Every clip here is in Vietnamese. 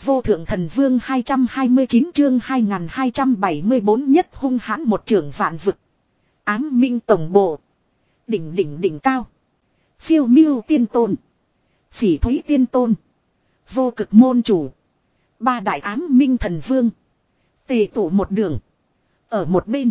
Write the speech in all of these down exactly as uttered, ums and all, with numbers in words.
Vô thượng thần vương hai trăm hai mươi chín chương hai nghìn hai trăm bảy mươi bốn nhất hung hãn một trưởng vạn vực. Ám minh tổng bộ. Đỉnh đỉnh đỉnh cao. Phiêu miêu tiên tôn. Phỉ thúy tiên tôn. Vô cực môn chủ. Ba đại ám minh thần vương. Tề tụ một đường. Ở một bên.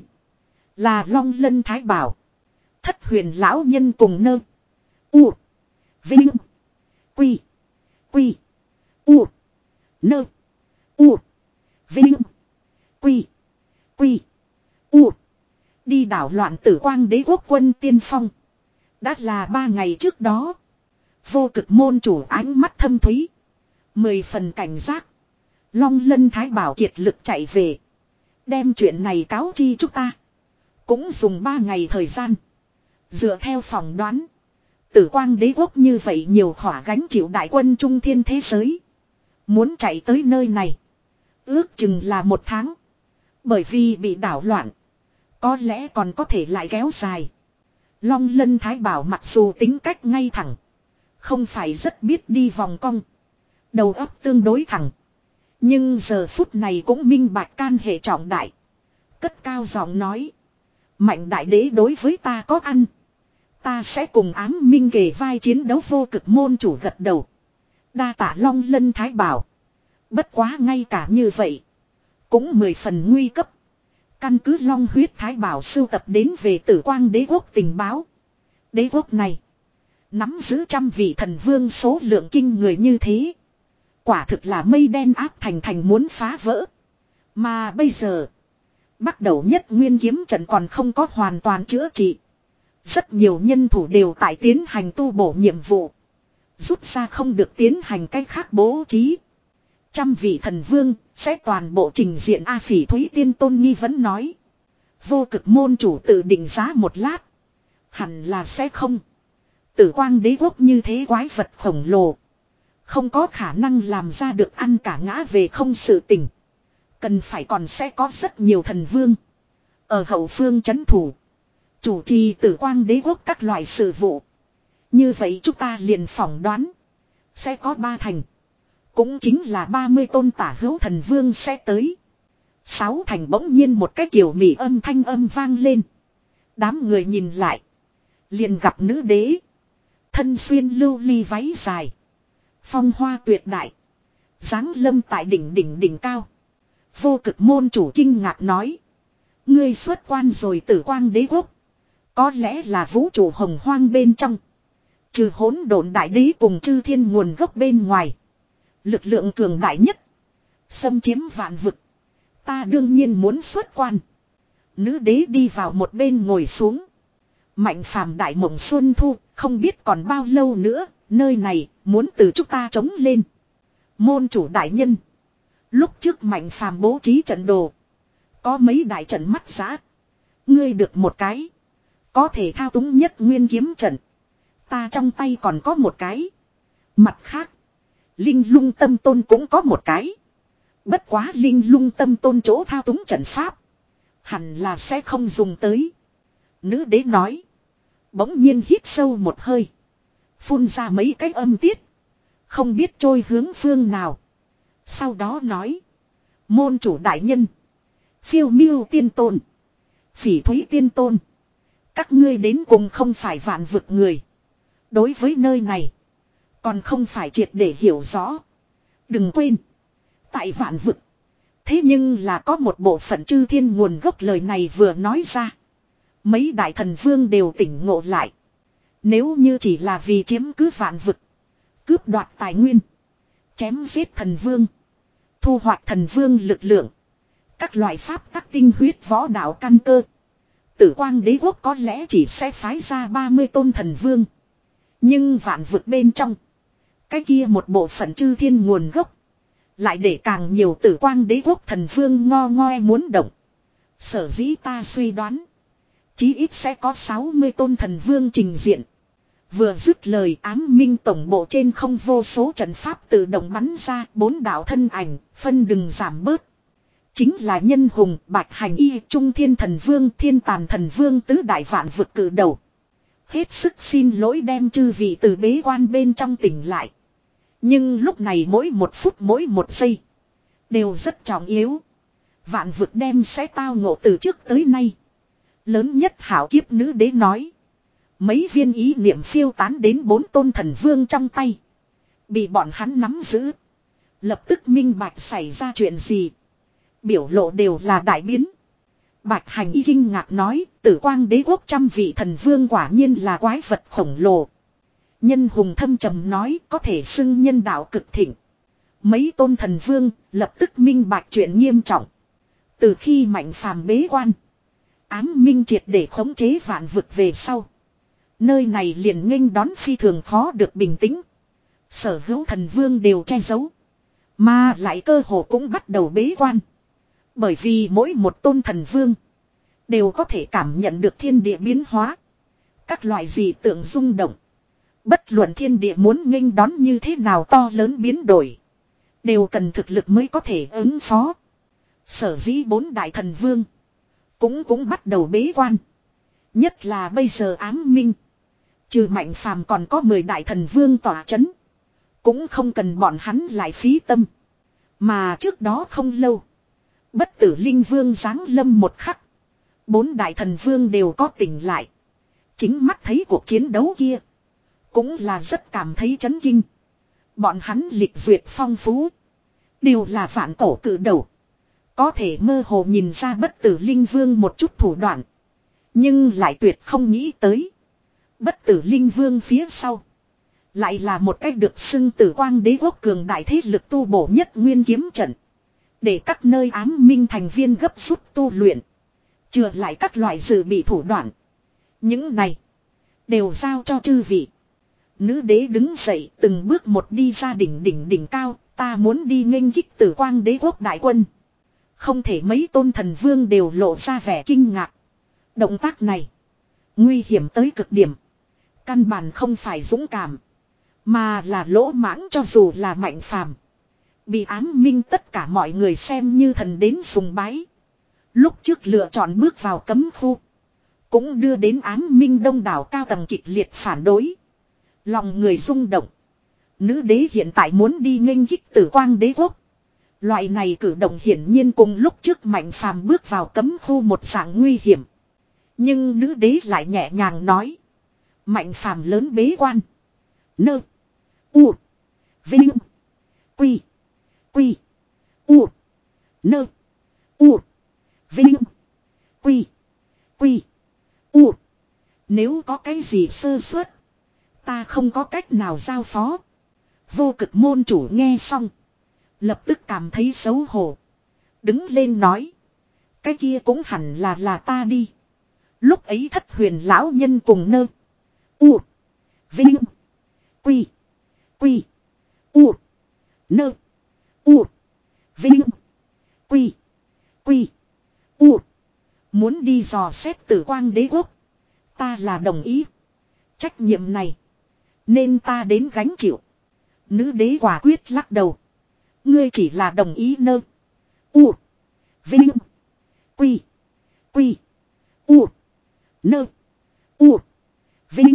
Là Long Lân Thái Bảo. Thất huyền lão nhân cùng nơ. U. Vinh. Quy. Quy. U. Nơ. U. Vinh. Quy. Quy. U. Đi đảo loạn Tử Quang Đế quốc quân tiên phong. Đã là ba ngày trước đó. Vô cực môn chủ ánh mắt thâm thúy. Mười phần cảnh giác. Long Lân Thái Bảo kiệt lực chạy về. Đem chuyện này cáo chi chúng ta. Cũng dùng ba ngày thời gian. Dựa theo phỏng đoán. Tử Quang Đế quốc như vậy nhiều khỏa gánh chịu đại quân trung thiên thế giới. Muốn chạy tới nơi này. Ước chừng là một tháng. Bởi vì bị đảo loạn. Có lẽ còn có thể lại kéo dài. Long Lân Thái Bảo mặc dù tính cách ngay thẳng. Không phải rất biết đi vòng cong. Đầu óc tương đối thẳng. Nhưng giờ phút này cũng minh bạch can hệ trọng đại. Cất cao giọng nói. Mạnh đại đế đối với ta có ăn. Ta sẽ cùng ám minh kề vai chiến đấu. Vô cực môn chủ gật đầu. Đa tạ Long Lân Thái Bảo. Bất quá ngay cả như vậy. Cũng mười phần nguy cấp. Căn cứ Long huyết Thái Bảo sưu tập đến về Tử Quang Đế quốc tình báo. Đế quốc này. Nắm giữ trăm vị thần vương số lượng kinh người như thế. Quả thực là mây đen áp thành thành muốn phá vỡ. Mà bây giờ. Bắt đầu nhất nguyên kiếm trận còn không có hoàn toàn chữa trị. Rất nhiều nhân thủ đều tại tiến hành tu bổ nhiệm vụ. Rút ra không được tiến hành cách khác bố trí. Trăm vị thần vương sẽ toàn bộ trình diện. A Phỉ Thúy Tiên Tôn nghi vấn nói. Vô cực môn chủ tự định giá một lát. Hẳn là sẽ không. Tử Quang Đế quốc như thế quái vật khổng lồ. Không có khả năng làm ra được ăn cả ngã về không sự tình. Cần phải còn sẽ có rất nhiều thần vương. Ở hậu phương trấn thủ. Chủ trì Tử Quang Đế quốc các loại sự vụ. Như vậy chúng ta liền phỏng đoán. Sẽ có ba thành. Cũng chính là ba mươi tôn tả hữu thần vương sẽ tới. Sáu thành bỗng nhiên một cái kiểu mỉ âm thanh âm vang lên. Đám người nhìn lại. Liền gặp nữ đế. Thân xuyên lưu ly váy dài. Phong hoa tuyệt đại. Giáng lâm tại đỉnh đỉnh đỉnh cao. Vô cực môn chủ kinh ngạc nói. Ngươi xuất quan rồi Tử Quang Đế quốc. Có lẽ là vũ trụ hồng hoang bên trong. Trừ hỗn độn đại đế cùng chư thiên nguồn gốc bên ngoài. Lực lượng cường đại nhất. Xâm chiếm vạn vực. Ta đương nhiên muốn xuất quan. Nữ đế đi vào một bên ngồi xuống. Mạnh phàm đại mộng xuân thu. Không biết còn bao lâu nữa. Nơi này muốn từ chúng ta chống lên. Môn chủ đại nhân. Lúc trước mạnh phàm bố trí trận đồ. Có mấy đại trận mắt giá. Ngươi được một cái. Có thể thao túng nhất nguyên kiếm trận. Ta trong tay còn có một cái. Mặt khác. Linh lung tâm tôn cũng có một cái. Bất quá linh lung tâm tôn chỗ thao túng trận pháp. Hẳn là sẽ không dùng tới. Nữ đế nói. Bỗng nhiên hít sâu một hơi. Phun ra mấy cái âm tiết. Không biết trôi hướng phương nào. Sau đó nói. Môn chủ đại nhân. Phiêu miêu tiên tôn. Phỉ thúy tiên tôn. Các ngươi đến cùng không phải vạn vực người. Đối với nơi này. Còn không phải triệt để hiểu rõ. Đừng quên. Tại vạn vực. Thế nhưng là có một bộ phận chư thiên nguồn gốc lời này vừa nói ra. Mấy đại thần vương đều tỉnh ngộ lại. Nếu như chỉ là vì chiếm cứ vạn vực. Cướp đoạt tài nguyên. Chém giết thần vương. Thu hoạch thần vương lực lượng. Các loại pháp tắc tinh huyết võ đạo căn cơ. Tử Quang Đế quốc có lẽ chỉ sẽ phái ra ba mươi tôn thần vương. Nhưng vạn vực bên trong. Cái kia một bộ phận chư thiên nguồn gốc. Lại để càng nhiều Tử Quang Đế quốc thần vương ngo ngoe muốn động. Sở dĩ ta suy đoán. Chí ít sẽ có sáu mươi tôn thần vương trình diện. Vừa dứt lời ám minh tổng bộ trên không vô số trận pháp tự động bắn ra. Bốn đạo thân ảnh phân đừng giảm bớt. Chính là nhân hùng, bạch hành y, trung thiên thần vương, thiên tàn thần vương tứ đại vạn vực cử đầu. Hết sức xin lỗi đem chư vị từ bế quan bên trong tỉnh lại. Nhưng lúc này mỗi một phút mỗi một giây. Đều rất trọng yếu. Vạn vực đem sẽ tao ngộ từ trước tới nay. Lớn nhất hảo kiếp nữ đế nói. Mấy viên ý niệm phiêu tán đến bốn tôn thần vương trong tay. Bị bọn hắn nắm giữ. Lập tức minh bạch xảy ra chuyện gì. Biểu lộ đều là đại biến. Bạch Hành Y kinh ngạc nói, Tử Quang Đế quốc trăm vị thần vương quả nhiên là quái vật khổng lồ. Nhân Hùng thâm trầm nói, có thể xưng nhân đạo cực thịnh. Mấy tôn thần vương lập tức minh bạch chuyện nghiêm trọng. Từ khi Mạnh Phàm bế quan, ám minh triệt để khống chế vạn vực về sau, nơi này liền nghênh đón phi thường khó được bình tĩnh. Sở hữu thần vương đều che giấu, mà lại cơ hồ cũng bắt đầu bế quan. Bởi vì mỗi một tôn thần vương đều có thể cảm nhận được thiên địa biến hóa, các loại dị tượng rung động. Bất luận thiên địa muốn nghênh đón như thế nào to lớn biến đổi, đều cần thực lực mới có thể ứng phó. Sở dĩ bốn đại thần vương cũng cũng bắt đầu bế quan. Nhất là bây giờ ám minh, trừ Mạnh Phàm còn có mười đại thần vương tỏa chấn, cũng không cần bọn hắn lại phí tâm. Mà trước đó không lâu, Bất Tử Linh Vương giáng lâm một khắc, bốn đại thần vương đều có tỉnh lại. Chính mắt thấy cuộc chiến đấu kia, cũng là rất cảm thấy chấn kinh. Bọn hắn lịch duyệt phong phú, đều là vạn cổ cự đầu, có thể mơ hồ nhìn ra Bất Tử Linh Vương một chút thủ đoạn, nhưng lại tuyệt không nghĩ tới Bất Tử Linh Vương phía sau lại là một cách được xưng Tử Quang Đế quốc cường đại thế lực tu bổ nhất nguyên kiếm trận, để các nơi ám minh thành viên gấp rút tu luyện, chừa lại các loại dự bị thủ đoạn. Những này đều giao cho chư vị. Nữ đế đứng dậy từng bước một đi ra đỉnh đỉnh đỉnh cao. Ta muốn đi nghênh kích Tử Quang Đế quốc đại quân. Không thể mấy tôn thần vương đều lộ ra vẻ kinh ngạc. Động tác này nguy hiểm tới cực điểm. Căn bản không phải dũng cảm, mà là lỗ mãng. Cho dù là Mạnh Phàm, bị ám minh tất cả mọi người xem như thần đến sùng bái, lúc trước lựa chọn bước vào cấm khu, cũng đưa đến ám minh đông đảo cao tầng kịch liệt phản đối. Lòng người rung động. Nữ đế hiện tại muốn đi nghênh kích Tử Quang Đế quốc. Loại này cử động hiển nhiên cùng lúc trước Mạnh Phàm bước vào cấm khu một dạng nguy hiểm. Nhưng nữ đế lại nhẹ nhàng nói. Mạnh Phàm lớn bế quan. Nơ. U. Vinh. Quy. Quy. U. Nơ. U. Vinh. Quy. Quy. U. Nếu có cái gì sơ suất, ta không có cách nào giao phó. Vô Cực môn chủ nghe xong, lập tức cảm thấy xấu hổ. Đứng lên nói. Cái kia cũng hẳn là là ta đi. Lúc ấy Thất Huyền lão nhân cùng Nơ. U. Vinh. Quy. Quy. U. Nơ. U. Vinh. Quy. Quy. U. Muốn đi dò xét Tử Quang Đế quốc, ta là đồng ý. Trách nhiệm này nên ta đến gánh chịu. Nữ đế quả quyết lắc đầu. Ngươi chỉ là đồng ý Nơ. U. Vinh. Quy. Quy. U. Nơ. U. Vinh.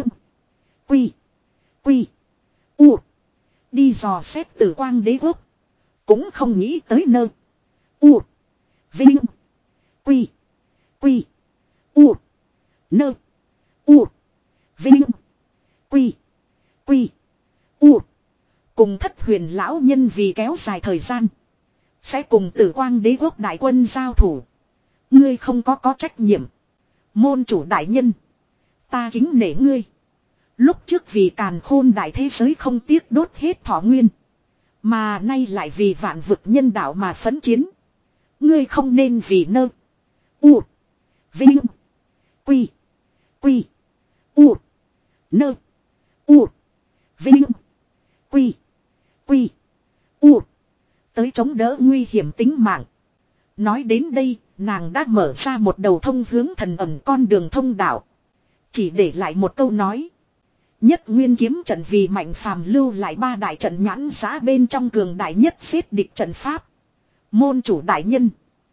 Quy. Quy. U. Đi dò xét Tử Quang Đế quốc, cũng không nghĩ tới Nơ. U. Vinh. Quy. Quy. U. Nơ. U. Vinh. Quy. Quy. U. Cùng Thất Huyền lão nhân vì kéo dài thời gian, sẽ cùng Tử Quang Đế quốc đại quân giao thủ. Ngươi không có có trách nhiệm. Môn chủ đại nhân, ta kính nể ngươi. Lúc trước vì càn khôn đại thế giới không tiếc đốt hết thọ nguyên, mà nay lại vì vạn vực nhân đạo mà phấn chiến. Ngươi không nên vì Nơ. U. Vinh. Quy. Quy. U. Nơ. U. Vinh. Quy. Quy. U. Tới chống đỡ nguy hiểm tính mạng. Nói đến đây, nàng đã mở ra một đầu thông hướng thần ẩn con đường thông đạo. Chỉ để lại một câu nói. Nhất nguyên kiếm trận vì Mạnh Phàm lưu lại ba đại trận nhãn giá bên trong cường đại nhất xếp địch trận pháp. Môn chủ đại nhân,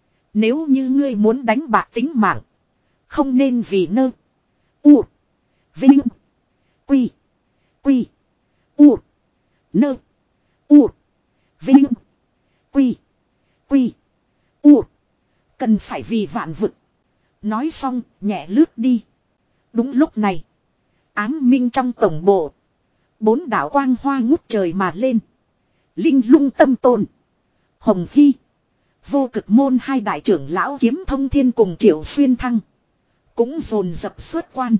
nếu như ngươi muốn đánh bạc tính mạng, không nên vì Nơ. U. Vinh. Quy. Quy. U. Nơ. U. Vinh. Quy. Quy. U. Cần phải vì vạn vực. Nói xong, nhẹ lướt đi. Đúng lúc này. Ám minh trong tổng bộ. Bốn đạo quang hoa ngút trời mà lên. Linh lung tâm tôn. Hồng Hy. Vô cực môn hai đại trưởng lão kiếm thông thiên cùng Triệu Xuyên Thăng. Cũng dồn dập xuất quan.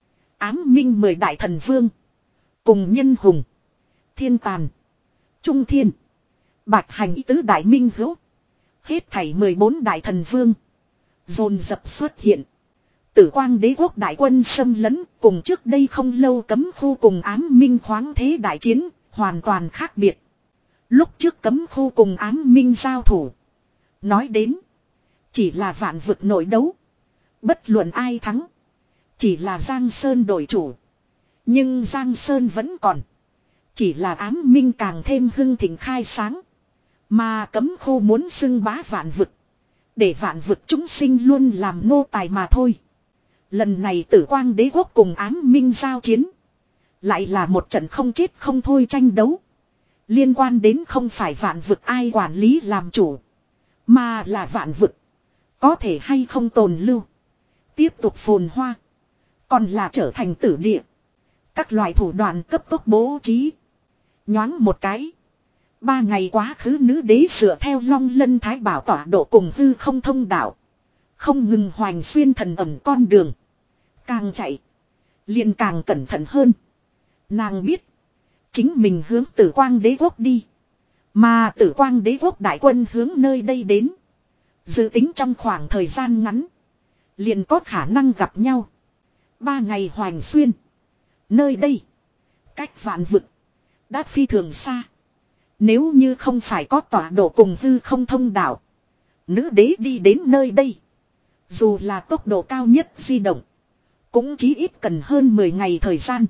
Ám minh mười đại thần vương. Cùng nhân hùng. Thiên tàn. Trung thiên. Bạch hành tứ đại minh hữu. Hết thảy mười bốn đại thần vương. Dồn dập xuất hiện. Tử quang đế quốc đại quân xâm lấn cùng trước đây không lâu cấm khu cùng ám minh khoáng thế đại chiến. Hoàn toàn khác biệt. Lúc trước cấm khu cùng ám minh giao thủ. Nói đến. Chỉ là vạn vực nội đấu. Bất luận ai thắng. Chỉ là Giang Sơn đổi chủ. Nhưng Giang Sơn vẫn còn. Chỉ là ám minh càng thêm hưng thịnh khai sáng. Mà cấm khu muốn xưng bá vạn vực. Để vạn vực chúng sinh luôn làm nô tài mà thôi. Lần này tử quang đế quốc cùng ám minh giao chiến. Lại là một trận không chết không thôi tranh đấu. Liên quan đến không phải vạn vực ai quản lý làm chủ. Mà là vạn vực. Có thể hay không tồn lưu. Tiếp tục phồn hoa. Còn là trở thành tử địa. Các loại thủ đoạn cấp tốc bố trí. Nhoáng một cái. Ba ngày quá khứ nữ đế dựa theo long lân thái bảo tọa độ cùng hư không thông đạo. Không ngừng hoành xuyên thần ẩm con đường. Càng chạy. Liền càng cẩn thận hơn. Nàng biết. Chính mình hướng tử quang đế quốc đi. Mà tử quang đế quốc đại quân hướng nơi đây đến. Dự tính trong khoảng thời gian ngắn. Liền có khả năng gặp nhau. Ba ngày hoành xuyên. Nơi đây. Cách vạn vực. Đã phi thường xa. Nếu như không phải có tọa độ cùng hư không thông đạo. Nữ đế đi đến nơi đây. Dù là tốc độ cao nhất di động. Cũng chỉ ít cần hơn mười ngày thời gian.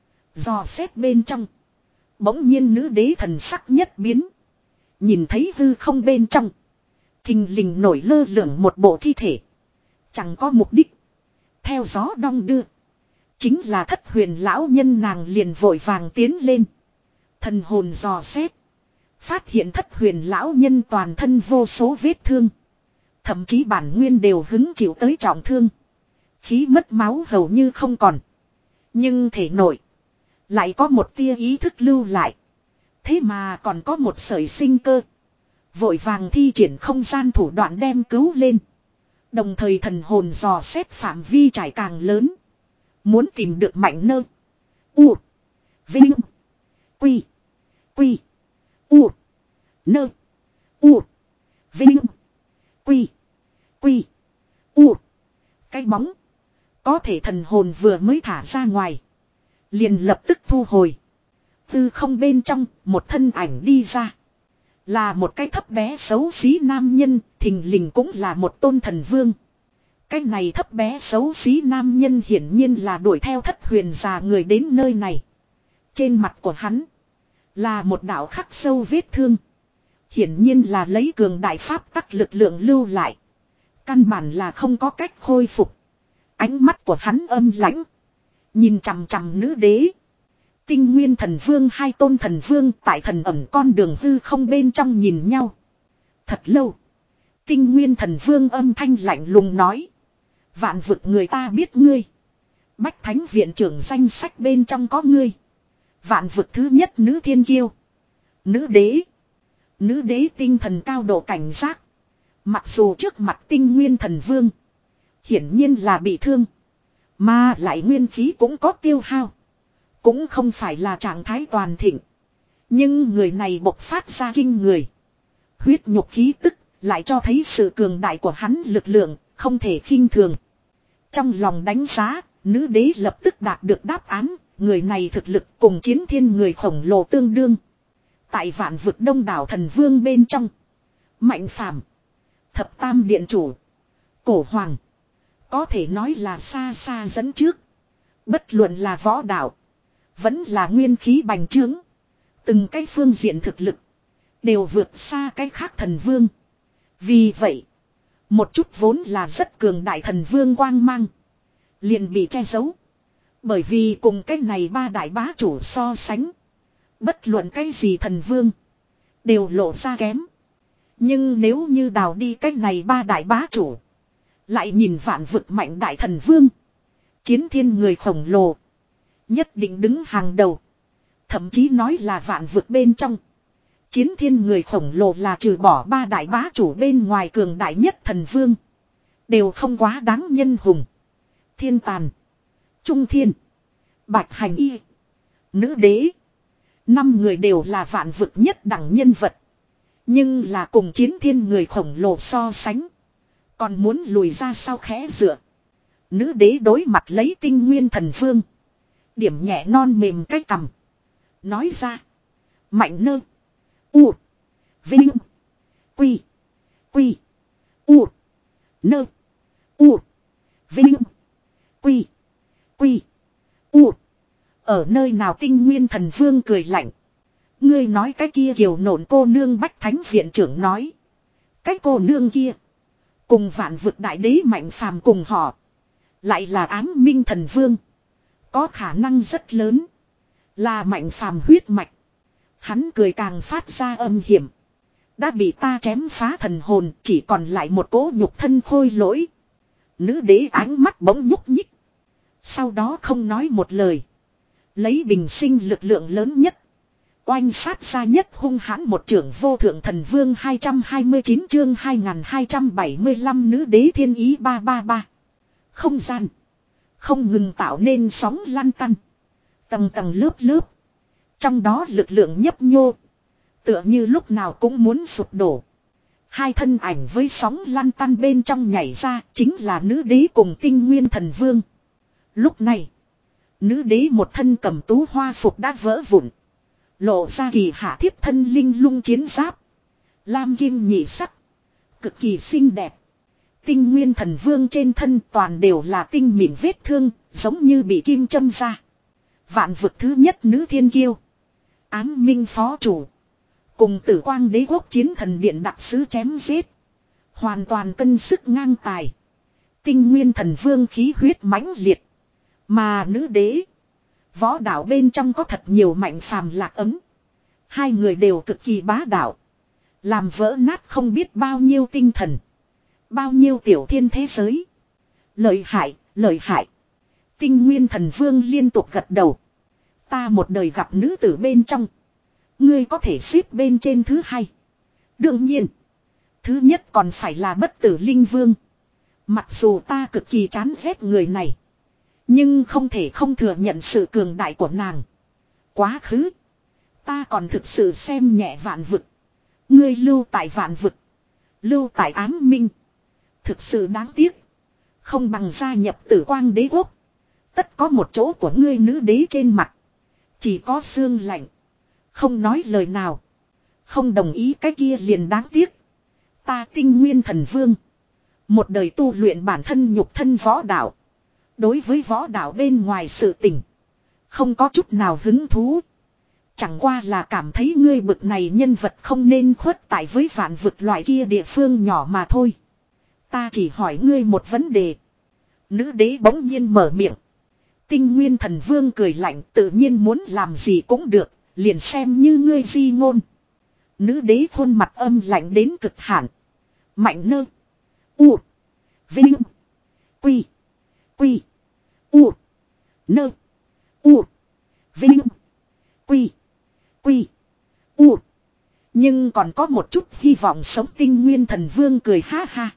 Dò xét bên trong. Bỗng nhiên nữ đế thần sắc nhất biến. Nhìn thấy hư không bên trong. Thình lình nổi lơ lửng một bộ thi thể. Chẳng có mục đích. Theo gió đong đưa. Chính là thất huyền lão nhân, nàng liền vội vàng tiến lên. Thần hồn dò xét. Phát hiện thất huyền lão nhân toàn thân vô số vết thương. Thậm chí bản nguyên đều hứng chịu tới trọng thương. Khí mất máu hầu như không còn. Nhưng thể nội. Lại có một tia ý thức lưu lại. Thế mà còn có một sợi sinh cơ. Vội vàng thi triển không gian thủ đoạn đem cứu lên. Đồng thời thần hồn dò xét phạm vi trải càng lớn. Muốn tìm được mạnh nơ. U. Vinh. Quy. Quy. U. Nơ. U. Vinh. Quy. Quy. U. Cái bóng. Có thể thần hồn vừa mới thả ra ngoài. Liền lập tức thu hồi. Tư không bên trong, một thân ảnh đi ra. Là một cái thấp bé xấu xí nam nhân, thình lình cũng là một tôn thần vương. Cái này thấp bé xấu xí nam nhân hiển nhiên là đuổi theo thất huyền già người đến nơi này. Trên mặt của hắn là một đạo khắc sâu vết thương. Hiển nhiên là lấy cường đại pháp tắc lực lượng lưu lại. Căn bản là không có cách khôi phục. Ánh mắt của hắn âm lãnh. Nhìn chằm chằm nữ đế. Tinh nguyên thần vương hai tôn thần vương tại thần ẩm con đường hư không bên trong nhìn nhau. Thật lâu. Tinh nguyên thần vương âm thanh lạnh lùng nói. Vạn vực người ta biết ngươi. Bách thánh viện trưởng danh sách bên trong có ngươi. Vạn vực thứ nhất nữ thiên kiêu. Nữ đế. Nữ đế tinh thần cao độ cảnh giác. Mặc dù trước mặt tinh nguyên thần vương. Hiển nhiên là bị thương. Mà lại nguyên khí cũng có tiêu hao. Cũng không phải là trạng thái toàn thịnh. Nhưng người này bộc phát ra kinh người. Huyết nhục khí tức lại cho thấy sự cường đại của hắn lực lượng. Không thể khinh thường. Trong lòng đánh giá, nữ đế lập tức đạt được đáp án. Người này thực lực cùng chiến thiên người khổng lồ tương đương. Tại vạn vực đông đảo thần vương bên trong. Mạnh phàm. Thập tam điện chủ. Cổ hoàng. Có thể nói là xa xa dẫn trước. Bất luận là võ đạo. Vẫn là nguyên khí bành trướng. Từng cái phương diện thực lực. Đều vượt xa cái khác thần vương. Vì vậy. Một chút vốn là rất cường đại thần vương quang mang. Liền bị che giấu. Bởi vì cùng cái này ba đại bá chủ so sánh. Bất luận cái gì thần vương. Đều lộ ra kém. Nhưng nếu như đào đi cách này ba đại bá chủ. Lại nhìn vạn vực mạnh đại thần vương. Chiến thiên người khổng lồ. Nhất định đứng hàng đầu. Thậm chí nói là vạn vực bên trong. Chiến thiên người khổng lồ là trừ bỏ ba đại bá chủ bên ngoài cường đại nhất thần vương. Đều không quá đáng nhân hùng. Thiên tàn. Trung thiên. Bạch hành y. Nữ đế. Năm người đều là vạn vực nhất đẳng nhân vật. Nhưng là cùng chiến thiên người khổng lồ so sánh. Còn muốn lùi ra sau khẽ dựa. Nữ đế đối mặt lấy tinh nguyên thần vương. Điểm nhẹ non mềm cái cằm. Nói ra. Mạnh nơ. U. Vinh. Quy. Quy. U. Nơ. U. Vinh. Quy. Quy. U. Ở nơi nào tinh nguyên thần vương cười lạnh. Ngươi nói cái kia kiều nộn cô nương bách thánh viện trưởng nói. Cái cô nương kia. Cùng vạn vực đại đế mạnh phàm cùng họ. Lại là ám minh thần vương. Có khả năng rất lớn. Là mạnh phàm huyết mạch. Hắn cười càng phát ra âm hiểm. Đã bị ta chém phá thần hồn. Chỉ còn lại một cỗ nhục thân khôi lỗi. Nữ đế ánh mắt bỗng nhúc nhích. Sau đó không nói một lời. Lấy bình sinh lực lượng lớn nhất. Oanh sát ra nhất hung hãn một trưởng vô thượng thần vương hai trăm hai mươi chín chương hai nghìn hai trăm bảy mươi lăm nữ đế thiên ý ba ba ba. Không gian. Không ngừng tạo nên sóng lăn tăn. Tầng tầng lớp lớp. Trong đó lực lượng nhấp nhô. Tựa như lúc nào cũng muốn sụp đổ. Hai thân ảnh với sóng lăn tăn bên trong nhảy ra chính là nữ đế cùng tinh nguyên thần vương. Lúc này. Nữ đế một thân cầm tú hoa phục đã vỡ vụn. Lộ ra kỳ hạ thiếp thân linh lung chiến giáp. Lam kim nhị sắc. Cực kỳ xinh đẹp. Tinh nguyên thần vương trên thân toàn đều là tinh mịn vết thương. Giống như bị kim châm ra. Vạn vực thứ nhất nữ thiên kiêu. Ám minh phó chủ. Cùng tử quang đế quốc chiến thần điện đặc sứ chém giết. Hoàn toàn cân sức ngang tài. Tinh nguyên thần vương khí huyết mãnh liệt. Mà nữ đế. Võ đạo bên trong có thật nhiều mạnh phàm lạc ấm. Hai người đều cực kỳ bá đạo. Làm vỡ nát không biết bao nhiêu tinh thần. Bao nhiêu tiểu thiên thế giới. Lợi hại, lợi hại. Tinh nguyên thần vương liên tục gật đầu. Ta một đời gặp nữ tử bên trong. Ngươi có thể xếp bên trên thứ hai. Đương nhiên. Thứ nhất còn phải là bất tử linh vương. Mặc dù ta cực kỳ chán ghét người này. Nhưng không thể không thừa nhận sự cường đại của nàng. Quá khứ. Ta còn thực sự xem nhẹ vạn vực. Ngươi lưu tại vạn vực. Lưu tại ám minh. Thực sự đáng tiếc. Không bằng gia nhập tử quang đế quốc. Tất có một chỗ của ngươi nữ đế trên mặt. Chỉ có xương lạnh. Không nói lời nào. Không đồng ý cái kia liền đáng tiếc. Ta tinh nguyên thần vương. Một đời tu luyện bản thân nhục thân võ đạo. Đối với võ đạo bên ngoài sự tình. Không có chút nào hứng thú. Chẳng qua là cảm thấy ngươi bực này nhân vật không nên khuất tại với vạn vực loại kia địa phương nhỏ mà thôi. Ta chỉ hỏi ngươi một vấn đề. Nữ đế bỗng nhiên mở miệng. Tinh nguyên thần vương cười lạnh tự nhiên muốn làm gì cũng được. Liền xem như ngươi di ngôn. Nữ đế khuôn mặt âm lạnh đến cực hạn. Mạnh nơ. U. Vinh. Quy. Quy. U. Nơ. U. Vinh. Quy. Quy. U. Nhưng còn có một chút hy vọng sống tinh nguyên thần vương cười ha ha.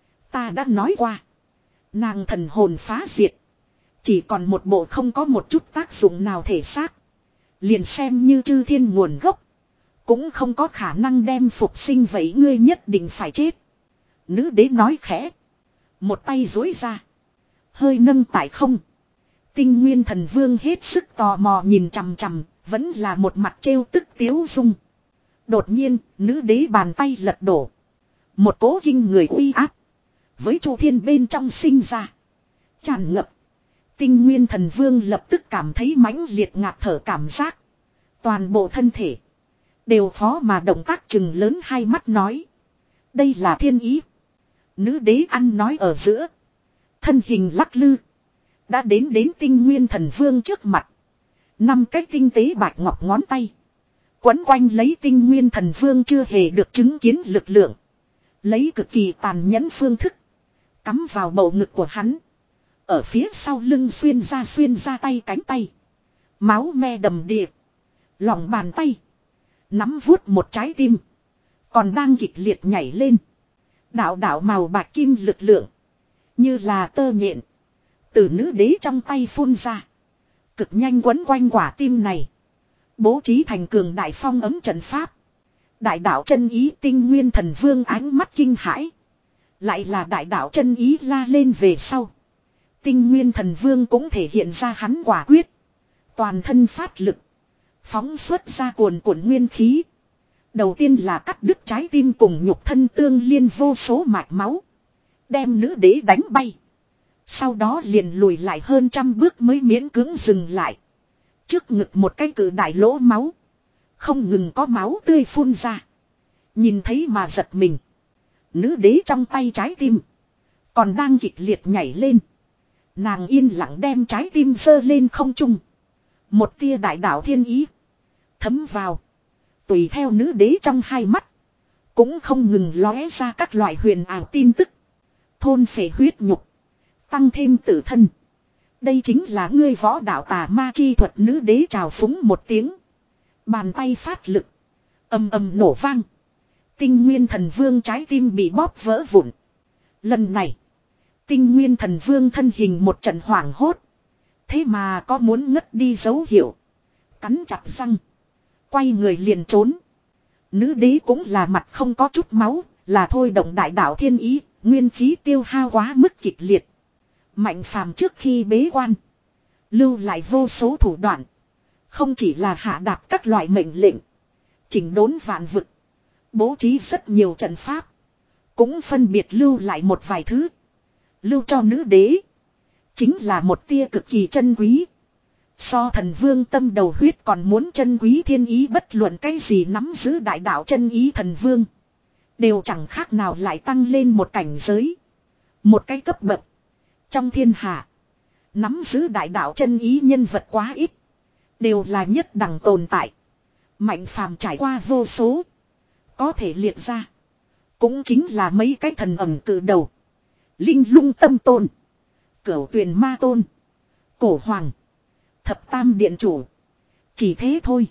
Ta đã nói qua. Nàng thần hồn phá diệt. Chỉ còn một bộ không có một chút tác dụng nào thể xác. Liền xem như chư thiên nguồn gốc. Cũng không có khả năng đem phục sinh vậy ngươi nhất định phải chết. Nữ đế nói khẽ. Một tay dối ra. Hơi nâng tại không. Tinh nguyên thần vương hết sức tò mò nhìn chằm chằm. Vẫn là một mặt trêu tức tiếu dung. Đột nhiên nữ đế bàn tay lật đổ. Một cố kinh người uy áp. Với chu thiên bên trong sinh ra. Tràn ngập. Tinh nguyên thần vương lập tức cảm thấy mãnh liệt ngạt thở cảm giác. Toàn bộ thân thể. Đều khó mà động tác chừng lớn hai mắt nói. Đây là thiên ý. Nữ đế ăn nói ở giữa. Thân hình lắc lư. Đã đến đến tinh nguyên thần vương trước mặt. Năm cái tinh tế bạch ngọc ngón tay. Quấn quanh lấy tinh nguyên thần vương chưa hề được chứng kiến lực lượng. Lấy cực kỳ tàn nhẫn phương thức. Cắm vào bầu ngực của hắn. Ở phía sau lưng xuyên ra xuyên ra tay cánh tay. Máu me đầm đìa. Lòng bàn tay. Nắm vuốt một trái tim. Còn đang kịch liệt nhảy lên. Đạo đạo màu bạc kim lực lượng. Như là tơ nhện. Từ nữ đế trong tay phun ra. Cực nhanh quấn quanh quả tim này. Bố trí thành cường đại phong ấm trận pháp. Đại đạo chân ý tinh nguyên thần vương ánh mắt kinh hãi. Lại là đại đạo chân ý la lên về sau. Tinh nguyên thần vương cũng thể hiện ra hắn quả quyết. Toàn thân phát lực. Phóng xuất ra cuồn cuộn nguyên khí. Đầu tiên là cắt đứt trái tim cùng nhục thân tương liên vô số mạch máu. Đem nữ đế đánh bay. Sau đó liền lùi lại hơn trăm bước mới miễn cưỡng dừng lại. Trước ngực một cái cự đại lỗ máu. Không ngừng có máu tươi phun ra. Nhìn thấy mà giật mình. Nữ đế trong tay trái tim. Còn đang kịch liệt nhảy lên. Nàng yên lặng đem trái tim giơ lên không trung. Một tia đại đạo thiên ý. Thấm vào. Tùy theo nữ đế trong hai mắt. Cũng không ngừng lóe ra các loại huyền ảo tin tức. Thôn phệ huyết nhục. Tăng thêm tự thân. Đây chính là ngươi võ đạo tà ma chi thuật. Nữ đế trào phúng một tiếng. Bàn tay phát lực. Âm âm nổ vang. Tinh nguyên thần vương trái tim bị bóp vỡ vụn. Lần này. Tinh nguyên thần vương thân hình một trận hoảng hốt. Thế mà có muốn ngất đi dấu hiệu. Cắn chặt răng. Quay người liền trốn. Nữ đế cũng là mặt không có chút máu. Là thôi động đại đạo thiên ý. Nguyên khí tiêu hao quá mức kịch liệt. Mạnh phàm trước khi bế quan. Lưu lại vô số thủ đoạn. Không chỉ là hạ đạt các loại mệnh lệnh. Chỉnh đốn vạn vực. Bố trí rất nhiều trận pháp. Cũng phân biệt lưu lại một vài thứ. Lưu cho nữ đế. Chính là một tia cực kỳ chân quý. So thần vương tâm đầu huyết còn muốn chân quý thiên ý, bất luận cái gì nắm giữ đại đạo chân ý thần vương. Đều chẳng khác nào lại tăng lên một cảnh giới. Một cái cấp bậc. Trong thiên hạ. Nắm giữ đại đạo chân ý nhân vật quá ít. Đều là nhất đẳng tồn tại. Mạnh phàm trải qua vô số. Có thể liệt ra. Cũng chính là mấy cái thần ẩm cự đầu. Linh lung tâm tôn. Cửu tuyền ma tôn. Cổ hoàng. Thập tam điện chủ. Chỉ thế thôi.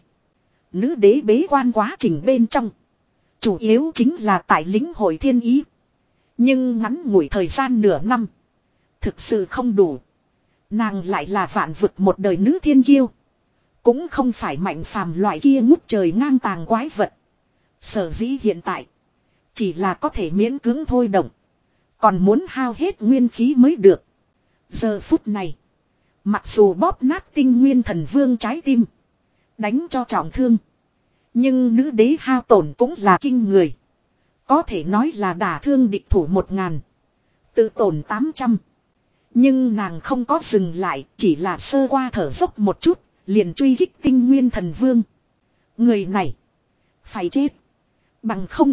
Nữ đế bế quan quá trình bên trong. Chủ yếu chính là tại lĩnh hội thiên ý. Nhưng ngắn ngủi thời gian nửa năm. Thực sự không đủ. Nàng lại là vạn vực một đời nữ thiên kiêu. Cũng không phải mạnh phàm loại kia ngút trời ngang tàng quái vật. Sở dĩ hiện tại. Chỉ là có thể miễn cưỡng thôi động. Còn muốn hao hết nguyên khí mới được. Giờ phút này. Mặc dù bóp nát tinh nguyên thần vương trái tim. Đánh cho trọng thương. Nhưng nữ đế hao tổn cũng là kinh người. Có thể nói là đả thương địch thủ một ngàn. Tự tổn tám trăm. Nhưng nàng không có dừng lại. Chỉ là sơ qua thở dốc một chút. Liền truy kích tinh nguyên thần vương. Người này. Phải chết. Bằng không.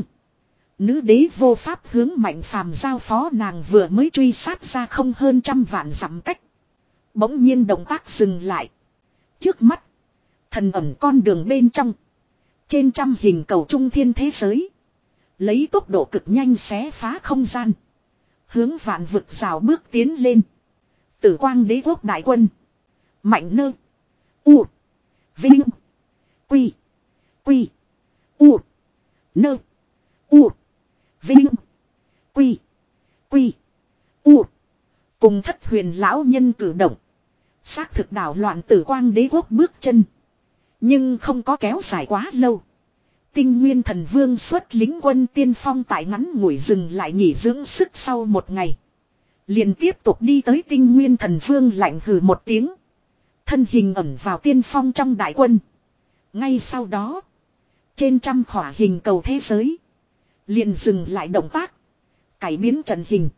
Nữ đế vô pháp hướng mạnh phàm giao phó nàng vừa mới truy sát ra không hơn trăm vạn dặm cách. Bỗng nhiên động tác dừng lại. Trước mắt. Thần ẩn con đường bên trong. Trên trăm hình cầu trung thiên thế giới. Lấy tốc độ cực nhanh xé phá không gian. Hướng vạn vực rào bước tiến lên. Tử quang đế quốc đại quân. Mạnh nơ. U. Vinh. Quy. Quy. U. Nơ. U. Vinh. Quy. Quy. U. Cùng thất huyền lão nhân cử động. Xác thực đảo loạn tử quang đế quốc bước chân. Nhưng không có kéo dài quá lâu. Tinh nguyên thần vương xuất lính quân tiên phong tại ngắn ngủi dừng lại nghỉ dưỡng sức sau một ngày. Liền tiếp tục đi tới tinh nguyên thần vương lạnh hừ một tiếng. Thân hình ẩn vào tiên phong trong đại quân. Ngay sau đó. Trên trăm khỏa hình cầu thế giới. Liền dừng lại động tác. Cải biến trận hình.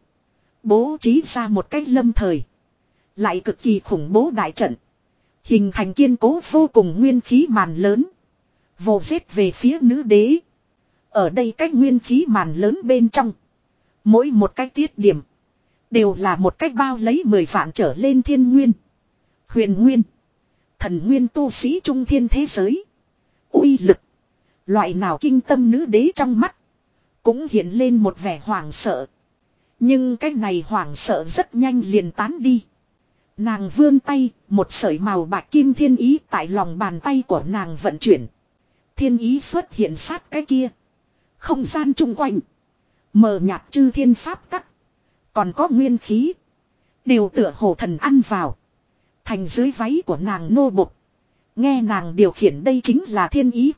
Bố trí ra một cách lâm thời. Lại cực kỳ khủng bố đại trận. Hình thành kiên cố vô cùng nguyên khí màn lớn. Vồ giết về phía nữ đế. Ở đây cách nguyên khí màn lớn bên trong. Mỗi một cái tiết điểm. Đều là một cách bao lấy mười vạn trở lên thiên nguyên. Huyền nguyên. Thần nguyên tu sĩ trung thiên thế giới. Uy lực. Loại nào kinh tâm nữ đế trong mắt. Cũng hiện lên một vẻ hoảng sợ. Nhưng cái này hoảng sợ rất nhanh liền tán đi. Nàng vươn tay, một sợi màu bạc kim thiên ý tại lòng bàn tay của nàng vận chuyển. Thiên ý xuất hiện sát cái kia. Không gian chung quanh. Mờ nhạt chư thiên pháp tắc. Còn có nguyên khí. Đều tựa hồ thần ăn vào. Thành dưới váy của nàng nô bộc. Nghe nàng điều khiển đây chính là thiên ý.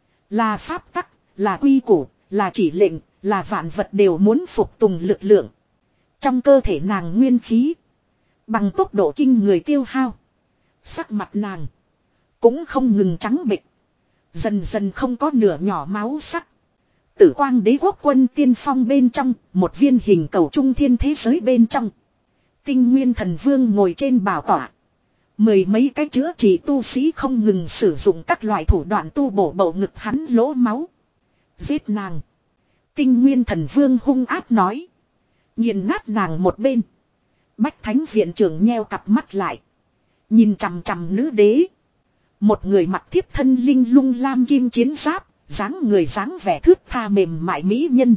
Là pháp tắc, là quy củ, là chỉ lệnh, là vạn vật đều muốn phục tùng lực lượng. Trong cơ thể nàng nguyên khí. Bằng tốc độ kinh người tiêu hao. Sắc mặt nàng. Cũng không ngừng trắng bệch. Dần dần không có nửa nhỏ máu sắc. Tử quang đế quốc quân tiên phong bên trong. Một viên hình cầu trung thiên thế giới bên trong. Tinh nguyên thần vương ngồi trên bảo tọa. Mười mấy cái chữa trị tu sĩ không ngừng sử dụng các loại thủ đoạn tu bổ bầu ngực hắn lỗ máu. Giết nàng. Tinh nguyên thần vương hung ác nói. Nhìn nát nàng một bên. Bách thánh viện trưởng nheo cặp mắt lại. Nhìn chằm chằm nữ đế. Một người mặc thiếp thân linh lung lam kim chiến giáp. Dáng người dáng vẻ thướt tha mềm mại mỹ nhân.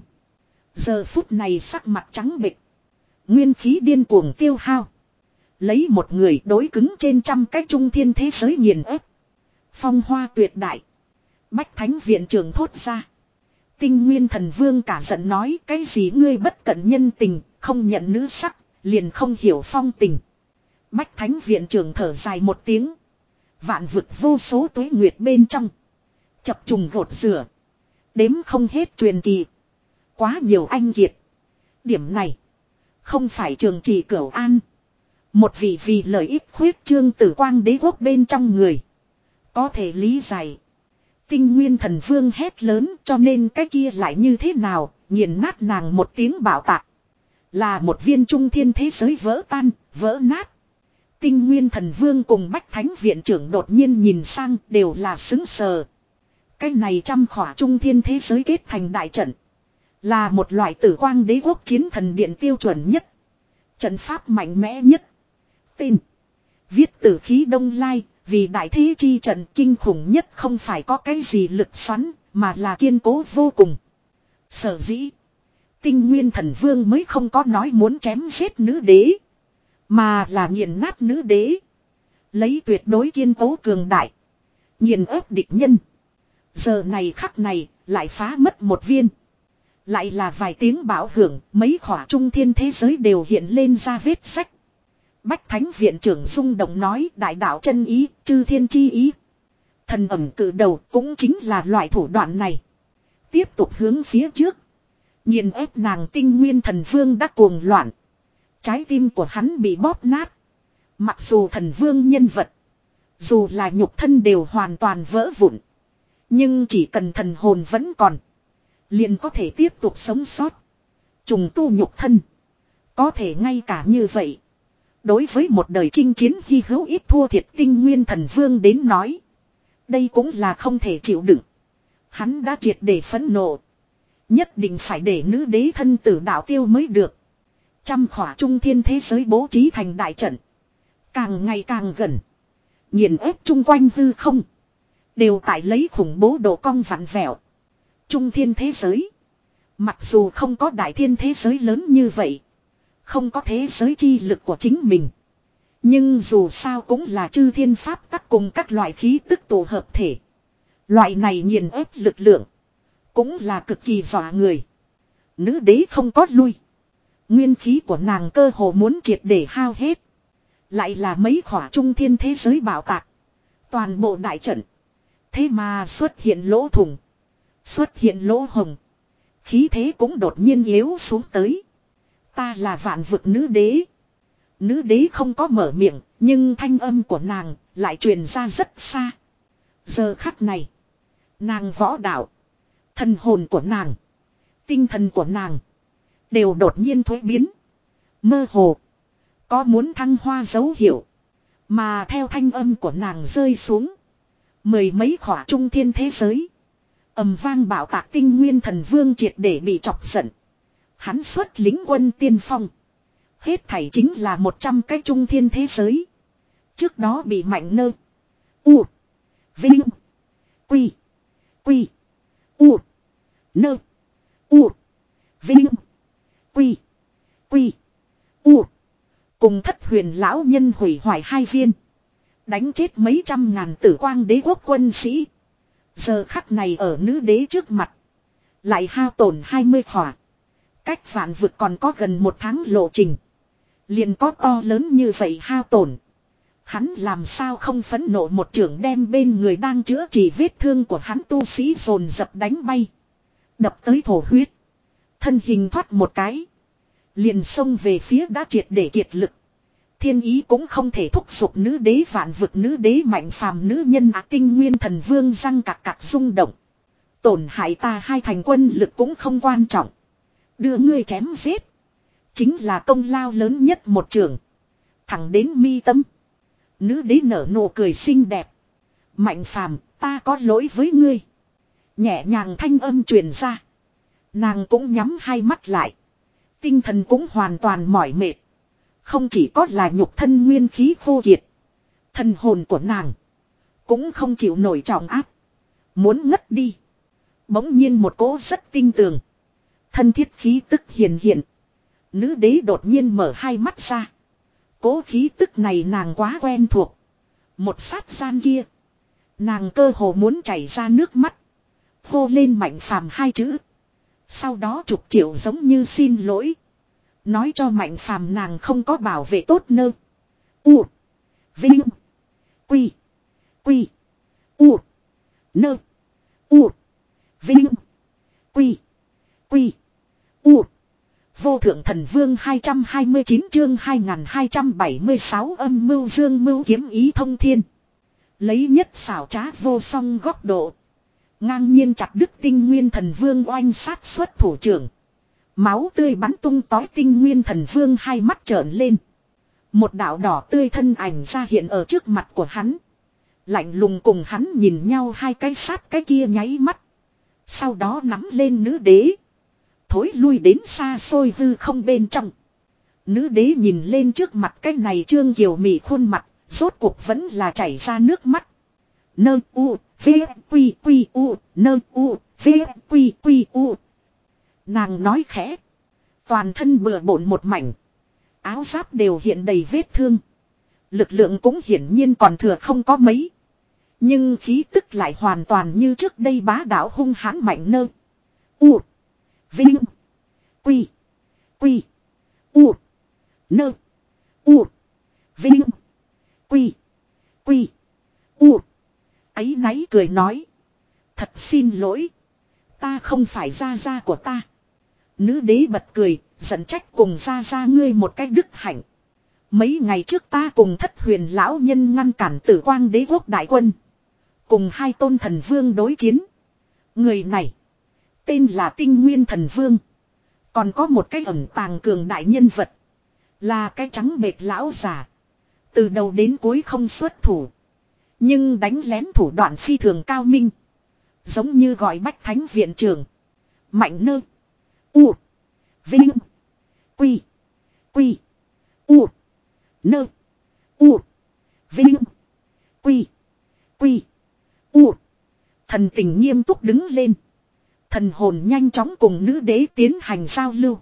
Giờ phút này sắc mặt trắng bệch. Nguyên khí điên cuồng tiêu hao. Lấy một người đối cứng trên trăm cái trung thiên thế giới nghiền ép. Phong hoa tuyệt đại. Bách thánh viện trưởng thốt ra. Tinh nguyên thần vương cả giận nói cái gì ngươi bất cận nhân tình, không nhận nữ sắc, liền không hiểu phong tình. Bách thánh viện trưởng thở dài một tiếng. Vạn vực vô số tuế nguyệt bên trong. Chập trùng gột rửa. Đếm không hết truyền kỳ. Quá nhiều anh kiệt. Điểm này. Không phải trường trì cửu an. Một vị vì lợi ích khuyết trương tử quang đế quốc bên trong người. Có thể lý giải. Tinh nguyên thần vương hét lớn cho nên cái kia lại như thế nào. Nghiền nát nàng một tiếng bảo tạc. Là một viên trung thiên thế giới vỡ tan, vỡ nát. Tinh nguyên thần vương cùng bách thánh viện trưởng đột nhiên nhìn sang đều là xứng sờ. Cái này trăm khỏa trung thiên thế giới kết thành đại trận. Là một loại tử quang đế quốc chiến thần điện tiêu chuẩn nhất. Trận pháp mạnh mẽ nhất. Tên. Viết tử khí đông lai. Vì đại thế chi trận kinh khủng nhất không phải có cái gì lực xoắn. Mà là kiên cố vô cùng. Sở dĩ. Tinh nguyên thần vương mới không có nói muốn chém giết nữ đế. Mà là nghiền nát nữ đế. Lấy tuyệt đối kiên cố cường đại. Nghiền ép địch nhân. Giờ này khắc này lại phá mất một viên. Lại là vài tiếng bão hưởng. Mấy khỏa trung thiên thế giới đều hiện lên ra vết sách. Bách thánh viện trưởng rung động nói đại đạo chân ý, chư thiên chi ý. Thần ẩm cử đầu cũng chính là loại thủ đoạn này. Tiếp tục hướng phía trước. Nhìn ép nàng tinh nguyên thần vương đã cuồng loạn. Trái tim của hắn bị bóp nát. Mặc dù thần vương nhân vật. Dù là nhục thân đều hoàn toàn vỡ vụn. Nhưng chỉ cần thần hồn vẫn còn. Liền có thể tiếp tục sống sót. Trùng tu nhục thân. Có thể ngay cả như vậy. Đối với một đời chinh chiến hy hữu ít thua thiệt tinh nguyên thần vương đến nói. Đây cũng là không thể chịu đựng. Hắn đã triệt để phẫn nộ. Nhất định phải để nữ đế thân tử đạo tiêu mới được. Trăm khỏa trung thiên thế giới bố trí thành đại trận. Càng ngày càng gần. Nhìn ép chung quanh hư không. Đều tại lấy khủng bố độ cong vặn vẹo. Trung thiên thế giới. Mặc dù không có đại thiên thế giới lớn như vậy. Không có thế giới chi lực của chính mình. Nhưng dù sao cũng là chư thiên pháp tắc cùng các loại khí tức tổ hợp thể. Loại này nghiền ép lực lượng. Cũng là cực kỳ dọa người. Nữ đế không có lui. Nguyên khí của nàng cơ hồ muốn triệt để hao hết. Lại là mấy khỏa trung thiên thế giới bảo tạc. Toàn bộ đại trận. Thế mà xuất hiện lỗ thủng. Xuất hiện lỗ hồng. Khí thế cũng đột nhiên yếu xuống tới. Ta là vạn vực nữ đế. Nữ đế không có mở miệng. Nhưng thanh âm của nàng lại truyền ra rất xa. Giờ khắc này. Nàng võ đạo. Thần hồn của nàng. Tinh thần của nàng. Đều đột nhiên thối biến. Mơ hồ. Có muốn thăng hoa dấu hiệu. Mà theo thanh âm của nàng rơi xuống. Mười mấy khỏa trung thiên thế giới. Ầm vang bạo tạc tinh nguyên thần vương triệt để bị chọc giận. Hắn xuất lính quân tiên phong. Hết thảy chính là một trăm cái trung thiên thế giới. Trước đó bị mạnh nơ. U. Vinh. Quy. Quy. U. Nơ. U. Vinh. Quy. Quy. U. Cùng thất huyền lão nhân hủy hoại hai viên. Đánh chết mấy trăm ngàn tử quang đế quốc quân sĩ. Giờ khắc này ở nữ đế trước mặt. Lại hao tổn hai mươi khỏa. Cách vạn vực còn có gần một tháng lộ trình. Liền có to lớn như vậy hao tổn. Hắn làm sao không phẫn nộ một trưởng đem bên người đang chữa trị vết thương của hắn tu sĩ dồn dập đánh bay. Đập tới thổ huyết. Thân hình thoát một cái. Liền xông về phía đã triệt để kiệt lực. Thiên ý cũng không thể thúc giục nữ đế vạn vực nữ đế mạnh phàm nữ nhân á tinh nguyên thần vương răng cạc cạc rung động. Tổn hại ta hai thành quân lực cũng không quan trọng. Đưa ngươi chém giết. Chính là công lao lớn nhất một trường. Thẳng đến mi tâm. Nữ đế nở nụ cười xinh đẹp. Mạnh phàm, ta có lỗi với ngươi. Nhẹ nhàng thanh âm truyền ra. Nàng cũng nhắm hai mắt lại. Tinh thần cũng hoàn toàn mỏi mệt. Không chỉ có là nhục thân nguyên khí khô kiệt. Thần hồn của nàng cũng không chịu nổi trọng áp. Muốn ngất đi. Bỗng nhiên một cỗ rất tinh tường. Thân thiết khí tức hiền hiện. Nữ đế đột nhiên mở hai mắt ra. Cỗ khí tức này nàng quá quen thuộc. Một sát gian kia. Nàng cơ hồ muốn chảy ra nước mắt. Hô lên mạnh phàm hai chữ. Sau đó chục triệu giống như xin lỗi. Nói cho mạnh phàm nàng không có bảo vệ tốt nơ. U. Vinh. Quy. Quy. U. Nơ. U. Vinh. Quy. Quy. U. Vô thượng thần vương hai trăm hai mươi chín chương hai nghìn hai trăm bảy mươi sáu âm mưu dương mưu kiếm ý thông thiên. Lấy nhất xảo trá vô song góc độ. Ngang nhiên chặt đứt tinh nguyên thần vương oanh sát xuất thủ trưởng. Máu tươi bắn tung tói tinh nguyên thần vương hai mắt trợn lên. Một đạo đỏ tươi thân ảnh ra hiện ở trước mặt của hắn. Lạnh lùng cùng hắn nhìn nhau hai cái sát cái kia nháy mắt. Sau đó nắm lên nữ đế. Thối lui đến xa xôi hư không bên trong. Nữ đế nhìn lên trước mặt cái này trương kiều mị khuôn mặt. Rốt cuộc vẫn là chảy ra nước mắt. Nơ u, v, quy quy u, nơ u, v, quy quy u. Nàng nói khẽ. Toàn thân bừa bộn một mảnh. Áo giáp đều hiện đầy vết thương. Lực lượng cũng hiển nhiên còn thừa không có mấy. Nhưng khí tức lại hoàn toàn như trước đây bá đạo hung hãn mạnh nơ. U. Vinh. Quy. Quy. U. Nơ. U. Vinh. Quy. Quy. U. Áy náy cười nói. Thật xin lỗi. Ta không phải gia gia của ta. Nữ đế bật cười, giận trách cùng gia gia ngươi một cách đức hạnh. Mấy ngày trước ta cùng thất huyền lão nhân ngăn cản tử quang đế quốc đại quân. Cùng hai tôn thần vương đối chiến. Người này. Tên là Tinh Nguyên Thần Vương. Còn có một cái ẩn tàng cường đại nhân vật. Là cái trắng bệt lão giả. Từ đầu đến cuối không xuất thủ. Nhưng đánh lén thủ đoạn phi thường cao minh. Giống như gọi bách thánh viện trưởng. Mạnh nơ. U. Vinh. Quy. Quy. U. Nơ. U. Vinh. Quy. Quy. U. Thần tình nghiêm túc đứng lên. Thần hồn nhanh chóng cùng nữ đế tiến hành giao lưu.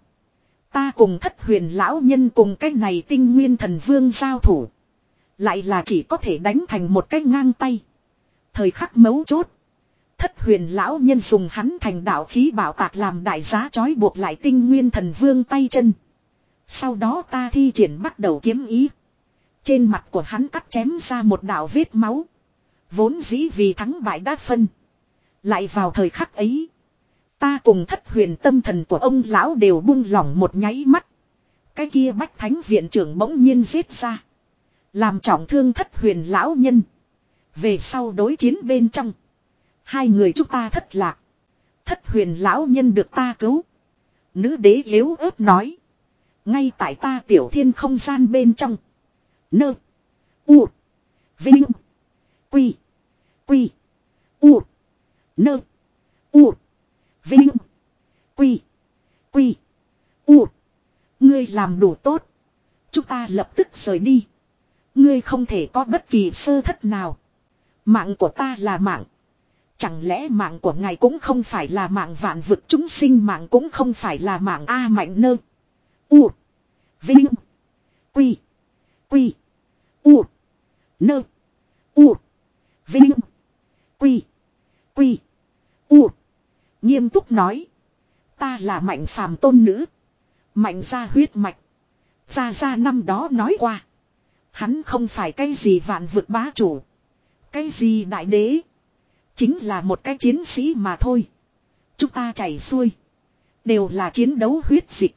Ta cùng thất huyền lão nhân cùng cái này tinh nguyên thần vương giao thủ. Lại là chỉ có thể đánh thành một cái ngang tay. Thời khắc mấu chốt. Thất huyền lão nhân dùng hắn thành đạo khí bảo tạc làm đại giá trói buộc lại tinh nguyên thần vương tay chân. Sau đó ta thi triển bắt đầu kiếm ý. Trên mặt của hắn cắt chém ra một đạo vết máu. Vốn dĩ vì thắng bại đã phân. Lại vào thời khắc ấy. Ta cùng thất huyền tâm thần của ông lão đều buông lỏng một nháy mắt. Cái kia bách thánh viện trưởng bỗng nhiên giết ra. Làm trọng thương thất huyền lão nhân. Về sau đối chiến bên trong. Hai người chúng ta thất lạc. Thất huyền lão nhân được ta cứu. Nữ đế yếu ớt nói. Ngay tại ta tiểu thiên không gian bên trong. Nơ. U. Vinh. Quy. Quy. U. Nơ. U. Vinh. Quy. Quy. U. Ngươi làm đủ tốt. Chúng ta lập tức rời đi. Ngươi không thể có bất kỳ sơ thất nào. Mạng của ta là mạng. Chẳng lẽ mạng của ngài cũng không phải là mạng vạn vực, chúng sinh mạng cũng không phải là mạng A Mạnh Nơ. U. Vinh. Quy. Quy. U. Nơ. U. Vinh. Quy. Quy. U. Nghiêm túc nói. Ta là Mạnh phàm tôn nữ. Mạnh gia huyết mạch. Gia Gia năm đó nói qua. Hắn không phải cái gì vạn vực bá chủ. Cái gì đại đế. Chính là một cái chiến sĩ mà thôi. Chúng ta chảy xuôi. Đều là chiến đấu huyết dịch.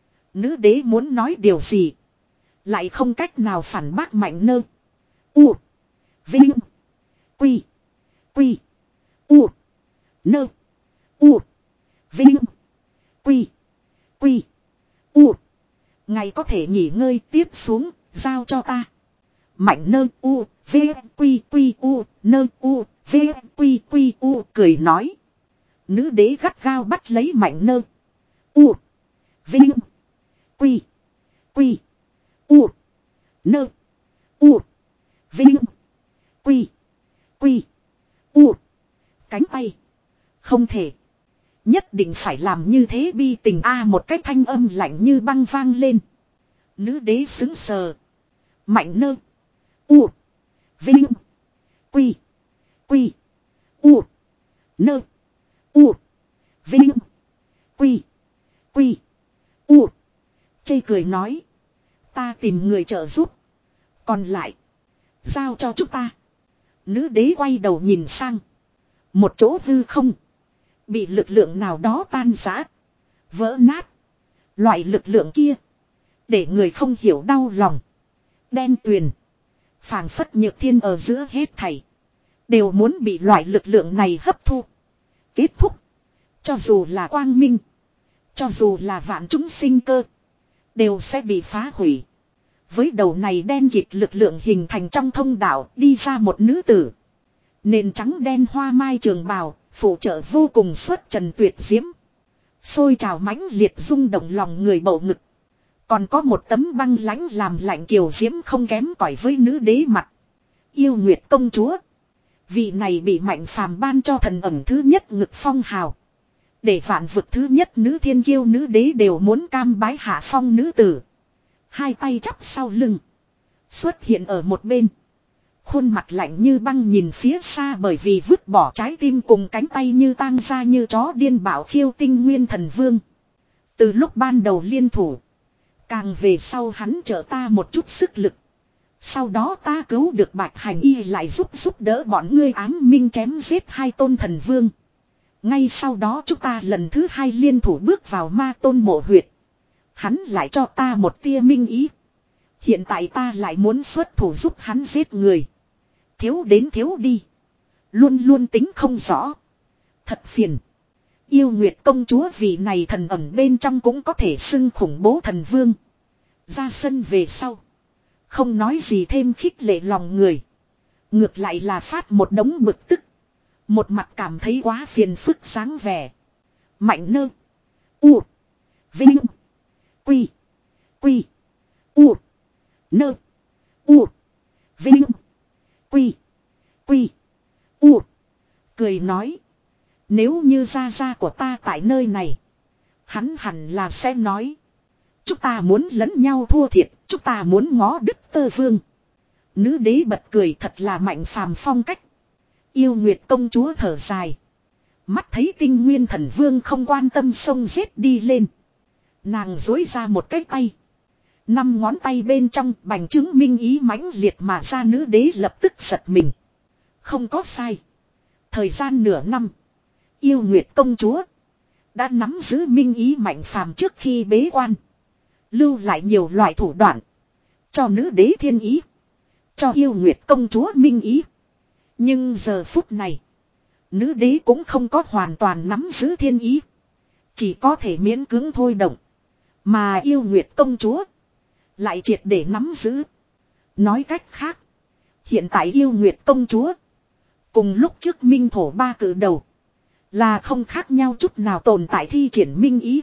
Nữ đế muốn nói điều gì. Lại không cách nào phản bác Mạnh Nơ. U. Vinh. Quy. Quy. U. Nơ. U. Vinh. Quy. Quy. U. Ngài có thể nghỉ ngơi tiếp xuống. Giao cho ta. Mạnh Nơ. U. V. Quy. Quy. U. Nơ. U. V. Quy. Quy. U. Cười nói. Nữ đế gắt gao bắt lấy Mạnh Nơ. U. Vinh. Quy. Quy. U. Nơ. U. Vinh. Quy. Quy. U. Cánh tay. Không thể. Nhất định phải làm như thế bi tình a một cái thanh âm lạnh như băng vang lên. Nữ đế xứng sờ. Mạnh Nơ. U. Vinh. Quy. Quy. U. Nơ. U. Vinh. Quy. Quy. U. Chê cười nói. Ta tìm người trợ giúp. Còn lại. Giao cho chúng ta. Nữ đế quay đầu nhìn sang. Một chỗ hư không. Bị lực lượng nào đó tan rã. Vỡ nát. Loại lực lượng kia. Để người không hiểu đau lòng. Đen tuyền. Phảng phất nhược thiên ở giữa hết thảy. Đều muốn bị loại lực lượng này hấp thu. Kết thúc. Cho dù là quang minh. Cho dù là vạn chúng sinh cơ. Đều sẽ bị phá hủy. Với đầu này đen kịt lực lượng hình thành trong thông đạo đi ra một nữ tử. Nền trắng đen hoa mai trường bào, phụ trợ vô cùng xuất trần tuyệt diễm. Xôi trào mãnh liệt rung động lòng người bầu ngực. Còn có một tấm băng lãnh làm lạnh kiều diễm không kém cỏi với nữ đế mặt. Yêu Nguyệt công chúa. Vị này bị Mạnh phàm ban cho thần ẩm thứ nhất ngực phong hào. Để vạn vực thứ nhất nữ thiên kiêu nữ đế đều muốn cam bái hạ phong nữ tử. Hai tay chắp sau lưng. Xuất hiện ở một bên. Khuôn mặt lạnh như băng nhìn phía xa bởi vì vứt bỏ trái tim cùng cánh tay như tang ra như chó điên bạo khiêu tinh nguyên thần vương. Từ lúc ban đầu liên thủ. Càng về sau hắn trợ ta một chút sức lực. Sau đó ta cứu được Bạch Hành Y lại giúp giúp đỡ bọn ngươi ám minh chém giết hai tôn thần vương. Ngay sau đó chúng ta lần thứ hai liên thủ bước vào ma tôn mộ huyệt. Hắn lại cho ta một tia minh ý. Hiện tại ta lại muốn xuất thủ giúp hắn giết người. Thiếu đến thiếu đi. Luôn luôn tính không rõ. Thật phiền. Yêu Nguyệt công chúa vị này thần ẩn bên trong cũng có thể xưng khủng bố thần vương. Ra sân về sau. Không nói gì thêm khích lệ lòng người. Ngược lại là phát một đống bực tức. Một mặt cảm thấy quá phiền phức sáng vẻ. Mạnh Nơ. U. Vinh. Quy. Quy. U. Nơ. U. Vinh. Quy. Quy. U. Cười nói. Nếu như gia gia của ta tại nơi này. Hắn hẳn là sẽ nói. Chúng ta muốn lẫn nhau thua thiệt. Chúng ta muốn ngó đức tơ vương. Nữ đế bật cười thật là Mạnh phàm phong cách. Yêu Nguyệt công chúa thở dài. Mắt thấy tinh nguyên thần vương không quan tâm xông giết đi lên. Nàng dối ra một cái tay. Năm ngón tay bên trong bành chứng minh ý mãnh liệt mà ra nữ đế lập tức giật mình. Không có sai. Thời gian nửa năm. Yêu Nguyệt công chúa. Đã nắm giữ minh ý Mạnh phàm trước khi bế quan. Lưu lại nhiều loại thủ đoạn. Cho nữ đế thiên ý. Cho yêu Nguyệt công chúa minh ý. Nhưng giờ phút này. Nữ đế cũng không có hoàn toàn nắm giữ thiên ý. Chỉ có thể miễn cưỡng thôi động. Mà yêu Nguyệt công chúa. Lại triệt để nắm giữ. Nói cách khác. Hiện tại yêu Nguyệt công chúa. Cùng lúc trước minh thổ ba cử đầu. Là không khác nhau chút nào tồn tại thi triển minh ý.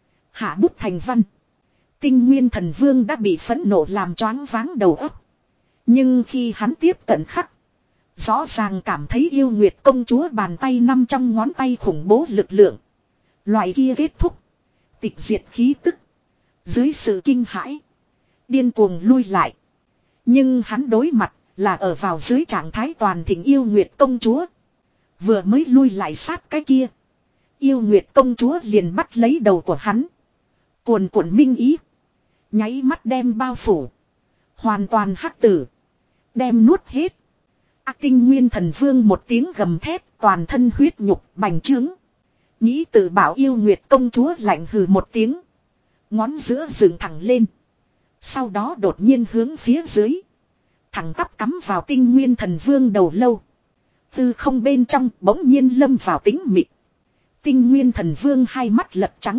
Hạ bút thành văn. Tinh nguyên thần vương đã bị phẫn nộ làm choáng váng đầu óc. Nhưng khi hắn tiếp cận khắc. Rõ ràng cảm thấy yêu nguyệt công chúa bàn tay nằm trong ngón tay khủng bố lực lượng. Loại kia kết thúc. Tịch diệt khí tức. Dưới sự kinh hãi. Điên cuồng lui lại. Nhưng hắn đối mặt là ở vào dưới trạng thái toàn thịnh yêu nguyệt công chúa. Vừa mới lui lại sát cái kia. Yêu nguyệt công chúa liền bắt lấy đầu của hắn. Cuồn cuộn minh ý. Nháy mắt đem bao phủ. Hoàn toàn hắc tử. Đem nuốt hết. A Tinh Nguyên Thần Vương một tiếng gầm thét, toàn thân huyết nhục bành trướng. Nghĩ tự bảo yêu nguyệt công chúa lạnh hừ một tiếng. Ngón giữa dựng thẳng lên. Sau đó đột nhiên hướng phía dưới. Thẳng tắp cắm vào Tinh Nguyên Thần Vương đầu lâu. Từ không bên trong bỗng nhiên lâm vào tĩnh mịch. Tinh Nguyên Thần Vương hai mắt lật trắng.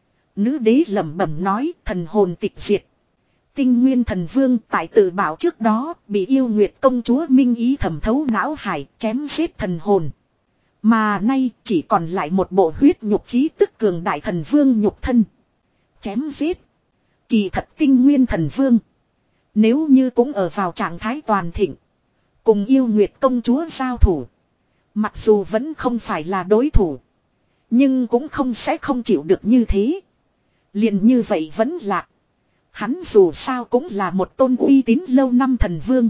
Nữ đế lẩm bẩm nói thần hồn tịch diệt. Tinh Nguyên Thần Vương tại tự bảo trước đó bị yêu nguyệt công chúa minh ý thẩm thấu não hải chém giết thần hồn. Mà nay chỉ còn lại một bộ huyết nhục khí tức cường đại thần vương nhục thân. Chém giết. Kỳ thật Tinh Nguyên Thần Vương. Nếu như cũng ở vào trạng thái toàn thịnh. Cùng yêu nguyệt công chúa giao thủ. Mặc dù vẫn không phải là đối thủ. Nhưng cũng không sẽ không chịu được như thế. Liền như vậy vẫn lạc. Hắn dù sao cũng là một tôn uy tín lâu năm thần vương.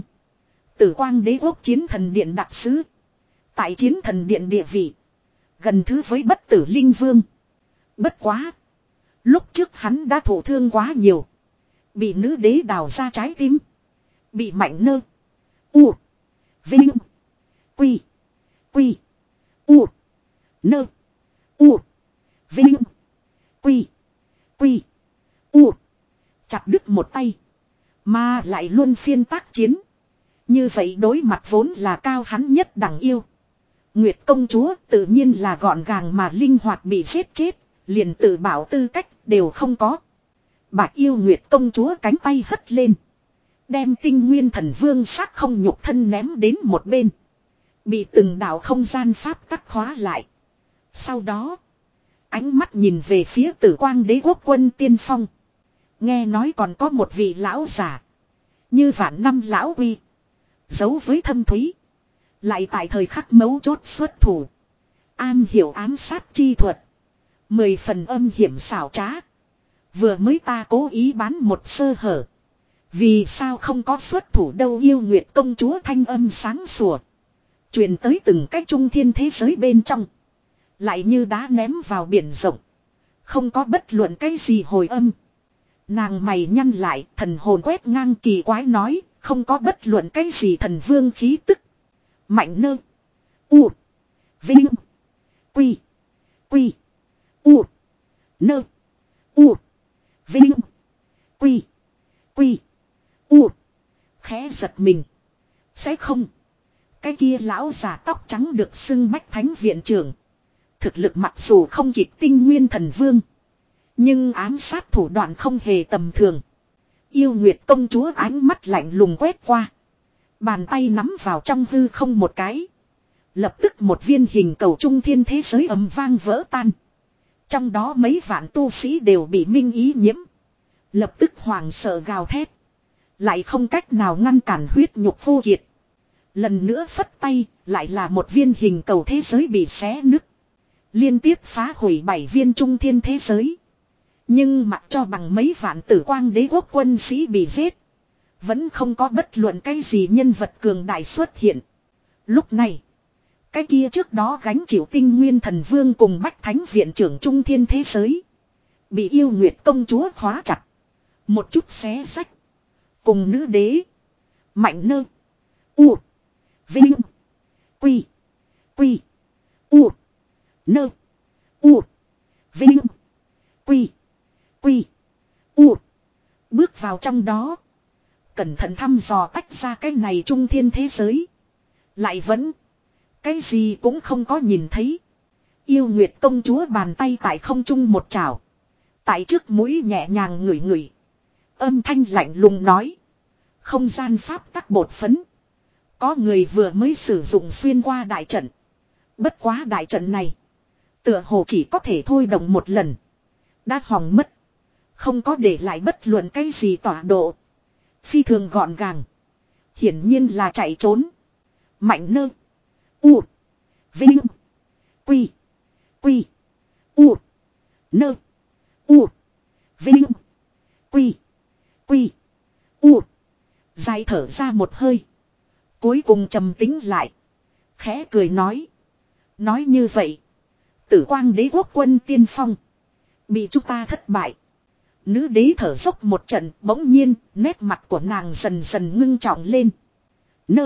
Tử Quang Đế Quốc Chiến Thần Điện đặc sứ. Tại Chiến Thần Điện địa vị. Gần thứ với Bất Tử Linh Vương. Bất quá. Lúc trước hắn đã thụ thương quá nhiều. Bị nữ đế đào ra trái tim. Bị Mạnh Nơ. U. Vinh. Quy. Quy. U. Nơ. U. Vinh. Quy. Quy. U. Chặt đứt một tay. Mà lại luôn phiên tác chiến. Như vậy đối mặt vốn là cao hắn nhất đẳng yêu. Nguyệt công chúa tự nhiên là gọn gàng mà linh hoạt bị giết chết. Liền tự bảo tư cách đều không có. Bạch yêu Nguyệt công chúa cánh tay hất lên. Đem Tinh Nguyên Thần Vương xác không nhục thân ném đến một bên. Bị từng đạo không gian pháp tắc khóa lại. Sau đó. Ánh mắt nhìn về phía Tử Quang Đế Quốc quân tiên phong. Nghe nói còn có một vị lão giả. Như vạn năm lão uy. Giấu với thâm thúy. Lại tại thời khắc mấu chốt xuất thủ. An hiểu ám sát chi thuật. Mười phần âm hiểm xảo trá. Vừa mới ta cố ý bán một sơ hở. Vì sao không có xuất thủ đâu yêu nguyệt công chúa thanh âm sáng sủa. Truyền tới từng cách trung thiên thế giới bên trong. Lại như đá ném vào biển rộng. Không có bất luận cái gì hồi âm. Nàng mày nhăn lại thần hồn quét ngang kỳ quái nói. Không có bất luận cái gì thần vương khí tức. Mạnh Nơ. U. Vinh. Quy. Quy. U. Nơ. U. Vinh. Quy. Quy. U. Khẽ giật mình. Sẽ không. Cái kia lão già tóc trắng được xưng Bách Thánh Viện trưởng. Thực lực mặc dù không kịp Tinh Nguyên Thần Vương. Nhưng ám sát thủ đoạn không hề tầm thường. Yêu Nguyệt công chúa ánh mắt lạnh lùng quét qua. Bàn tay nắm vào trong hư không một cái. Lập tức một viên hình cầu trung thiên thế giới ầm vang vỡ tan. Trong đó mấy vạn tu sĩ đều bị minh ý nhiễm. Lập tức hoàng sợ gào thét. Lại không cách nào ngăn cản huyết nhục vô kiệt. Lần nữa phất tay, lại là một viên hình cầu thế giới bị xé nứt. Liên tiếp phá hủy bảy viên trung thiên thế giới. Nhưng mặc cho bằng mấy vạn Tử Quang Đế Quốc quân sĩ bị giết. Vẫn không có bất luận cái gì nhân vật cường đại xuất hiện. Lúc này, cái kia trước đó gánh chịu Tinh Nguyên Thần Vương cùng Bách Thánh Viện trưởng trung thiên thế giới. Bị yêu Nguyệt công chúa khóa chặt. Một chút xé rách. Cùng nữ đế. Mạnh Nơ. U. Vinh. Quy. Quy. U. Nơ. U. Vinh. Quy. Quy. U. Bước vào trong đó. Cẩn thận thăm dò tách ra cái này trung thiên thế giới. Lại vẫn. Cái gì cũng không có nhìn thấy. Yêu Nguyệt công chúa bàn tay tại không trung một chảo. Tại trước mũi nhẹ nhàng ngửi ngửi. Âm thanh lạnh lùng nói. Không gian pháp tắc bột phấn. Có người vừa mới sử dụng xuyên qua đại trận. Bất quá đại trận này. Tựa hồ chỉ có thể thôi động một lần. Đã hỏng mất. Không có để lại bất luận cái gì tọa độ. Phi thường gọn gàng. Hiển nhiên là chạy trốn. Mạnh nơ. U. Vinh. Quy. Quy. U. Nơ. U. Vinh. Quy. Quy. U. Dài thở ra một hơi. Cuối cùng trầm tính lại. Khẽ cười nói. Nói như vậy. Tử quang đế quốc quân tiên phong. Bị chúng ta thất bại. Nữ đế thở dốc một trận. Bỗng nhiên nét mặt của nàng dần dần ngưng trọng lên. Nơ.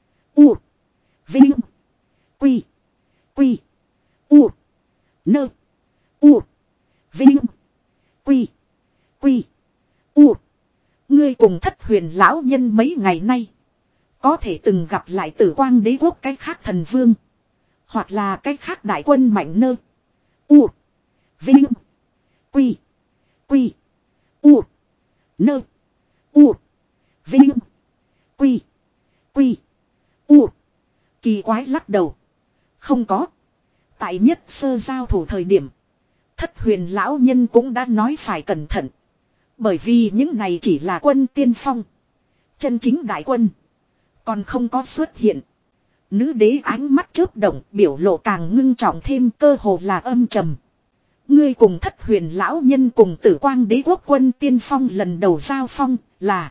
U. Vinh. Quy. Quy. U. Nơ. U. Vinh. Quy. Quy. U. Ngươi cùng Thất Huyền lão nhân mấy ngày nay. Có thể từng gặp lại Tử quang đế quốc cái khác thần vương. Hoặc là cái khác đại quân mạnh nơ. U. Vinh. Quy. Quy. U. Nơ. U. Vinh. Quy. Quy. U. Kỳ quái lắc đầu. Không có. Tại nhất sơ giao thủ thời điểm. Thất Huyền lão nhân cũng đã nói phải cẩn thận. Bởi vì những này chỉ là quân tiên phong. Chân chính đại quân. Còn không có xuất hiện. Nữ đế ánh mắt chớp động, biểu lộ càng ngưng trọng thêm, cơ hồ là âm trầm. Ngươi cùng Thất Huyền lão nhân cùng Tử quang đế quốc quân tiên phong lần đầu giao phong là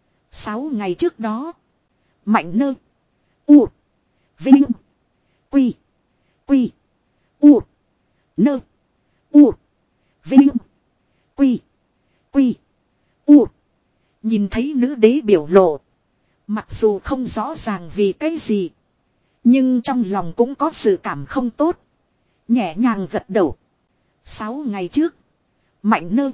sáu ngày trước đó. Mạnh nơ. U. Vinh. Quy. Quy. U. Nơ. U. Vinh. Quy. Quy. U. Nhìn thấy nữ đế biểu lộ. Mặc dù không rõ ràng vì cái gì. Nhưng trong lòng cũng có sự cảm không tốt. Nhẹ nhàng gật đầu. Sáu ngày trước. Mạnh nơ.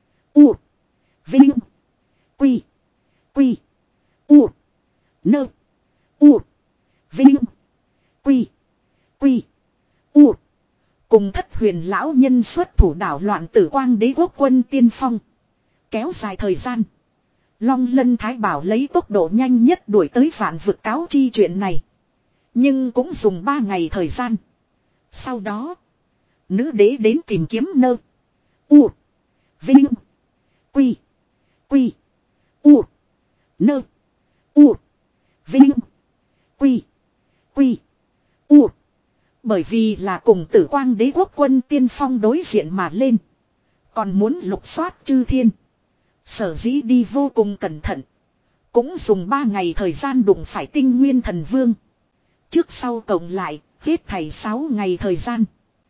U. Vinh. Quy. Quy. U. Nơ. U. Vinh. Quy. Quy. U. Cùng Thất Huyền lão nhân xuất thủ đảo loạn Tử quang đế quốc quân tiên phong. Kéo dài thời gian. Long Lân Thái Bảo lấy tốc độ nhanh nhất đuổi tới Vạn Vực cáo chi chuyện này. Nhưng cũng dùng ba ngày thời gian. Sau đó. Nữ đế đến tìm kiếm nơ. U. Vinh. Quy. Quy. U. Nơ. U. Vinh. Quy. Quy. U. Bởi vì là cùng Tử quang đế quốc quân tiên phong đối diện mà lên. Còn muốn lục soát chư thiên. Sở dĩ đi vô cùng cẩn thận. Cũng dùng ba ngày thời gian đụng phải Tinh Nguyên Thần Vương. Trước sau cộng lại, hết thảy sáu ngày thời gian.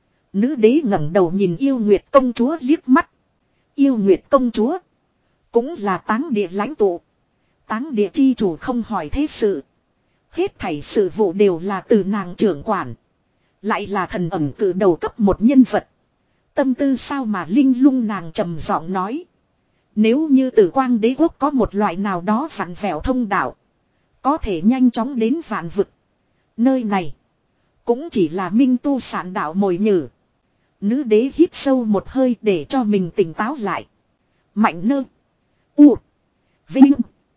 Nữ đế ngẩng đầu nhìn Yêu Nguyệt công chúa liếc mắt. Yêu Nguyệt công chúa. Cũng là táng địa lãnh tụ. Táng địa chi chủ không hỏi thế sự. Hết thảy sự vụ đều là từ nàng trưởng quản. Lại là thần ẩn cử đầu cấp một nhân vật. Tâm tư sao mà linh lung, nàng trầm giọng nói. Nếu như Tử quang đế quốc có một loại nào đó vặn vẹo thông đạo. Có thể nhanh chóng đến Vạn Vực. Nơi này. Cũng chỉ là minh tu sản đạo mồi nhử. Nữ đế hít sâu một hơi để cho mình tỉnh táo lại. Mạnh nơ. U. Vinh.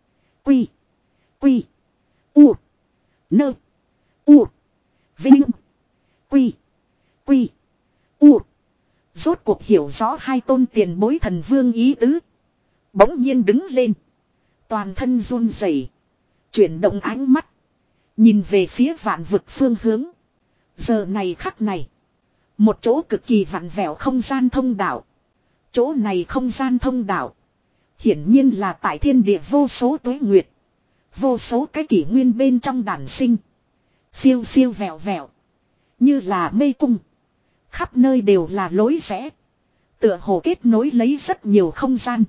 Quy. Quy. U. Nơ. U. Vinh. Quy. Quy. U. Rốt cuộc hiểu rõ hai tôn tiền bối thần vương ý tứ. Bỗng nhiên đứng lên. Toàn thân run rẩy, chuyển động ánh mắt. Nhìn về phía Vạn Vực phương hướng. Giờ này khắc này. Một chỗ cực kỳ vặn vẹo không gian thông đạo. Chỗ này không gian thông đạo. Hiển nhiên là tại thiên địa vô số tuế nguyệt. Vô số cái kỷ nguyên bên trong đản sinh. Siêu siêu vẹo vẹo. Như là mê cung. Khắp nơi đều là lối rẽ. Tựa hồ kết nối lấy rất nhiều không gian.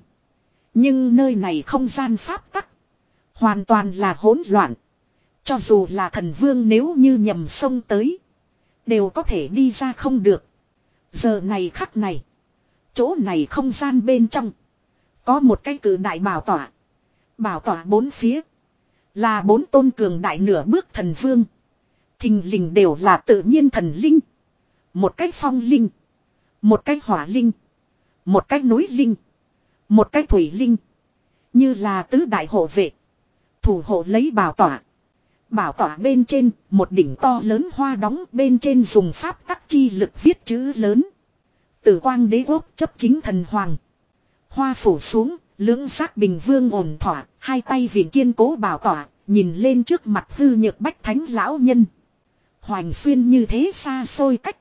Nhưng nơi này không gian pháp tắc. Hoàn toàn là hỗn loạn. Cho dù là thần vương nếu như nhầm sông tới. Đều có thể đi ra không được. Giờ này khắc này. Chỗ này không gian bên trong. Có một cái cử đại bảo tỏa. Bảo tỏa bốn phía. Là bốn tôn cường đại nửa bước thần vương. Thình lình đều là tự nhiên thần linh. Một cái phong linh. Một cái hỏa linh. Một cái núi linh. Một cái thủy linh. Như là tứ đại hộ vệ. Thủ hộ lấy bảo tỏa. Bảo tỏa bên trên, một đỉnh to lớn hoa đóng, bên trên dùng pháp tắc chi lực viết chữ lớn. Tử quang đế quốc chấp chính thần hoàng. Hoa phủ xuống, lưỡng giác bình vương ổn thỏa, hai tay vịn kiên cố bảo tỏa, Nhìn lên trước mặt hư nhược bách thánh lão nhân. Hoành xuyên như thế xa xôi cách.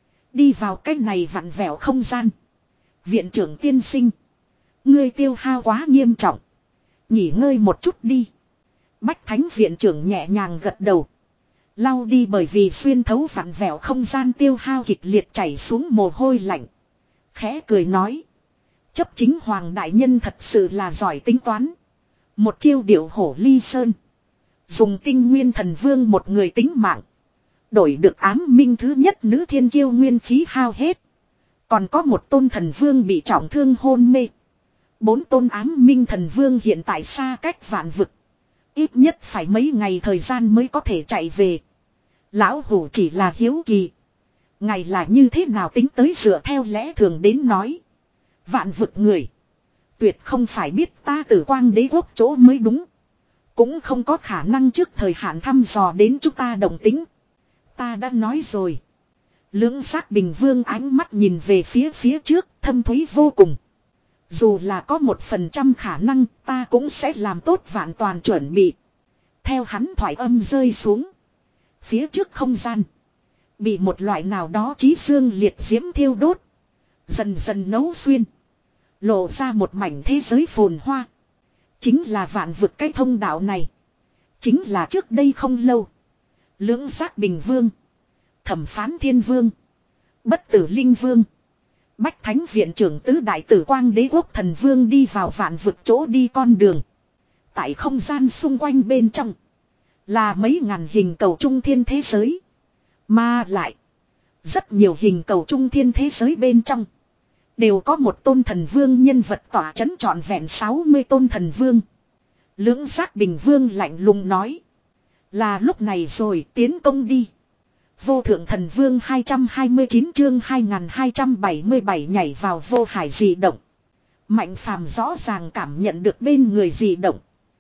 Đi vào cái này vặn vẹo không gian. Viện trưởng tiên sinh. Ngươi tiêu hao quá nghiêm trọng. Nghỉ ngơi một chút đi. Bách thánh viện trưởng nhẹ nhàng gật đầu. Lau đi bởi vì xuyên thấu vặn vẹo không gian tiêu hao kịch liệt chảy xuống mồ hôi lạnh. Khẽ cười nói. Chấp chính hoàng đại nhân thật sự là giỏi tính toán. Một chiêu điệu hổ ly sơn. Dùng tinh nguyên thần vương một người tính mạng. Đổi được ám minh thứ nhất nữ thiên kiêu nguyên khí hao hết. Còn có một tôn thần vương bị trọng thương hôn mê. Bốn tôn ám minh thần vương hiện tại xa cách vạn vực. Ít nhất phải mấy ngày thời gian mới có thể chạy về. Lão hủ chỉ là hiếu kỳ. Ngày là như thế nào tính tới dựa theo lẽ thường đến nói. Vạn vực người. Tuyệt không phải biết ta tử quang đế quốc chỗ mới đúng. Cũng không có khả năng trước thời hạn thăm dò đến chúng ta đồng tính. Ta đã nói rồi. Lưỡng giác bình vương ánh mắt nhìn về phía phía trước thâm thúy vô cùng. Dù là có một phần trăm khả năng ta cũng sẽ làm tốt vạn toàn chuẩn bị. Theo hắn thoại âm rơi xuống. Phía trước không gian. Bị một loại nào đó chí dương liệt diễm thiêu đốt. Dần dần nấu xuyên. Lộ ra một mảnh thế giới phồn hoa. Chính là vạn vực cái thông đạo này. Chính là trước đây không lâu. Lưỡng giác bình vương. Thẩm phán thiên vương. Bất tử linh vương. Bách thánh viện trưởng tứ đại tử quang đế quốc thần vương đi vào vạn vực chỗ đi con đường. Tại không gian xung quanh bên trong. Là mấy ngàn hình cầu trung thiên thế giới. Mà lại. Rất nhiều hình cầu trung thiên thế giới bên trong. Đều có một tôn thần vương nhân vật tỏa chấn trọn vẹn sáu mươi tôn thần vương. Lưỡng giác bình vương lạnh lùng nói. Là lúc này rồi tiến công đi. Vô thượng thần vương hai trăm hai mươi chín chương hai nghìn hai trăm bảy mươi bảy nhảy vào vô hải dị động. Mạnh phàm rõ ràng cảm nhận được bên người dị động.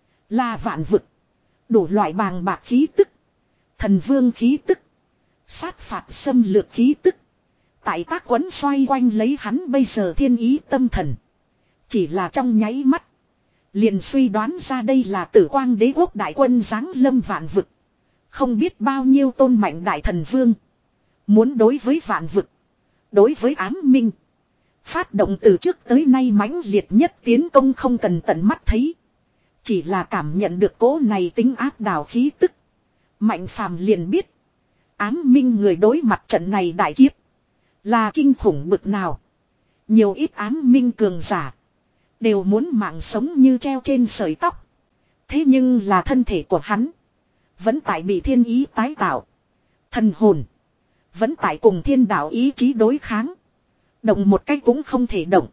Là vạn vực. Đủ loại bàng bạc khí tức. Thần vương khí tức. Sát phạt xâm lược khí tức. Tại tác quấn xoay quanh lấy hắn bây giờ thiên ý tâm thần. Chỉ là trong nháy mắt. Liền suy đoán ra đây là tử quang đế quốc đại quân giáng lâm vạn vực. Không biết bao nhiêu tôn mạnh đại thần vương. Muốn đối với vạn vực. Đối với ám minh. Phát động từ trước tới nay mãnh liệt nhất tiến công không cần tận mắt thấy. Chỉ là cảm nhận được cỗ này tính áp đảo khí tức. Mạnh phàm liền biết. Ám minh người đối mặt trận này đại kiếp. Là kinh khủng bực nào. Nhiều ít ám minh cường giả. Đều muốn mạng sống như treo trên sợi tóc. Thế nhưng là thân thể của hắn. Vẫn tại bị thiên ý tái tạo. Thần hồn. Vẫn tại cùng thiên đạo ý chí đối kháng. Động một cách cũng không thể động.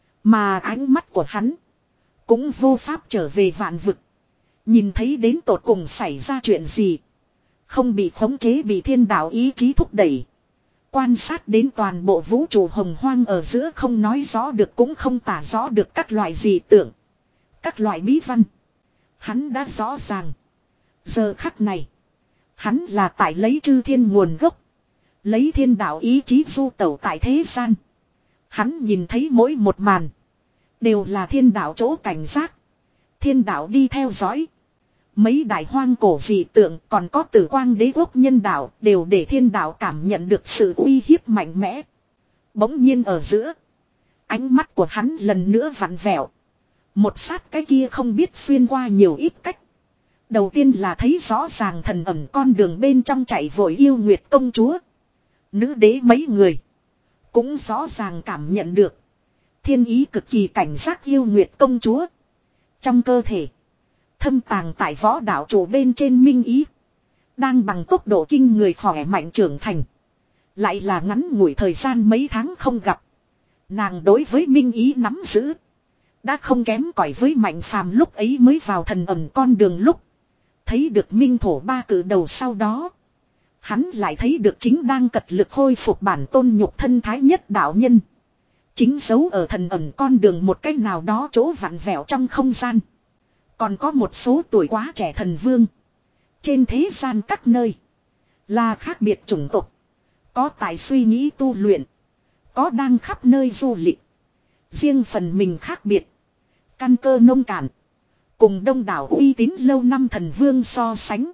Mà ánh mắt của hắn. Cũng vô pháp trở về vạn vực. Nhìn thấy đến tột cùng xảy ra chuyện gì. Không bị khống chế bị thiên đạo ý chí thúc đẩy. Quan sát đến toàn bộ vũ trụ hồng hoang ở giữa không nói rõ được cũng không tả rõ được các loại dị tượng. Các loại bí văn. Hắn đã rõ ràng. Giờ khắc này. Hắn là tại lấy chư thiên nguồn gốc. Lấy thiên đạo ý chí du tẩu tại thế gian. Hắn nhìn thấy mỗi một màn. Đều là thiên đạo chỗ cảnh giác. Thiên đạo đi theo dõi. Mấy đại hoang cổ dị tượng còn có tử quang đế quốc nhân đạo đều để thiên đạo cảm nhận được sự uy hiếp mạnh mẽ. Bỗng nhiên ở giữa. Ánh mắt của hắn lần nữa vặn vẹo. Một sát cái kia không biết xuyên qua nhiều ít cách. Đầu tiên là thấy rõ ràng thần ẩn con đường bên trong chạy vội yêu nguyệt công chúa. Nữ đế mấy người. Cũng rõ ràng cảm nhận được. Thiên ý cực kỳ cảnh giác yêu nguyệt công chúa. Trong cơ thể. Thâm tàng tại võ đạo chủ bên trên minh ý. Đang bằng tốc độ kinh người khỏe mạnh trưởng thành. Lại là ngắn ngủi thời gian mấy tháng không gặp. Nàng đối với minh ý nắm giữ. Đã không kém cỏi với mạnh phàm lúc ấy mới vào thần ẩn con đường lúc. Thấy được minh thổ ba cử đầu sau đó. Hắn lại thấy được chính đang cật lực khôi phục bản tôn nhục thân thái nhất đạo nhân. Chính giấu ở thần ẩn con đường một cách nào đó chỗ vặn vẹo trong không gian. Còn có một số tuổi quá trẻ thần vương. Trên thế gian các nơi. Là khác biệt chủng tộc. Có tại suy nghĩ tu luyện. Có đang khắp nơi du lịch. Riêng phần mình khác biệt. Căn cơ nông cạn. Cùng đông đảo uy tín lâu năm thần vương so sánh.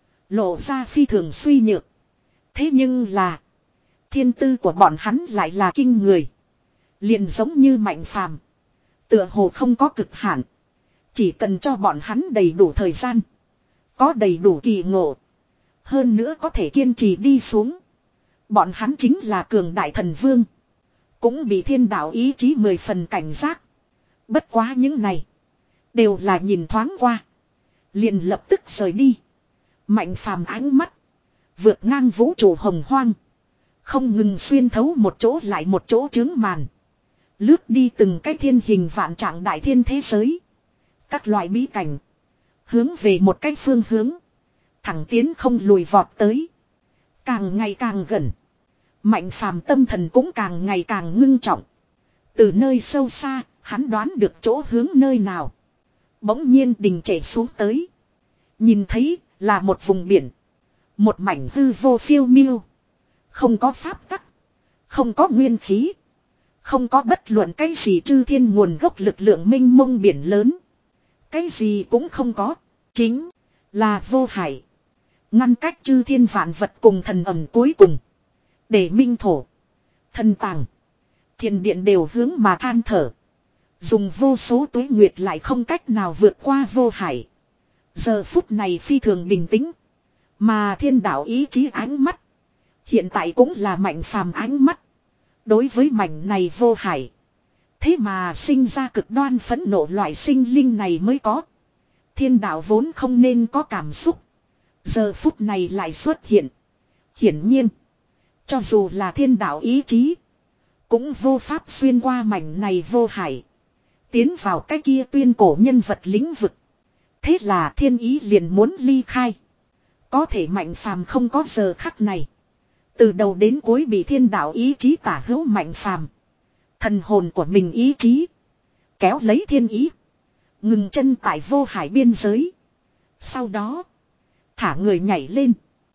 Lộ ra phi thường suy nhược. Thế nhưng là. Thiên tư của bọn hắn lại là kinh người. Liền giống như Mạnh Phàm. Tựa hồ không có cực hạn. Chỉ cần cho bọn hắn đầy đủ thời gian. Có đầy đủ kỳ ngộ. Hơn nữa có thể kiên trì đi xuống. Bọn hắn chính là cường đại thần vương. Cũng bị thiên đạo ý chí mười phần cảnh giác. Bất quá những này. Đều là nhìn thoáng qua. Liền lập tức rời đi. Mạnh Phàm ánh mắt. Vượt ngang vũ trụ hồng hoang. Không ngừng xuyên thấu một chỗ lại một chỗ chướng màn. Lướt đi từng cái thiên hình vạn trạng đại thiên thế giới. Các loại bí cảnh. Hướng về một cái phương hướng. Thẳng tiến không lùi vọt tới. Càng ngày càng gần. Mạnh Phàm tâm thần cũng càng ngày càng ngưng trọng. Từ nơi sâu xa, hắn đoán được chỗ hướng nơi nào. Bỗng nhiên đình trệ xuống tới. Nhìn thấy là một vùng biển. Một mảnh hư vô phiêu miêu. Không có pháp tắc. Không có nguyên khí. Không có bất luận cái gì chư thiên nguồn gốc lực lượng minh mông biển lớn. Cái gì cũng không có. Chính là vô hải. Ngăn cách chư thiên vạn vật cùng thần ẩm cuối cùng. Để minh thổ. Thần tàng. Thiền điện đều hướng mà than thở. Dùng vô số tuế nguyệt lại không cách nào vượt qua vô hải. Giờ phút này phi thường bình tĩnh. Mà thiên đạo ý chí ánh mắt. Hiện tại cũng là Mạnh Phàm ánh mắt. Đối với mảnh này vô hải. Thế mà sinh ra cực đoan phẫn nộ loại sinh linh này mới có. Thiên đạo vốn không nên có cảm xúc. Giờ phút này lại xuất hiện. Hiển nhiên. Cho dù là thiên đạo ý chí. Cũng vô pháp xuyên qua mảnh này vô hải. Tiến vào cái kia tuyên cổ nhân vật lĩnh vực. Thế là thiên ý liền muốn ly khai. Có thể Mạnh Phàm không có giờ khắc này. Từ đầu đến cuối bị thiên đạo ý chí tả hữu Mạnh Phàm. Thần hồn của mình ý chí. Kéo lấy thiên ý. Ngừng chân tại vô hải biên giới. Sau đó. Thả người nhảy lên.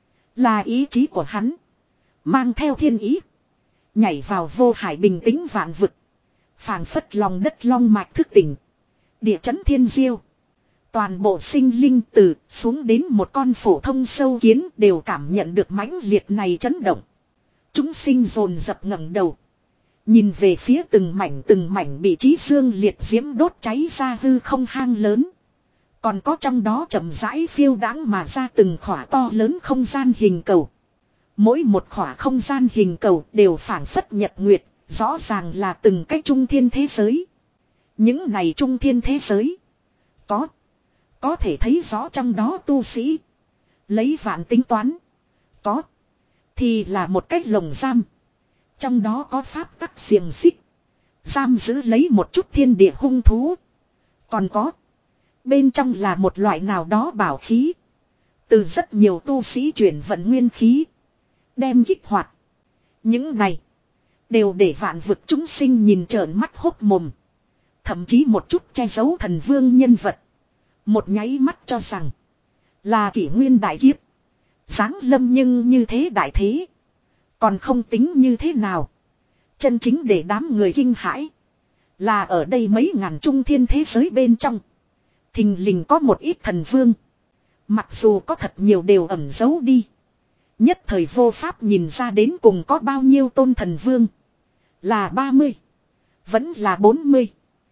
Là ý chí của hắn. Mang theo thiên ý. Nhảy vào vô hải bình tĩnh vạn vực. Phảng phất lòng đất long mạch thức tỉnh. Địa chấn thiên diêu. Toàn bộ sinh linh từ xuống đến một con phổ thông sâu kiến đều cảm nhận được mãnh liệt này chấn động. Chúng sinh dồn dập ngẩng đầu. Nhìn về phía từng mảnh từng mảnh bị chí xương liệt diễm đốt cháy ra hư không hang lớn. Còn có trong đó chậm rãi phiêu đãng mà ra từng khỏa to lớn không gian hình cầu. Mỗi một khỏa không gian hình cầu đều phảng phất nhật nguyệt, rõ ràng là từng cái trung thiên thế giới. Những này trung thiên thế giới. Có. Có thể thấy rõ trong đó tu sĩ. Lấy vạn tính toán. Có. Thì là một cách lồng giam. Trong đó có pháp tắc xiềng xích. Giam giữ lấy một chút thiên địa hung thú. Còn có. Bên trong là một loại nào đó bảo khí. Từ rất nhiều tu sĩ chuyển vận nguyên khí. Đem kích hoạt. Những này. Đều để vạn vực chúng sinh nhìn trợn mắt hốc mồm. Thậm chí một chút che giấu thần vương nhân vật. Một nháy mắt cho rằng. Là kỷ nguyên đại kiếp. Giáng lâm nhưng như thế đại thế. Còn không tính như thế nào. Chân chính để đám người kinh hãi. Là ở đây mấy ngàn trung thiên thế giới bên trong. Thình lình có một ít thần vương. Mặc dù có thật nhiều đều ẩn giấu đi. Nhất thời vô pháp nhìn ra đến cùng có bao nhiêu tôn thần vương. Là ba mươi. Vẫn là bốn mươi.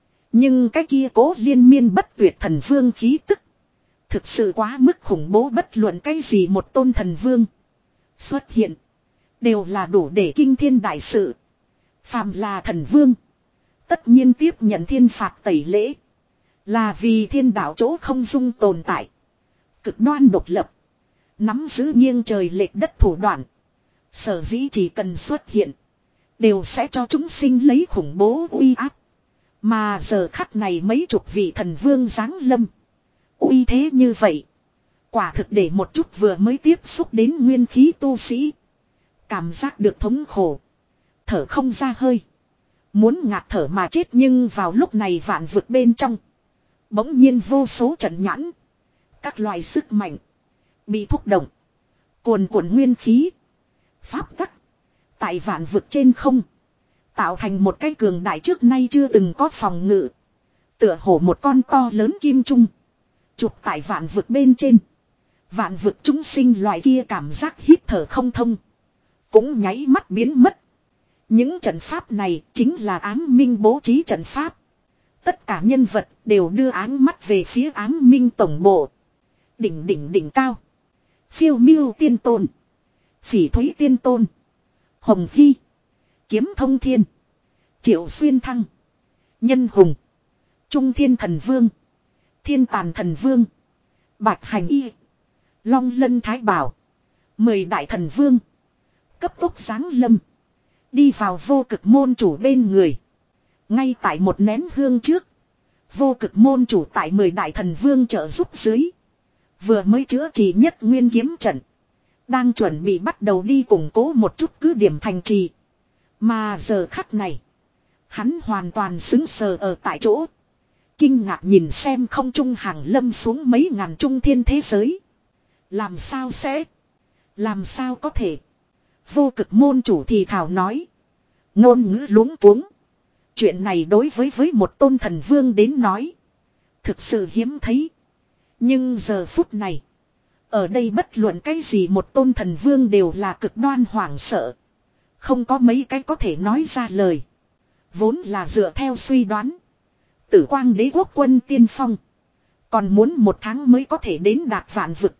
Nhưng cái kia cố liên miên bất tuyệt thần vương khí tức. Thực sự quá mức khủng bố, bất luận cái gì một tôn thần vương xuất hiện. Đều là đủ để kinh thiên đại sự. Phàm là thần vương. Tất nhiên tiếp nhận thiên phạt tẩy lễ. Là vì thiên đạo chỗ không dung tồn tại. Cực đoan độc lập. Nắm giữ nghiêng trời lệch đất thủ đoạn. Sở dĩ chỉ cần xuất hiện. Đều sẽ cho chúng sinh lấy khủng bố uy áp. Mà giờ khắc này mấy chục vị thần vương giáng lâm. Uy thế như vậy. Quả thực để một chút vừa mới tiếp xúc đến nguyên khí tu sĩ. Cảm giác được thống khổ. Thở không ra hơi. Muốn ngạt thở mà chết, nhưng vào lúc này vạn vực bên trong. Bỗng nhiên vô số trận nhãn. Các loại sức mạnh. Bị thúc động. Cuồn cuộn nguyên khí. Pháp tắc. Tại vạn vực trên không. Tạo thành một cái cường đại trước nay chưa từng có phòng ngự. Tựa hồ một con to lớn kim trung. Chụp tại vạn vực bên trên. Vạn vực chúng sinh loại kia cảm giác hít thở không thông. Cũng nháy mắt biến mất. Những trận pháp này chính là ám minh bố trí trận pháp. Tất cả nhân vật đều đưa áng mắt về phía ám minh tổng bộ. Đỉnh đỉnh đỉnh cao. Phiêu miêu tiên tôn. Phỉ thúy tiên tôn. Hồng Hy. Kiếm thông thiên. Triệu xuyên thăng. Nhân hùng. Trung thiên thần vương. Thiên tàn thần vương. Bạch hành y. Long lân thái bảo. Mười đại thần vương. Cấp tốc giáng lâm. Đi vào vô cực môn chủ bên người. Ngay tại một nén hương trước. Vô cực môn chủ tại mười đại thần vương trợ giúp dưới. Vừa mới chữa trị nhất nguyên kiếm trận. Đang chuẩn bị bắt đầu đi củng cố một chút cứ điểm thành trì. Mà giờ khắc này. Hắn hoàn toàn xứng sờ ở tại chỗ. Kinh ngạc nhìn xem không trung hàng lâm xuống mấy ngàn trung thiên thế giới. Làm sao sẽ? Làm sao có thể? Vô cực môn chủ thì thảo nói. Ngôn ngữ luống cuống. Chuyện này đối với với một tôn thần vương đến nói. Thực sự hiếm thấy. Nhưng giờ phút này. Ở đây bất luận cái gì một tôn thần vương đều là cực đoan hoảng sợ. Không có mấy cái có thể nói ra lời. Vốn là dựa theo suy đoán. Tử quang đế quốc quân tiên phong. Còn muốn một tháng mới có thể đến đạt vạn vực.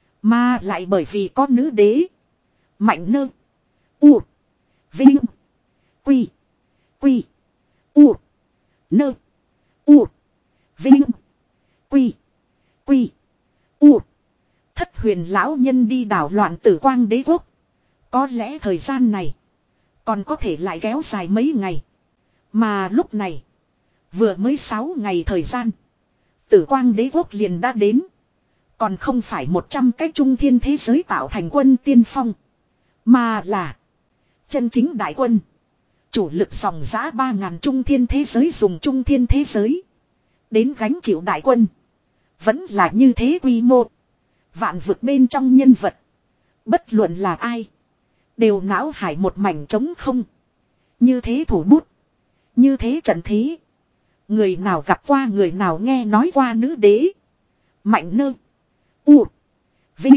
Mà lại bởi vì có nữ đế. Mạnh nơ. U. Vinh. Quy. Quy. U. Nơ. U. Vinh. Quy. Quy. U. Thất huyền lão nhân đi đảo loạn tử quang đế quốc. Có lẽ thời gian này. Còn có thể lại kéo dài mấy ngày. Mà lúc này. Vừa mới sáu ngày thời gian. Tử quang đế quốc liền đã đến. Còn không phải một trăm cái trung thiên thế giới tạo thành quân tiên phong. Mà là. Chân chính đại quân. Chủ lực dòng giã ba ngàn trung thiên thế giới dùng trung thiên thế giới. Đến gánh chịu đại quân. Vẫn là như thế quy mô. Vạn vực bên trong nhân vật. Bất luận là ai. Đều não hải một mảnh trống không. Như thế thủ bút. Như thế trận thế. Người nào gặp qua người nào nghe nói qua nữ đế. Mạnh nơ. U. Vinh.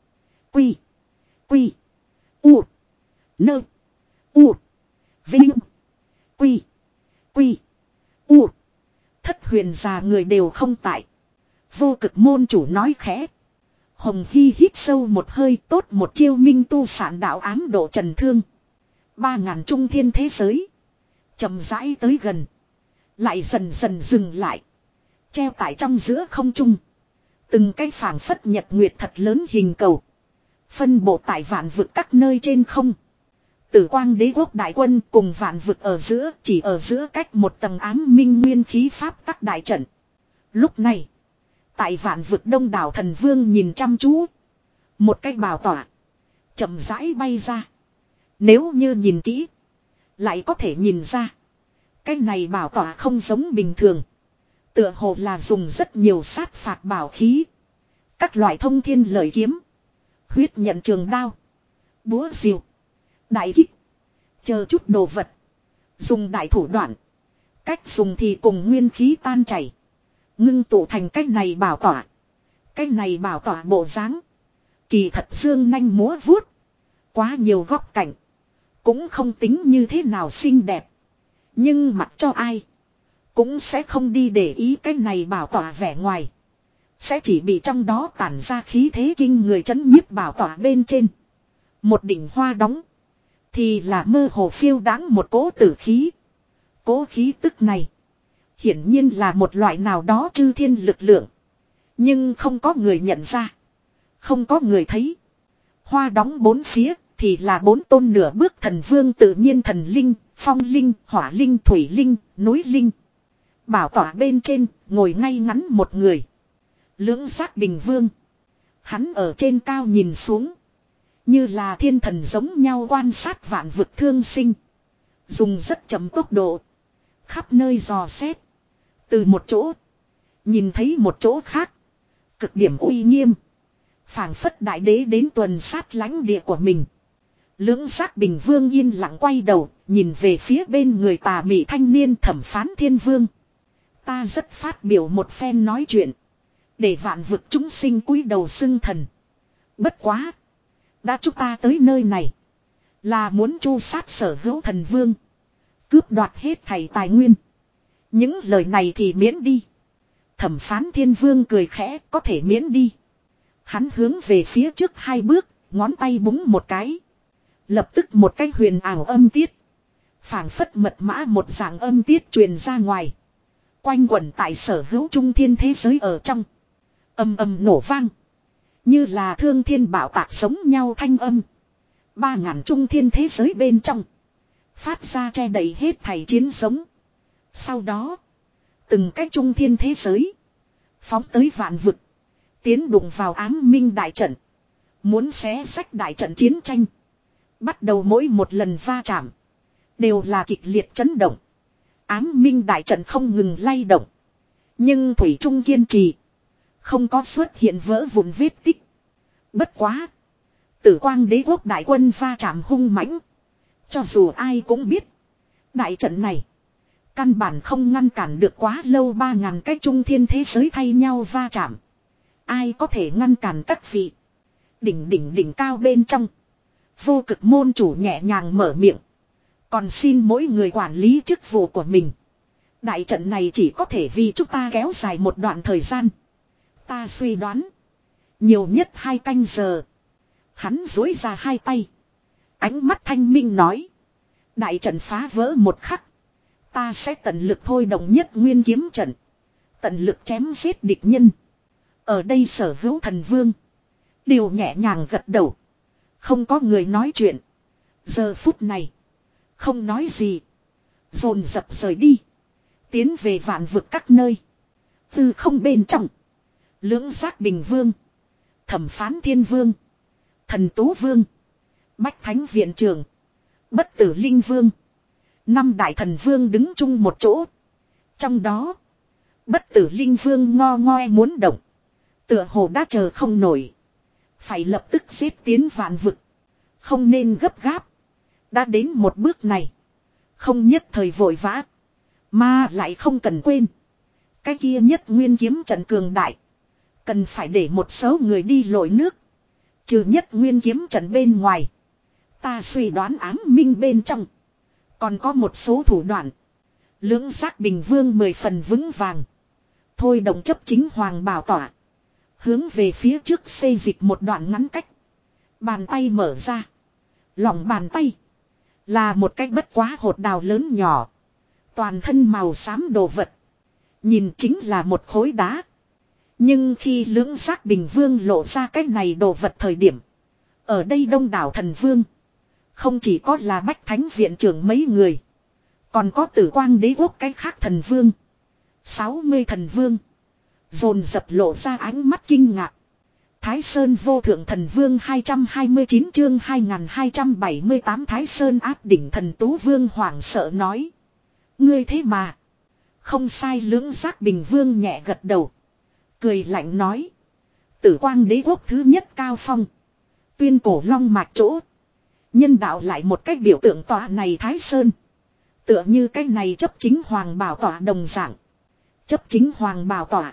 Quy. Quy. U. Nơ. U. Vinh. Quy. Quy. U. Thất huyền già người đều không tại. Vô cực môn chủ nói khẽ. Hồng Hy hít sâu một hơi tốt một chiêu minh tu sản đạo ám độ trần thương. Ba ngàn trung thiên thế giới. Chậm rãi tới gần. Lại dần dần dừng lại. Treo tại trong giữa không trung. Từng cái phảng phất nhật nguyệt thật lớn hình cầu. Phân bộ tại vạn vực các nơi trên không. Tử quang đế quốc đại quân cùng vạn vực ở giữa. Chỉ ở giữa cách một tầng ám minh nguyên khí pháp tắc đại trận. Lúc này. Tại vạn vực đông đảo thần vương nhìn chăm chú. Một cái bào tỏa. Chậm rãi bay ra. Nếu như nhìn kỹ. Lại có thể nhìn ra. Cái này bảo tỏa không giống bình thường. Tựa hồ là dùng rất nhiều sát phạt bảo khí. Các loại thông thiên lợi kiếm. Huyết nhận trường đao. Búa rìu. Đại kích. Chờ chút đồ vật. Dùng đại thủ đoạn. Cách dùng thì cùng nguyên khí tan chảy. Ngưng tụ thành cái này bảo tỏa. Cái này bảo tỏa bộ dáng. Kỳ thật dương nanh múa vuốt. Quá nhiều góc cạnh. Cũng không tính như thế nào xinh đẹp. Nhưng mặc cho ai. Cũng sẽ không đi để ý cái này bảo tỏa vẻ ngoài. Sẽ chỉ bị trong đó tản ra khí thế kinh người chấn nhiếp bảo tỏa bên trên. Một đỉnh hoa đóng. Thì là mơ hồ phiêu đáng một cỗ tử khí. Cỗ khí tức này. Hiển nhiên là một loại nào đó chư thiên lực lượng. Nhưng không có người nhận ra. Không có người thấy. Hoa đóng bốn phía thì là bốn tôn nửa bước thần vương tự nhiên thần linh, phong linh, hỏa linh, thủy linh, núi linh. Bảo tỏa bên trên ngồi ngay ngắn một người. Lưỡng giác bình vương. Hắn ở trên cao nhìn xuống. Như là thiên thần giống nhau quan sát vạn vực thương sinh. Dùng rất chậm tốc độ. Khắp nơi dò xét. Từ một chỗ. Nhìn thấy một chỗ khác. Cực điểm uy nghiêm. Phảng phất đại đế đến tuần sát lãnh địa của mình. Lưỡng giác bình vương yên lặng quay đầu. Nhìn về phía bên người tà mị thanh niên thẩm phán thiên vương. Ta rất phát biểu một phen nói chuyện. Để vạn vực chúng sinh cúi đầu xưng thần. Bất quá. Đã chúng ta tới nơi này. Là muốn tru sát sở hữu thần vương. Cướp đoạt hết thảy tài nguyên. Những lời này thì miễn đi. Thẩm phán thiên vương cười khẽ, có thể miễn đi. Hắn hướng về phía trước hai bước, ngón tay búng một cái. Lập tức một cái huyền ảo âm tiết. Phảng phất mật mã một dạng âm tiết truyền ra ngoài. Quanh quẩn tại sở hữu trung thiên thế giới ở trong. Âm âm nổ vang. Như là thương thiên bảo tạc giống nhau thanh âm. Ba ngàn trung thiên thế giới bên trong. Phát ra che đậy hết thảy chiến giống. Sau đó. Từng cái trung thiên thế giới. Phóng tới vạn vực. Tiến đụng vào ám minh đại trận. Muốn xé sách đại trận chiến tranh. Bắt đầu mỗi một lần va chạm. Đều là kịch liệt chấn động. Ám minh đại trận không ngừng lay động. Nhưng Thủy Trung kiên trì. Không có xuất hiện vỡ vụn vết tích. Bất quá. Tử quang đế quốc đại quân va chạm hung mãnh. Cho dù ai cũng biết. Đại trận này. Căn bản không ngăn cản được quá lâu ba ngàn cái trung thiên thế giới thay nhau va chạm. Ai có thể ngăn cản các vị. Đỉnh đỉnh đỉnh cao bên trong. Vô cực môn chủ nhẹ nhàng mở miệng. Còn xin mỗi người quản lý chức vụ của mình. Đại trận này chỉ có thể vì chúng ta kéo dài một đoạn thời gian. Ta suy đoán. Nhiều nhất hai canh giờ. Hắn dối ra hai tay. Ánh mắt thanh minh nói. Đại trận phá vỡ một khắc. Ta sẽ tận lực thôi động nhất nguyên kiếm trận. Tận lực chém giết địch nhân. Ở đây sở hữu thần vương. Đều nhẹ nhàng gật đầu. Không có người nói chuyện. Giờ phút này. Không nói gì. Dồn dập rời đi. Tiến về vạn vực các nơi. Từ không bên trong. Lưỡng giác bình vương. Thẩm phán thiên vương. Thần tú vương. Bách thánh viện trưởng. Bất tử linh vương. Năm đại thần vương đứng chung một chỗ. Trong đó. Bất tử linh vương ngo ngoe muốn động. Tựa hồ đã chờ không nổi. Phải lập tức giết tiến vạn vực. Không nên gấp gáp. Đã đến một bước này. Không nhất thời vội vã. Mà lại không cần quên. Cái kia nhất nguyên kiếm trận cường đại. Cần phải để một số người đi lội nước. Trừ nhất nguyên kiếm trận bên ngoài. Ta suy đoán ám minh bên trong. Còn có một số thủ đoạn. Lưỡng giác bình vương mười phần vững vàng. Thôi động chấp chính hoàng bảo tỏa. Hướng về phía trước xây dịch một đoạn ngắn cách. Bàn tay mở ra. Lòng bàn tay. Là một cách bất quá hột đào lớn nhỏ. Toàn thân màu xám đồ vật. Nhìn chính là một khối đá. Nhưng khi lưỡng giác bình vương lộ ra cái này đồ vật thời điểm. Ở đây đông đảo thần vương. Không chỉ có là bách thánh viện trưởng mấy người. Còn có tử quang đế quốc cái khác thần vương. sáu mươi thần vương. Dồn dập lộ ra ánh mắt kinh ngạc. Thái Sơn vô thượng thần vương hai trăm hai mươi chín chương hai nghìn hai trăm bảy mươi tám Thái Sơn áp đỉnh thần tú vương hoảng sợ nói. Ngươi thế mà. Không sai lưỡng giác bình vương nhẹ gật đầu. Cười lạnh nói. Tử quang đế quốc thứ nhất cao phong. Tuyên cổ long mạch chỗ. Nhân đạo lại một cách biểu tượng tọa này Thái Sơn. Tựa như cái này chấp chính hoàng bảo tọa đồng dạng. Chấp chính hoàng bảo tọa.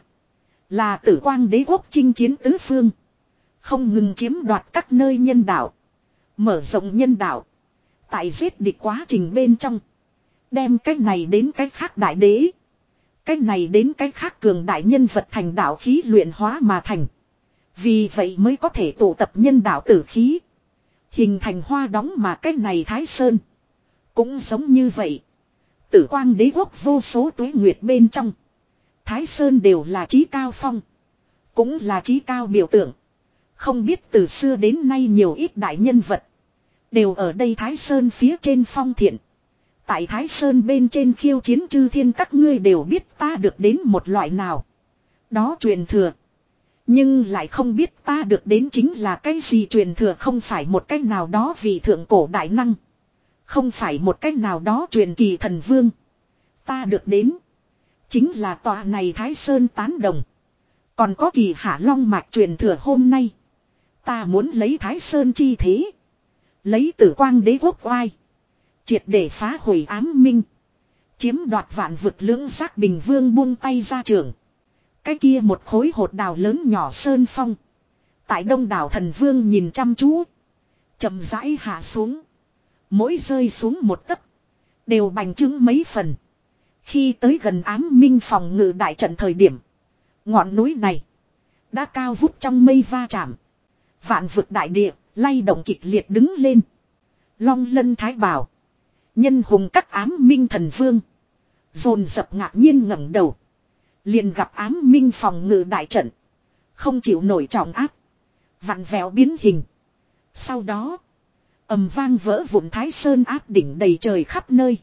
Là tử quang đế quốc chinh chiến tứ phương. Không ngừng chiếm đoạt các nơi nhân đạo. Mở rộng nhân đạo. Tại giết địch quá trình bên trong. Đem cái này đến cái khác đại đế. Cái này đến cái khác cường đại nhân vật thành đạo khí luyện hóa mà thành. Vì vậy mới có thể tụ tập nhân đạo tử khí. Hình thành hoa đóng mà cái này Thái Sơn. Cũng giống như vậy. Tử quang đế quốc vô số tuế nguyệt bên trong. Thái Sơn đều là chí cao phong. Cũng là chí cao biểu tượng. Không biết từ xưa đến nay nhiều ít đại nhân vật. Đều ở đây Thái Sơn phía trên phong thiện. Tại Thái Sơn bên trên khiêu chiến chư thiên các ngươi đều biết ta được đến một loại nào. Đó truyền thừa. Nhưng lại không biết ta được đến chính là cái gì truyền thừa không phải một cách nào đó vì thượng cổ đại năng. Không phải một cách nào đó truyền kỳ thần vương. Ta được đến. Chính là tòa này Thái Sơn tán đồng. Còn có kỳ hạ long mạch truyền thừa hôm nay. Ta muốn lấy Thái Sơn chi thế. Lấy tử quang đế quốc oai. Triệt để phá hủy ám minh. Chiếm đoạt vạn vực lưỡng giác bình vương buông tay ra trường. Cái kia một khối hột đào lớn nhỏ sơn phong. Tại đông đảo thần vương nhìn chăm chú. Chậm rãi hạ xuống. Mỗi rơi xuống một tấc. Đều bành trướng mấy phần. Khi tới gần ám minh phòng ngự đại trận thời điểm. Ngọn núi này. Đã cao vút trong mây va chạm. Vạn vực đại địa. Lay động kịch liệt đứng lên. Long lân thái bảo. Nhân hùng các ám minh thần vương. Dồn dập ngạc nhiên ngẩng đầu. Liền gặp ám minh phòng ngự đại trận. Không chịu nổi trọng áp. Vặn vẹo biến hình. Sau đó. Ầm vang vỡ vụn thái sơn áp đỉnh đầy trời khắp nơi.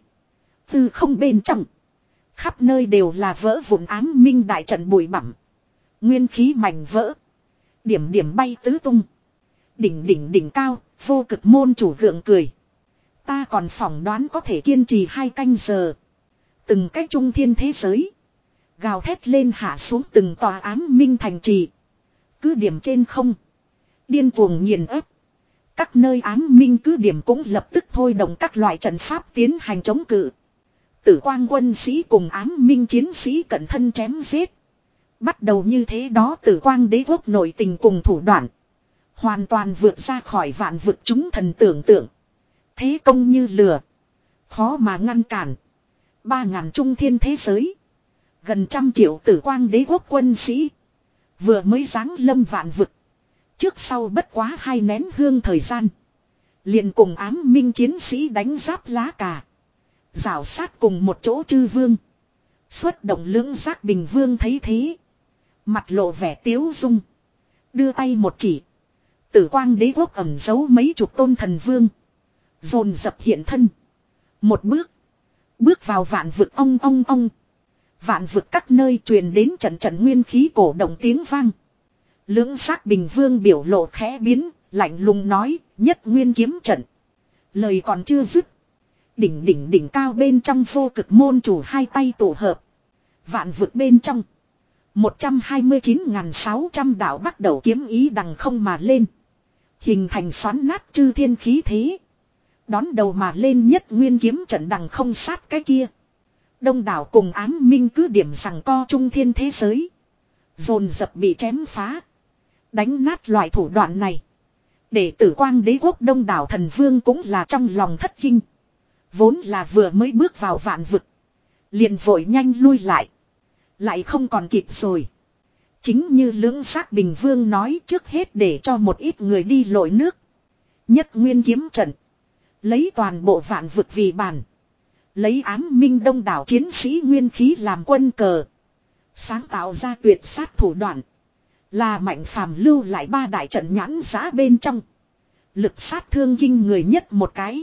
Từ không bên trong. Khắp nơi đều là vỡ vụn ám minh đại trận bụi bặm. Nguyên khí mảnh vỡ. Điểm điểm bay tứ tung. Đỉnh đỉnh đỉnh cao. Vô cực môn chủ gượng cười. Ta còn phỏng đoán có thể kiên trì hai canh giờ. Từng cái trung thiên thế giới. Gào thét lên hạ xuống từng tòa ám minh thành trì. Cứ điểm trên không. Điên cuồng nghiền ép. Các nơi ám minh cứ điểm cũng lập tức thôi động các loại trận pháp tiến hành chống cự. Tử quang quân sĩ cùng ám minh chiến sĩ cận thân chém giết. Bắt đầu như thế đó tử quang đế quốc nội tình cùng thủ đoạn. Hoàn toàn vượt ra khỏi vạn vực chúng thần tưởng tượng. Thế công như lửa. Khó mà ngăn cản. Ba ngàn trung thiên thế giới. Gần trăm triệu tử quang đế quốc quân sĩ. Vừa mới giáng lâm vạn vực. Trước sau bất quá hai nén hương thời gian. Liền cùng ám minh chiến sĩ đánh giáp lá cà. Rào sát cùng một chỗ chư vương. Xuất động lưỡng giác bình vương thấy thế. Mặt lộ vẻ tiếu dung. Đưa tay một chỉ. Tử quang đế quốc ẩn giấu mấy chục tôn thần vương. Dồn dập hiện thân. Một bước. Bước vào vạn vực ong ong ong. Vạn vực các nơi truyền đến trận trận nguyên khí cổ động tiếng vang. Lưỡng giác bình vương biểu lộ khẽ biến. Lạnh lùng nói nhất nguyên kiếm trận. Lời còn chưa dứt. Đỉnh đỉnh đỉnh cao bên trong vô cực môn chủ hai tay tổ hợp. Vạn vực bên trong. một trăm hai mươi chín nghìn sáu trăm đạo bắt đầu kiếm ý đằng không mà lên. Hình thành xoắn nát chư thiên khí thế. Đón đầu mà lên nhất nguyên kiếm trận đằng không sát cái kia. Đông đảo cùng ám minh cứ điểm rằng co trung thiên thế giới. Dồn dập bị chém phá. Đánh nát loại thủ đoạn này. Để tử quang đế quốc đông đảo thần vương cũng là trong lòng thất kinh. Vốn là vừa mới bước vào vạn vực. Liền vội nhanh lui lại. Lại không còn kịp rồi. Chính như lưỡng giác bình vương nói trước hết để cho một ít người đi lội nước. Nhất nguyên kiếm trận. Lấy toàn bộ vạn vực vì bàn. Lấy ám minh đông đảo chiến sĩ nguyên khí làm quân cờ. Sáng tạo ra tuyệt sát thủ đoạn. Là mạnh phàm lưu lại ba đại trận nhãn giá bên trong. Lực sát thương kinh người nhất một cái.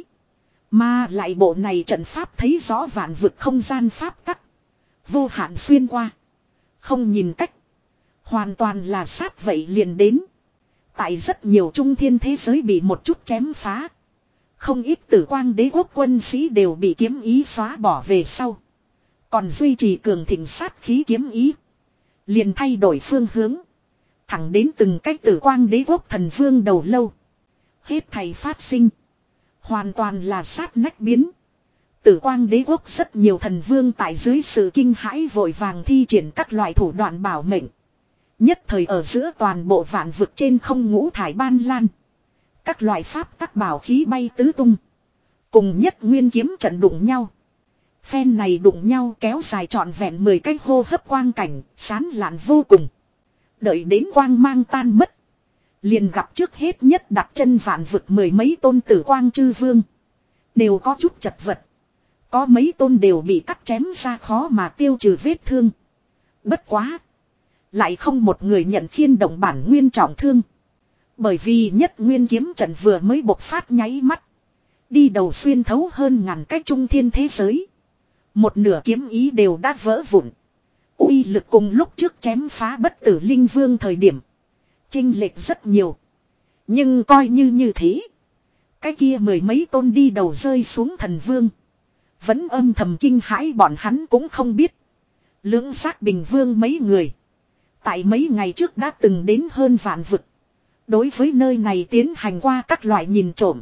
Mà lại bộ này trận pháp thấy rõ vạn vực không gian pháp tắc. Vô hạn xuyên qua. Không nhìn cách. Hoàn toàn là sát vậy liền đến. Tại rất nhiều trung thiên thế giới bị một chút chém phá. Không ít tử quang đế quốc quân sĩ đều bị kiếm ý xóa bỏ về sau. Còn duy trì cường thịnh sát khí kiếm ý. Liền thay đổi phương hướng. Thẳng đến từng cách tử quang đế quốc thần vương đầu lâu. Hết thầy phát sinh. Hoàn toàn là sát nách biến. Tử quang đế quốc rất nhiều thần vương tại dưới sự kinh hãi vội vàng thi triển các loại thủ đoạn bảo mệnh. Nhất thời ở giữa toàn bộ vạn vực trên không ngũ thải ban lan. Các loại pháp các bảo khí bay tứ tung. Cùng nhất nguyên kiếm trận đụng nhau. Phen này đụng nhau kéo dài trọn vẹn mười cái hô hấp quang cảnh, sán lạn vô cùng. Đợi đến quang mang tan mất. Liền gặp trước hết nhất đặt chân vạn vực mười mấy tôn tử quang chư vương. Đều có chút chật vật. Có mấy tôn đều bị cắt chém ra khó mà tiêu trừ vết thương. Bất quá. Lại không một người nhận khiên động bản nguyên trọng thương. Bởi vì nhất nguyên kiếm trận vừa mới bộc phát nháy mắt. Đi đầu xuyên thấu hơn ngàn cái trung thiên thế giới. Một nửa kiếm ý đều đã vỡ vụn. Uy lực cùng lúc trước chém phá bất tử linh vương thời điểm. Chênh lệch rất nhiều. Nhưng coi như như thế. Cái kia mười mấy tôn đi đầu rơi xuống thần vương. Vẫn âm thầm kinh hãi bọn hắn cũng không biết. Lưỡng giác bình vương mấy người. Tại mấy ngày trước đã từng đến hơn vạn vực. Đối với nơi này tiến hành qua các loại nhìn trộm.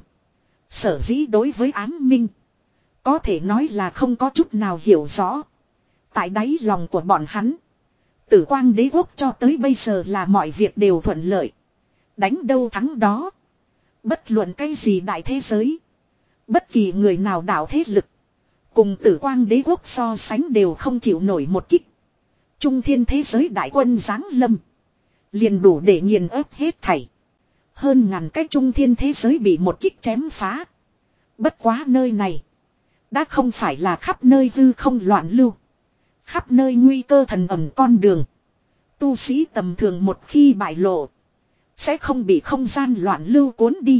Sở dĩ đối với ám minh. Có thể nói là không có chút nào hiểu rõ. Tại đáy lòng của bọn hắn. Tử quang đế quốc cho tới bây giờ là mọi việc đều thuận lợi. Đánh đâu thắng đó. Bất luận cái gì đại thế giới. Bất kỳ người nào đảo thế lực. Cùng tử quang đế quốc so sánh đều không chịu nổi một kích. Trung thiên thế giới đại quân giáng lâm. Liền đủ để nghiền ép hết thảy. Hơn ngàn cái trung thiên thế giới bị một kích chém phá. Bất quá nơi này. Đã không phải là khắp nơi hư không loạn lưu. Khắp nơi nguy cơ thần ẩm con đường. Tu sĩ tầm thường một khi bại lộ. Sẽ không bị không gian loạn lưu cuốn đi.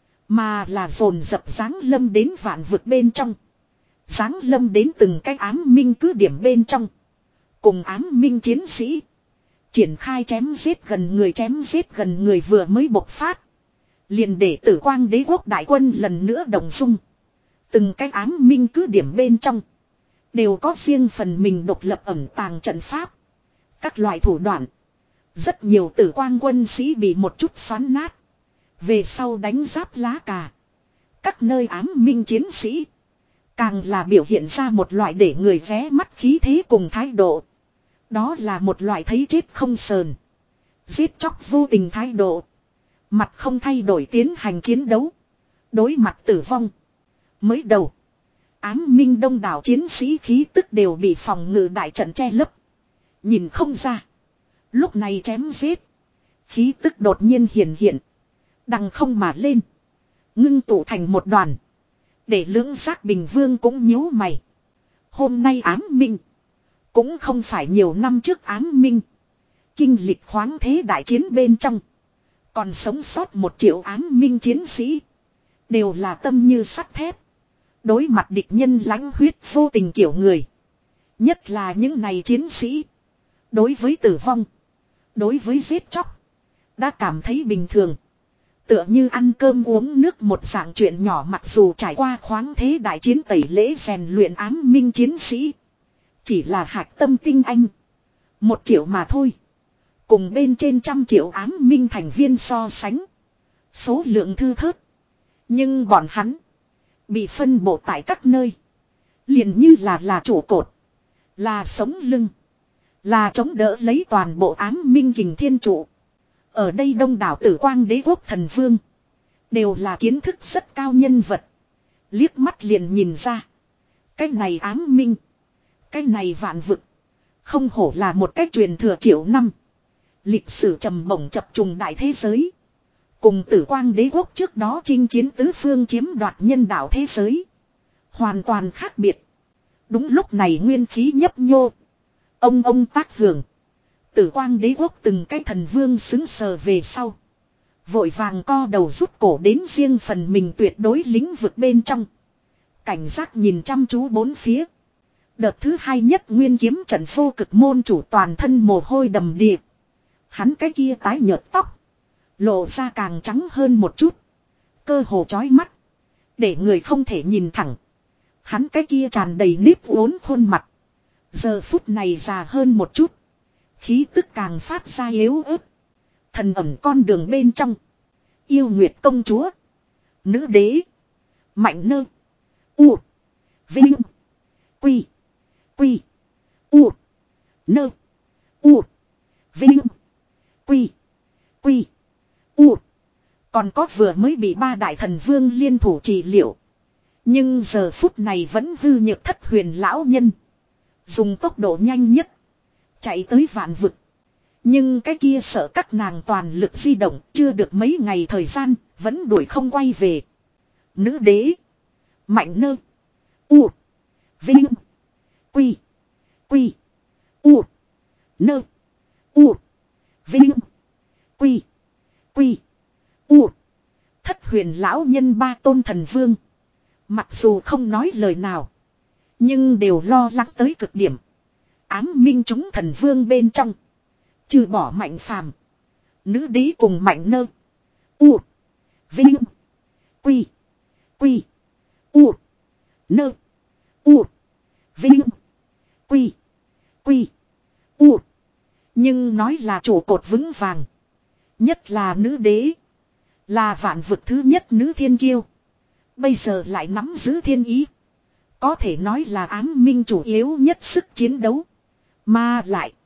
Mà là dồn dập giáng lâm đến vạn vực bên trong. Giáng lâm đến từng cái ám minh cứ điểm bên trong. Cùng ám minh chiến sĩ. Triển khai chém giết gần người chém giết gần người vừa mới bộc phát. Liền để tử quang đế quốc đại quân lần nữa đồng dung. Từng cái ám minh cứ điểm bên trong. Đều có riêng phần mình độc lập ẩn tàng trận pháp. Các loại thủ đoạn. Rất nhiều tử quang quân sĩ bị một chút xoắn nát. Về sau đánh giáp lá cà. Các nơi ám minh chiến sĩ. Càng là biểu hiện ra một loại để người vé mắt khí thế cùng thái độ. Đó là một loại thấy chết không sờn. Giết chóc vô tình thái độ. Mặt không thay đổi tiến hành chiến đấu. Đối mặt tử vong. Mới đầu. Ám minh đông đảo chiến sĩ khí tức đều bị phòng ngự đại trận che lấp. Nhìn không ra. Lúc này chém giết. Khí tức đột nhiên hiển hiện. Đằng không mà lên. Ngưng tụ thành một đoàn. Để lưỡng giác bình vương cũng nhíu mày. Hôm nay ám minh. Cũng không phải nhiều năm trước ám minh. Kinh lịch khoáng thế đại chiến bên trong. Còn sống sót một triệu ám minh chiến sĩ. Đều là tâm như sắt thép. Đối mặt địch nhân lãnh huyết vô tình kiểu người. Nhất là những này chiến sĩ. Đối với tử vong. Đối với giết chóc. Đã cảm thấy bình thường. Tựa như ăn cơm uống nước một dạng chuyện nhỏ, mặc dù trải qua khoáng thế đại chiến tẩy lễ rèn luyện ám minh chiến sĩ. Chỉ là hạt tâm tinh anh. Một triệu mà thôi. Cùng bên trên trăm triệu ám minh thành viên so sánh. Số lượng thư thớt. Nhưng bọn hắn. Bị phân bổ tại các nơi. Liền như là là trụ cột. Là sống lưng. Là chống đỡ lấy toàn bộ ám minh kình thiên trụ. Ở đây đông đảo tử quang đế quốc thần vương. Đều là kiến thức rất cao nhân vật. Liếc mắt liền nhìn ra. Cái này ám minh. Cái này vạn vực. Không hổ là một cách truyền thừa triệu năm. Lịch sử trầm bổng chập trùng đại thế giới. Cùng tử quang đế quốc trước đó chinh chiến tứ phương chiếm đoạt nhân đạo thế giới. Hoàn toàn khác biệt. Đúng lúc này nguyên khí nhấp nhô. Ông ông tác hưởng. Tử quang đế quốc từng cái thần vương xứng sờ về sau. Vội vàng co đầu rút cổ đến riêng phần mình tuyệt đối lĩnh vực bên trong. Cảnh giác nhìn chăm chú bốn phía. Đợt thứ hai nhất nguyên kiếm trận vô cực môn chủ toàn thân mồ hôi đầm đìa. Hắn cái kia tái nhợt tóc. Lộ ra càng trắng hơn một chút. Cơ hồ chói mắt. Để người không thể nhìn thẳng. Hắn cái kia tràn đầy nếp uốn khuôn mặt. Giờ phút này già hơn một chút. Khí tức càng phát ra yếu ớt. Thần ẩm con đường bên trong. Yêu Nguyệt công chúa. Nữ đế. Mạnh nơ. U. Vinh. Quy. Quy. U. Nơ. U. Vinh. Quy. Quy. U. Còn có vừa mới bị ba đại thần vương liên thủ trị liệu. Nhưng giờ phút này vẫn hư nhược thất huyền lão nhân. Dùng tốc độ nhanh nhất. Chạy tới vạn vực. Nhưng cái kia sợ các nàng toàn lực di động. Chưa được mấy ngày thời gian. Vẫn đuổi không quay về. Nữ đế. Mạnh nơ. U. Vinh. Quy. Quy. U. Nơ. U. Vinh. Quy. Quy. U. Thất huyền lão nhân ba tôn thần vương. Mặc dù không nói lời nào. Nhưng đều lo lắng tới cực điểm. Ám minh chúng thần vương bên trong. Trừ bỏ mạnh phàm. Nữ đế cùng mạnh nơ. U. Vinh. Quy. Quy. U. Nơ. U. Vinh. Quy. Quy. U. Nhưng nói là trụ cột vững vàng. Nhất là nữ đế. Là vạn vực thứ nhất nữ thiên kiêu. Bây giờ lại nắm giữ thiên ý. Có thể nói là ám minh chủ yếu nhất sức chiến đấu. Mà lại.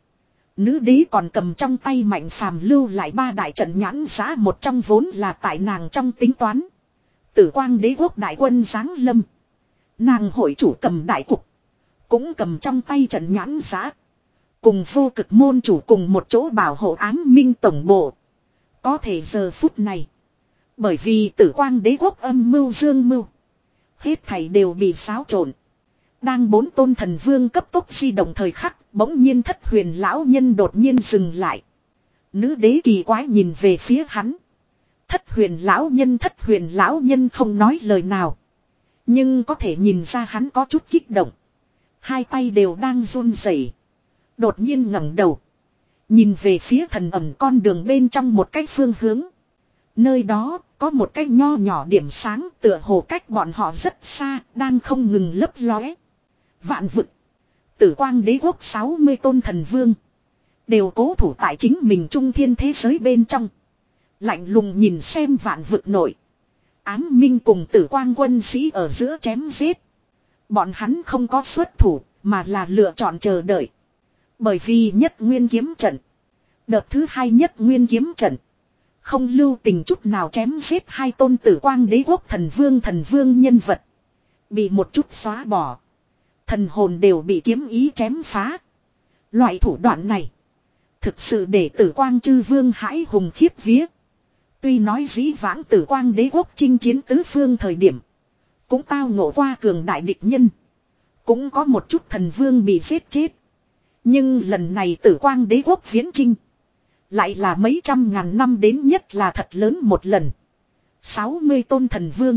Nữ đế còn cầm trong tay Mạnh Phàm lưu lại ba đại trận nhãn giá, một trong vốn là tại nàng trong tính toán. Tử Quang Đế quốc đại quân giáng lâm. Nàng hội chủ cầm đại cục. Cũng cầm trong tay trận nhãn giá. Cùng vô cực môn chủ cùng một chỗ bảo hộ Ám Minh tổng bộ. Có thể giờ phút này. Bởi vì Tử Quang Đế quốc âm mưu dương mưu. Hết thảy đều bị xáo trộn. Đang bốn tôn thần vương cấp tốc di động thời khắc. Bỗng nhiên Thất Huyền lão nhân đột nhiên dừng lại. Nữ đế kỳ quái nhìn về phía hắn. Thất Huyền lão nhân Thất Huyền lão nhân không nói lời nào. Nhưng có thể nhìn ra hắn có chút kích động. Hai tay đều đang run rẩy. Đột nhiên ngẩng đầu. Nhìn về phía thần ẩm con đường bên trong một cái phương hướng. Nơi đó có một cái nho nhỏ điểm sáng tựa hồ cách bọn họ rất xa, đang không ngừng lấp lóe. Vạn vực. Tử Quang Đế quốc sáu mươi tôn thần vương. Đều cố thủ tại chính mình trung thiên thế giới bên trong. Lạnh lùng nhìn xem vạn vực nội. Ám Minh cùng Tử Quang quân sĩ ở giữa chém giết. Bọn hắn không có xuất thủ, mà là lựa chọn chờ đợi. Bởi vì nhất nguyên kiếm trận. Đợt thứ hai nhất nguyên kiếm trận. Không lưu tình chút nào chém giết hai tôn Tử Quang Đế quốc thần vương thần vương nhân vật. Bị một chút xóa bỏ. Thần hồn đều bị kiếm ý chém phá. Loại thủ đoạn này. Thực sự để Tử Quang chư vương hãi hùng khiếp vía. Tuy nói dĩ vãng Tử Quang Đế quốc chinh chiến tứ phương thời điểm. Cũng tao ngộ qua cường đại địch nhân. Cũng có một chút thần vương bị giết chết. Nhưng lần này Tử Quang Đế quốc viễn chinh. Lại là mấy trăm ngàn năm đến nhất là thật lớn một lần. sáu mươi tôn thần vương.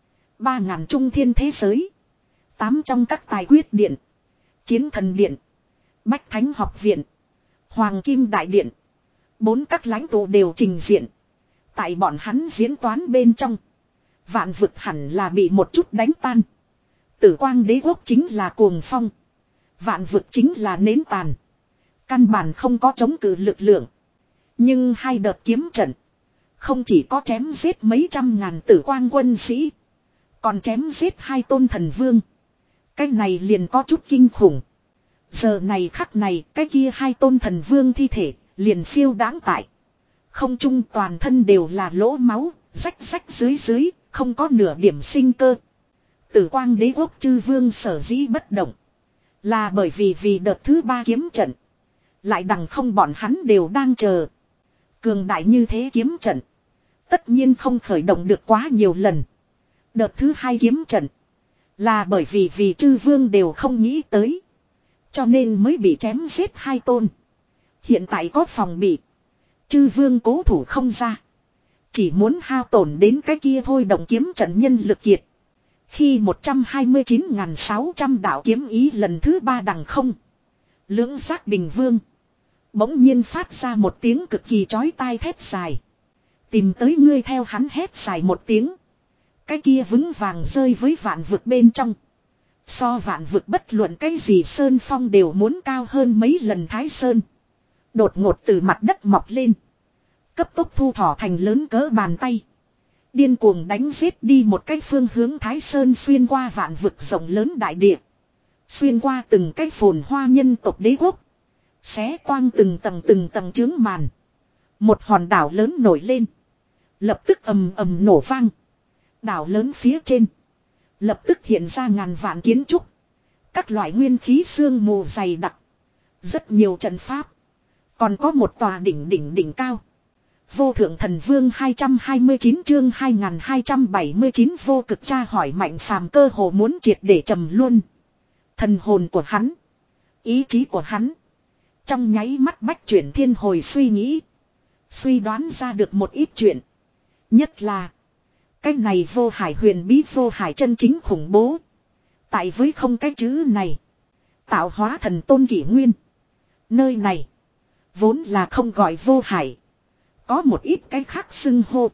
ba ngàn trung thiên thế giới. tám trong các tài quyết điện. Chiến thần điện. Bách Thánh học viện. Hoàng Kim Đại Điện. Bốn các lãnh tụ đều trình diện. Tại bọn hắn diễn toán bên trong. Vạn vực hẳn là bị một chút đánh tan. Tử Quang Đế quốc chính là cuồng phong. Vạn vực chính là nến tàn. Căn bản không có chống cự lực lượng. Nhưng hai đợt kiếm trận. Không chỉ có chém giết mấy trăm ngàn Tử Quang quân sĩ. Còn chém giết hai tôn thần vương. Cái này liền có chút kinh khủng. Giờ này khắc này cái kia hai tôn thần vương thi thể liền phiêu đáng tại. Không trung toàn thân đều là lỗ máu, rách rách dưới dưới, không có nửa điểm sinh cơ. Tử Quang Đế quốc chư vương sở dĩ bất động. Là bởi vì vì đợt thứ ba kiếm trận. Lại đằng không bọn hắn đều đang chờ. Cường đại như thế kiếm trận. Tất nhiên không khởi động được quá nhiều lần. Đợt thứ hai kiếm trận. Là bởi vì vì chư vương đều không nghĩ tới. Cho nên mới bị chém giết hai tôn. Hiện tại có phòng bị. Chư vương cố thủ không ra. Chỉ muốn hao tổn đến cái kia thôi động kiếm trận nhân lực kiệt. Khi một trăm hai mươi chín nghìn sáu trăm đạo kiếm ý lần thứ ba đằng không. Lưỡng giác bình vương. Bỗng nhiên phát ra một tiếng cực kỳ chói tai thét dài. Tìm tới ngươi theo hắn hét dài một tiếng. Cái kia vững vàng rơi với vạn vực bên trong. So vạn vực bất luận cái gì sơn phong đều muốn cao hơn mấy lần Thái Sơn. Đột ngột từ mặt đất mọc lên. Cấp tốc thu thỏ thành lớn cỡ bàn tay. Điên cuồng đánh giết đi một cái phương hướng Thái Sơn xuyên qua vạn vực rộng lớn đại địa. Xuyên qua từng cái phồn hoa nhân tộc đế quốc. Xé toang từng tầng từng tầng trướng màn. Một hòn đảo lớn nổi lên. Lập tức ầm ầm nổ vang. Đảo lớn phía trên. Lập tức hiện ra ngàn vạn kiến trúc. Các loại nguyên khí sương mù dày đặc. Rất nhiều trận pháp. Còn có một tòa đỉnh đỉnh đỉnh cao. Vô thượng thần vương hai trăm hai mươi chín chương hai nghìn hai trăm bảy mươi chín vô cực tra hỏi Mạnh Phàm cơ hồ muốn triệt để trầm luôn. Thần hồn của hắn. Ý chí của hắn. Trong nháy mắt bách chuyển thiên hồi suy nghĩ. Suy đoán ra được một ít chuyện. Nhất là. Cái này vô hải huyền bí vô hải chân chính khủng bố. Tại với không cái chữ này. Tạo hóa thần tôn kỷ nguyên. Nơi này. Vốn là không gọi vô hải. Có một ít cái khác xưng hô.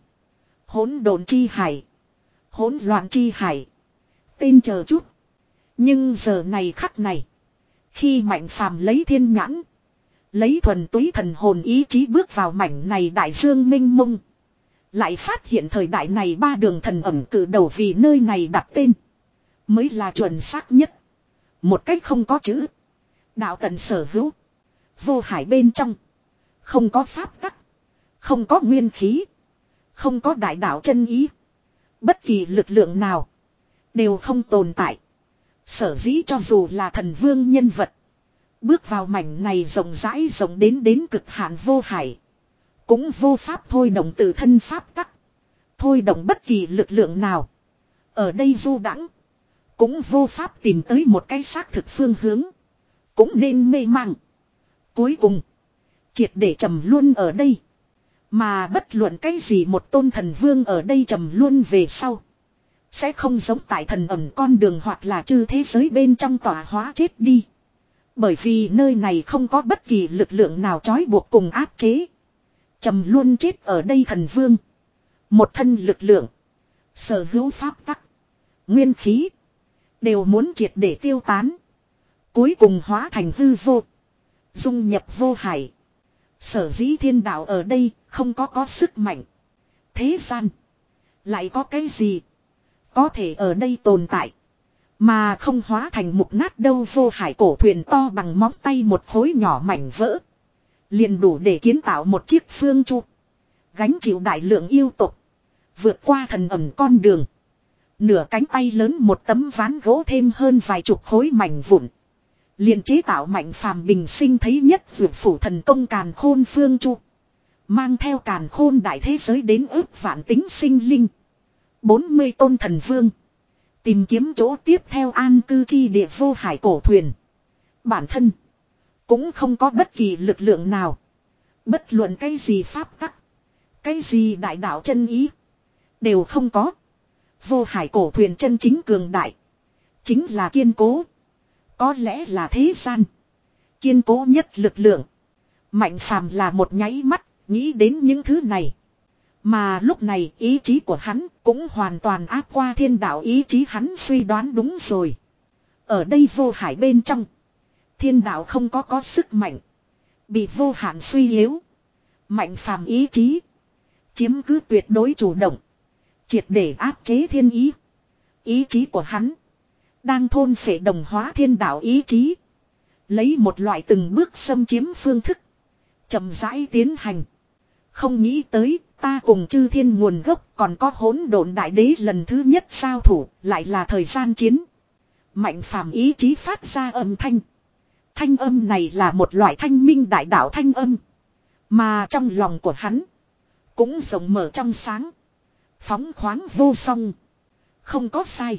Hỗn độn chi hải. Hỗn loạn chi hải. Tên chờ chút. Nhưng giờ này khắc này. Khi Mạnh Phàm lấy thiên nhãn. Lấy thuần túy thần hồn ý chí bước vào mảnh này đại dương minh mông. Lại phát hiện thời đại này ba đường thần ẩm cử đầu vì nơi này đặt tên. Mới là chuẩn xác nhất. Một cách không có chữ. Đạo tận sở hữu. Vô hải bên trong. Không có pháp tắc. Không có nguyên khí. Không có đại đạo chân ý. Bất kỳ lực lượng nào. Đều không tồn tại. Sở dĩ cho dù là thần vương nhân vật. Bước vào mảnh này rộng rãi rộng đến đến cực hạn vô hải. Cũng vô pháp thôi động tự thân pháp tắc. Thôi động bất kỳ lực lượng nào. Ở đây du đãng cũng vô pháp tìm tới một cái xác thực phương hướng. Cũng nên mê mang. Cuối cùng. Triệt để trầm luôn ở đây. Mà bất luận cái gì một tôn thần vương ở đây trầm luôn về sau. Sẽ không giống tại thần ẩn con đường hoặc là chư thế giới bên trong tỏa hóa chết đi. Bởi vì nơi này không có bất kỳ lực lượng nào trói buộc cùng áp chế. Trầm luôn chết ở đây thần vương. Một thân lực lượng. Sở hữu pháp tắc. Nguyên khí. Đều muốn triệt để tiêu tán. Cuối cùng hóa thành hư vô. Dung nhập vô hải. Sở dĩ thiên đạo ở đây không có có sức mạnh. Thế gian. Lại có cái gì. Có thể ở đây tồn tại. Mà không hóa thành mục nát đâu. Vô hải cổ thuyền to bằng móng tay một khối nhỏ mảnh vỡ. Liền đủ để kiến tạo một chiếc phương chu. Gánh chịu đại lượng yêu tục. Vượt qua thần ẩn con đường. Nửa cánh tay lớn một tấm ván gỗ thêm hơn vài chục khối mảnh vụn. Liền chế tạo mạnh phàm bình sinh thấy nhất vượt phủ thần công càn khôn phương chu. Mang theo càn khôn đại thế giới đến ước vạn tính sinh linh. bốn mươi tôn thần vương. Tìm kiếm chỗ tiếp theo an cư chi địa vô hải cổ thuyền. Bản thân. Cũng không có bất kỳ lực lượng nào. Bất luận cái gì pháp tắc. Cái gì đại đạo chân ý. Đều không có. Vô hải cổ thuyền chân chính cường đại. Chính là kiên cố. Có lẽ là thế gian. Kiên cố nhất lực lượng. Mạnh phàm là một nháy mắt. Nghĩ đến những thứ này. Mà lúc này ý chí của hắn cũng hoàn toàn áp qua thiên đạo ý chí hắn suy đoán đúng rồi. Ở đây vô hải bên trong. Thiên đạo không có có sức mạnh. Bị vô hạn suy yếu. Mạnh phàm ý chí. Chiếm cứ tuyệt đối chủ động. Triệt để áp chế thiên ý. Ý chí của hắn. Đang thôn phệ đồng hóa thiên đạo ý chí. Lấy một loại từng bước xâm chiếm phương thức. Chậm rãi tiến hành. Không nghĩ tới ta cùng chư thiên nguồn gốc còn có hỗn độn đại đế lần thứ nhất giao thủ. Lại là thời gian chiến. Mạnh phàm ý chí phát ra âm thanh. Thanh âm này là một loại thanh minh đại đạo thanh âm. Mà trong lòng của hắn. Cũng rộng mở trong sáng. Phóng khoáng vô song. Không có sai.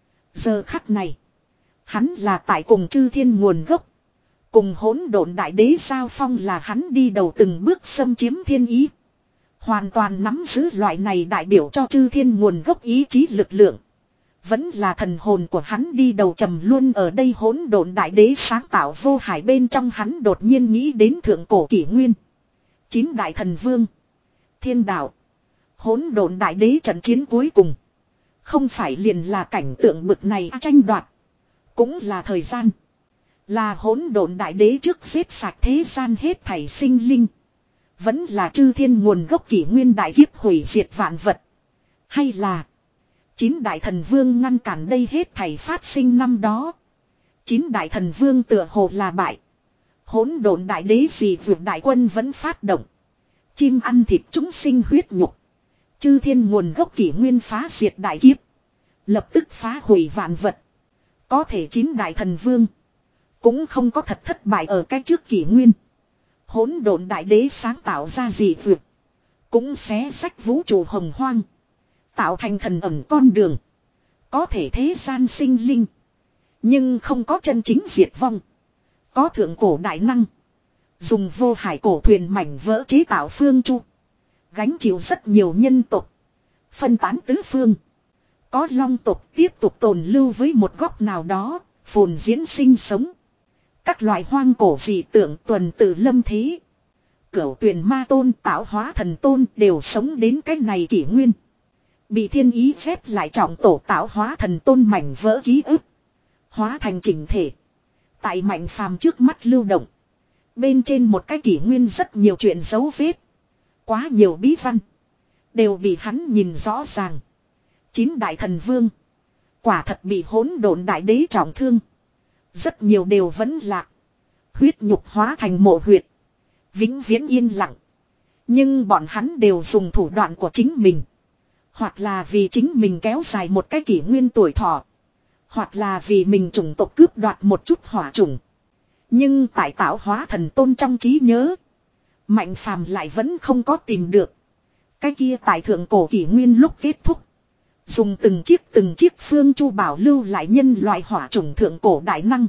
Giờ khắc này. Hắn là tại cùng chư thiên nguồn gốc. Cùng hỗn độn đại đế giao phong là hắn đi đầu từng bước xâm chiếm thiên ý. Hoàn toàn nắm giữ loại này đại biểu cho chư thiên nguồn gốc ý chí lực lượng. Vẫn là thần hồn của hắn đi đầu trầm luôn ở đây hỗn độn đại đế sáng tạo vô hải bên trong hắn đột nhiên nghĩ đến thượng cổ kỷ nguyên. Chín đại thần vương. Thiên đạo. Hỗn độn đại đế trận chiến cuối cùng. Không phải liền là cảnh tượng bực này tranh đoạt. Cũng là thời gian. Là hỗn độn đại đế trước giết sạch thế gian hết thảy sinh linh. Vẫn là chư thiên nguồn gốc kỷ nguyên đại kiếp hủy diệt vạn vật. Hay là chín đại thần vương ngăn cản đây hết thảy phát sinh năm đó. Chín đại thần vương tựa hồ là bại. Hỗn độn đại đế gì vượt đại quân vẫn phát động. Chim ăn thịt chúng sinh huyết nhục. Chư thiên nguồn gốc kỷ nguyên phá diệt đại kiếp. Lập tức phá hủy vạn vật. Có thể chín đại thần vương. Cũng không có thật thất bại ở cái trước kỷ nguyên. Hỗn độn đại đế sáng tạo ra gì vượt. Cũng xé sách vũ trụ hồng hoang. Tạo thành thần ẩn con đường. Có thể thế gian sinh linh. Nhưng không có chân chính diệt vong. Có thượng cổ đại năng. Dùng vô hải cổ thuyền mảnh vỡ chế tạo phương chu. Gánh chịu rất nhiều nhân tộc. Phân tán tứ phương. Có long tộc tiếp tục tồn lưu với một góc nào đó. Phồn diễn sinh sống. Các loại hoang cổ dị tượng tuần tự lâm thế. Cửu tuyền ma tôn tạo hóa thần tôn đều sống đến cái này kỷ nguyên. Bị thiên ý phép lại trọng tổ tạo hóa thần tôn mảnh vỡ ký ức. Hóa thành chỉnh thể. Tại mạnh phàm trước mắt lưu động. Bên trên một cái kỷ nguyên rất nhiều chuyện dấu vết. Quá nhiều bí văn. Đều bị hắn nhìn rõ ràng. Chín đại thần vương. Quả thật bị hỗn độn đại đế trọng thương. Rất nhiều đều vẫn lạc. Huyết nhục hóa thành mộ huyệt. Vĩnh viễn yên lặng. Nhưng bọn hắn đều dùng thủ đoạn của chính mình. Hoặc là vì chính mình kéo dài một cái kỷ nguyên tuổi thọ. Hoặc là vì mình chủng tộc cướp đoạt một chút hỏa chủng. Nhưng tại tạo hóa thần tôn trong trí nhớ. Mạnh phàm lại vẫn không có tìm được. Cái kia tại thượng cổ kỷ nguyên lúc kết thúc. Dùng từng chiếc từng chiếc phương chu bảo lưu lại nhân loại hỏa chủng thượng cổ đại năng.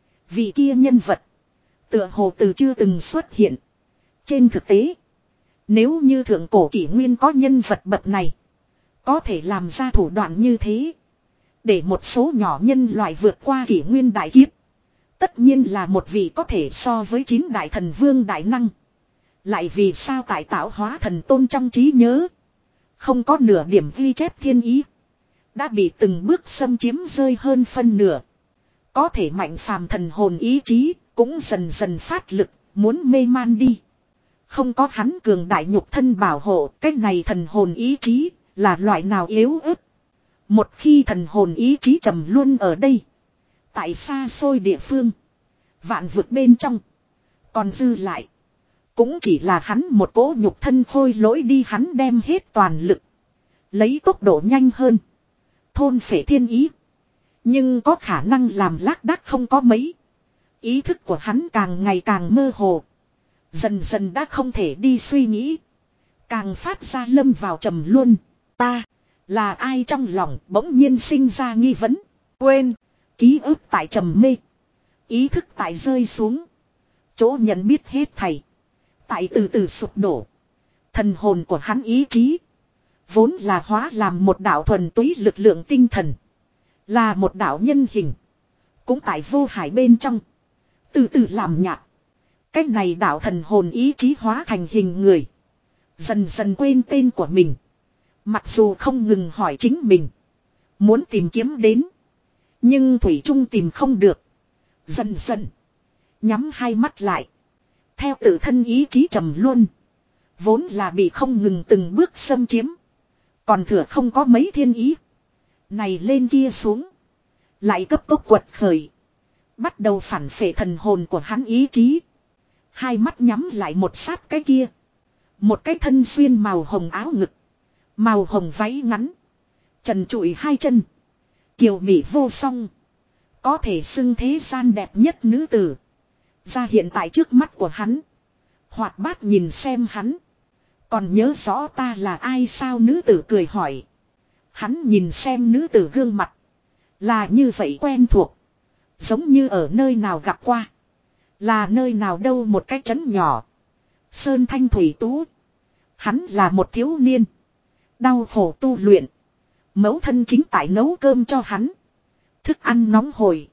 Vị kia nhân vật. Tựa hồ từ chưa từng xuất hiện. Trên thực tế. Nếu như thượng cổ kỷ nguyên có nhân vật bậc này. Có thể làm ra thủ đoạn như thế. Để một số nhỏ nhân loại vượt qua kỷ nguyên đại kiếp. Tất nhiên là một vị có thể so với chín đại thần vương đại năng. Lại vì sao tại tạo hóa thần tôn trong trí nhớ. Không có nửa điểm ghi chép thiên ý. Đã bị từng bước xâm chiếm rơi hơn phân nửa. Có thể mạnh phàm thần hồn ý chí. Cũng dần dần phát lực. Muốn mê man đi. Không có hắn cường đại nhục thân bảo hộ. Cái này thần hồn ý chí. Là loại nào yếu ớt. Một khi thần hồn ý chí trầm luôn ở đây. Tại xa xôi địa phương. Vạn vực bên trong. Còn dư lại. Cũng chỉ là hắn một cỗ nhục thân khôi lỗi đi, hắn đem hết toàn lực. Lấy tốc độ nhanh hơn. Thôn phệ thiên ý. Nhưng có khả năng làm lác đác không có mấy. Ý thức của hắn càng ngày càng mơ hồ. Dần dần đã không thể đi suy nghĩ. Càng phát ra lâm vào trầm luân. Ta là ai trong lòng bỗng nhiên sinh ra nghi vấn. Quên. Ký ức tại trầm mê. Ý thức tại rơi xuống. Chỗ nhận biết hết thảy. Tại từ từ sụp đổ. Thần hồn của hắn ý chí. Vốn là hóa làm một đạo thuần túy lực lượng tinh thần. Là một đạo nhân hình. Cũng tại vô hải bên trong. Từ từ làm nhạt. Cách này đạo thần hồn ý chí hóa thành hình người. Dần dần quên tên của mình. Mặc dù không ngừng hỏi chính mình. Muốn tìm kiếm đến. Nhưng Thủy Trung tìm không được. Dần dần. Nhắm hai mắt lại. Theo tự thân ý chí trầm luôn. Vốn là bị không ngừng từng bước xâm chiếm. Còn thừa không có mấy thiên ý. Này lên kia xuống. Lại cấp tốc quật khởi. Bắt đầu phản phệ thần hồn của hắn ý chí. Hai mắt nhắm lại một sát cái kia. Một cái thân xuyên màu hồng áo ngực. Màu hồng váy ngắn. Trần trụi hai chân. Kiều mỹ vô song. Có thể xưng thế gian đẹp nhất nữ tử. Ra hiện tại trước mắt của hắn. Hoạt bát nhìn xem hắn. Còn nhớ rõ ta là ai sao, nữ tử cười hỏi. Hắn nhìn xem nữ tử gương mặt. Là như vậy quen thuộc. Giống như ở nơi nào gặp qua. Là nơi nào đâu, một cái trấn nhỏ. Sơn thanh thủy tú. Hắn là một thiếu niên. Đau khổ tu luyện. Mẫu thân chính tại nấu cơm cho hắn. Thức ăn nóng hổi.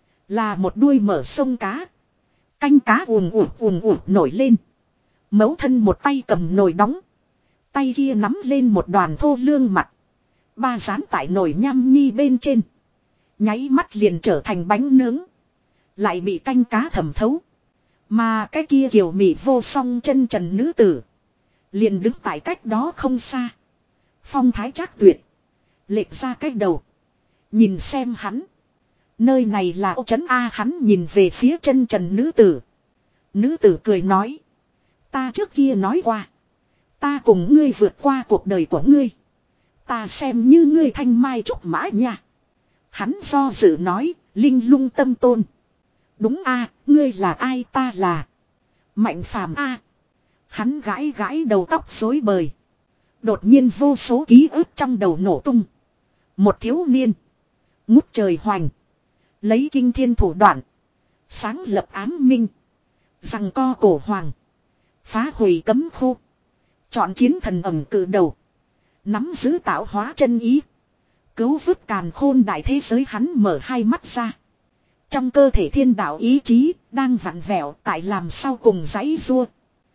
Là một đuôi mở sông cá. Canh cá ùn ùn ùn ùn nổi lên. Mẫu thân một tay cầm nồi đóng. Tay kia nắm lên một đoàn thô lương mặt. Ba dán tại nồi nham nhi bên trên. Nháy mắt liền trở thành bánh nướng. Lại bị canh cá thẩm thấu. Mà cái kia kiều mỹ vô song chân trần nữ tử. Liền đứng tại cách đó không xa. Phong thái trác tuyệt. Lệch ra cách đầu. Nhìn xem hắn. Nơi này là ô trấn A, hắn nhìn về phía chân trần nữ tử. Nữ tử cười nói. Ta trước kia nói qua. Ta cùng ngươi vượt qua cuộc đời của ngươi. Ta xem như ngươi thanh mai trúc mã nha. Hắn do dự nói, linh lung tâm tôn. Đúng a, ngươi là ai, ta là Mạnh Phàm a. Hắn gãi gãi đầu tóc rối bời. Đột nhiên vô số ký ức trong đầu nổ tung. Một thiếu niên. Ngút trời hoành. Lấy kinh thiên thủ đoạn. Sáng lập ám minh. Giằng co cổ hoàng. Phá hủy cấm khu. Chọn chiến thần ẩm cự đầu. Nắm giữ tạo hóa chân ý. Cứu vớt càn khôn đại thế giới, hắn mở hai mắt ra. Trong cơ thể thiên đạo ý chí đang vặn vẹo tại làm sao cùng giãy giụa.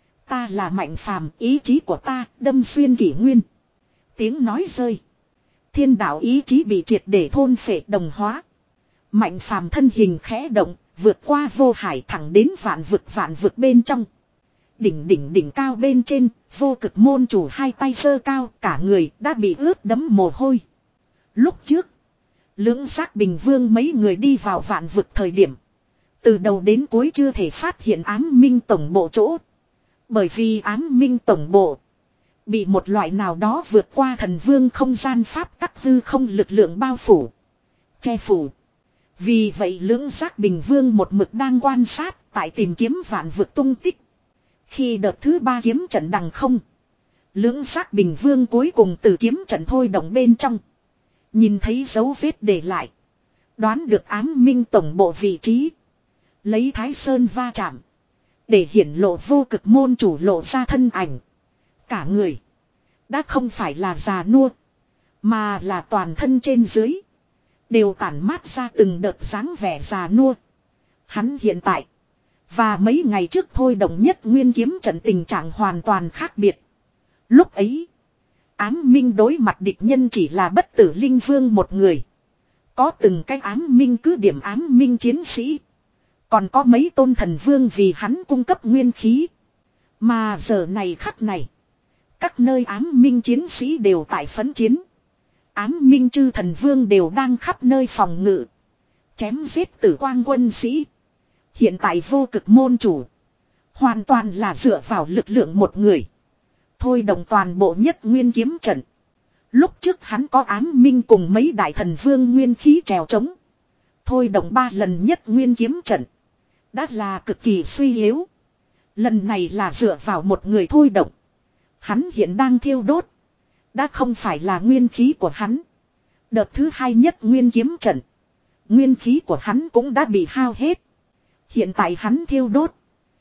Ta là Mạnh Phàm, ý chí của ta đâm xuyên kỷ nguyên. Tiếng nói rơi. Thiên đạo ý chí bị triệt để thôn phệ đồng hóa. Mạnh Phàm thân hình khẽ động, vượt qua vô hải thẳng đến vạn vực vạn vực bên trong. Đỉnh đỉnh đỉnh cao bên trên, vô cực môn chủ hai tay giơ cao, cả người đã bị ướt đẫm mồ hôi. Lúc trước, lưỡng giác bình vương mấy người đi vào vạn vực thời điểm. Từ đầu đến cuối chưa thể phát hiện ám minh tổng bộ chỗ. Bởi vì ám minh tổng bộ bị một loại nào đó vượt qua thần vương không gian pháp tắc hư không lực lượng bao phủ, che phủ. Vì vậy lưỡng giác bình vương một mực đang quan sát tại tìm kiếm vạn vực tung tích. Khi đợt thứ ba kiếm trận đằng không, lưỡng giác bình vương cuối cùng từ kiếm trận thôi động bên trong, nhìn thấy dấu vết để lại, đoán được ám minh tổng bộ vị trí. Lấy Thái Sơn va chạm, để hiển lộ vô cực môn chủ lộ ra thân ảnh. Cả người đã không phải là già nua, mà là toàn thân trên dưới đều tản mát ra từng đợt dáng vẻ già nua. Hắn hiện tại và mấy ngày trước thôi đồng nhất nguyên kiếm trận tình trạng hoàn toàn khác biệt. Lúc ấy ám minh đối mặt địch nhân chỉ là bất tử linh vương một người. Có từng cái ám minh cứ điểm ám minh chiến sĩ, còn có mấy tôn thần vương vì hắn cung cấp nguyên khí. Mà giờ này khắc này, các nơi ám minh chiến sĩ đều tại phấn chiến. Ám minh chư thần vương đều đang khắp nơi phòng ngự, chém giết tử quang quân sĩ. Hiện tại vô cực môn chủ hoàn toàn là dựa vào lực lượng một người, thôi đồng toàn bộ nhất nguyên kiếm trận. Lúc trước hắn có ám minh cùng mấy đại thần vương nguyên khí trèo trống, thôi đồng ba lần nhất nguyên kiếm trận đã là cực kỳ suy yếu. Lần này là dựa vào một người thôi động. Hắn hiện đang thiêu đốt, đã không phải là nguyên khí của hắn. Đợt thứ hai nhất nguyên kiếm trận, nguyên khí của hắn cũng đã bị hao hết. Hiện tại hắn thiêu đốt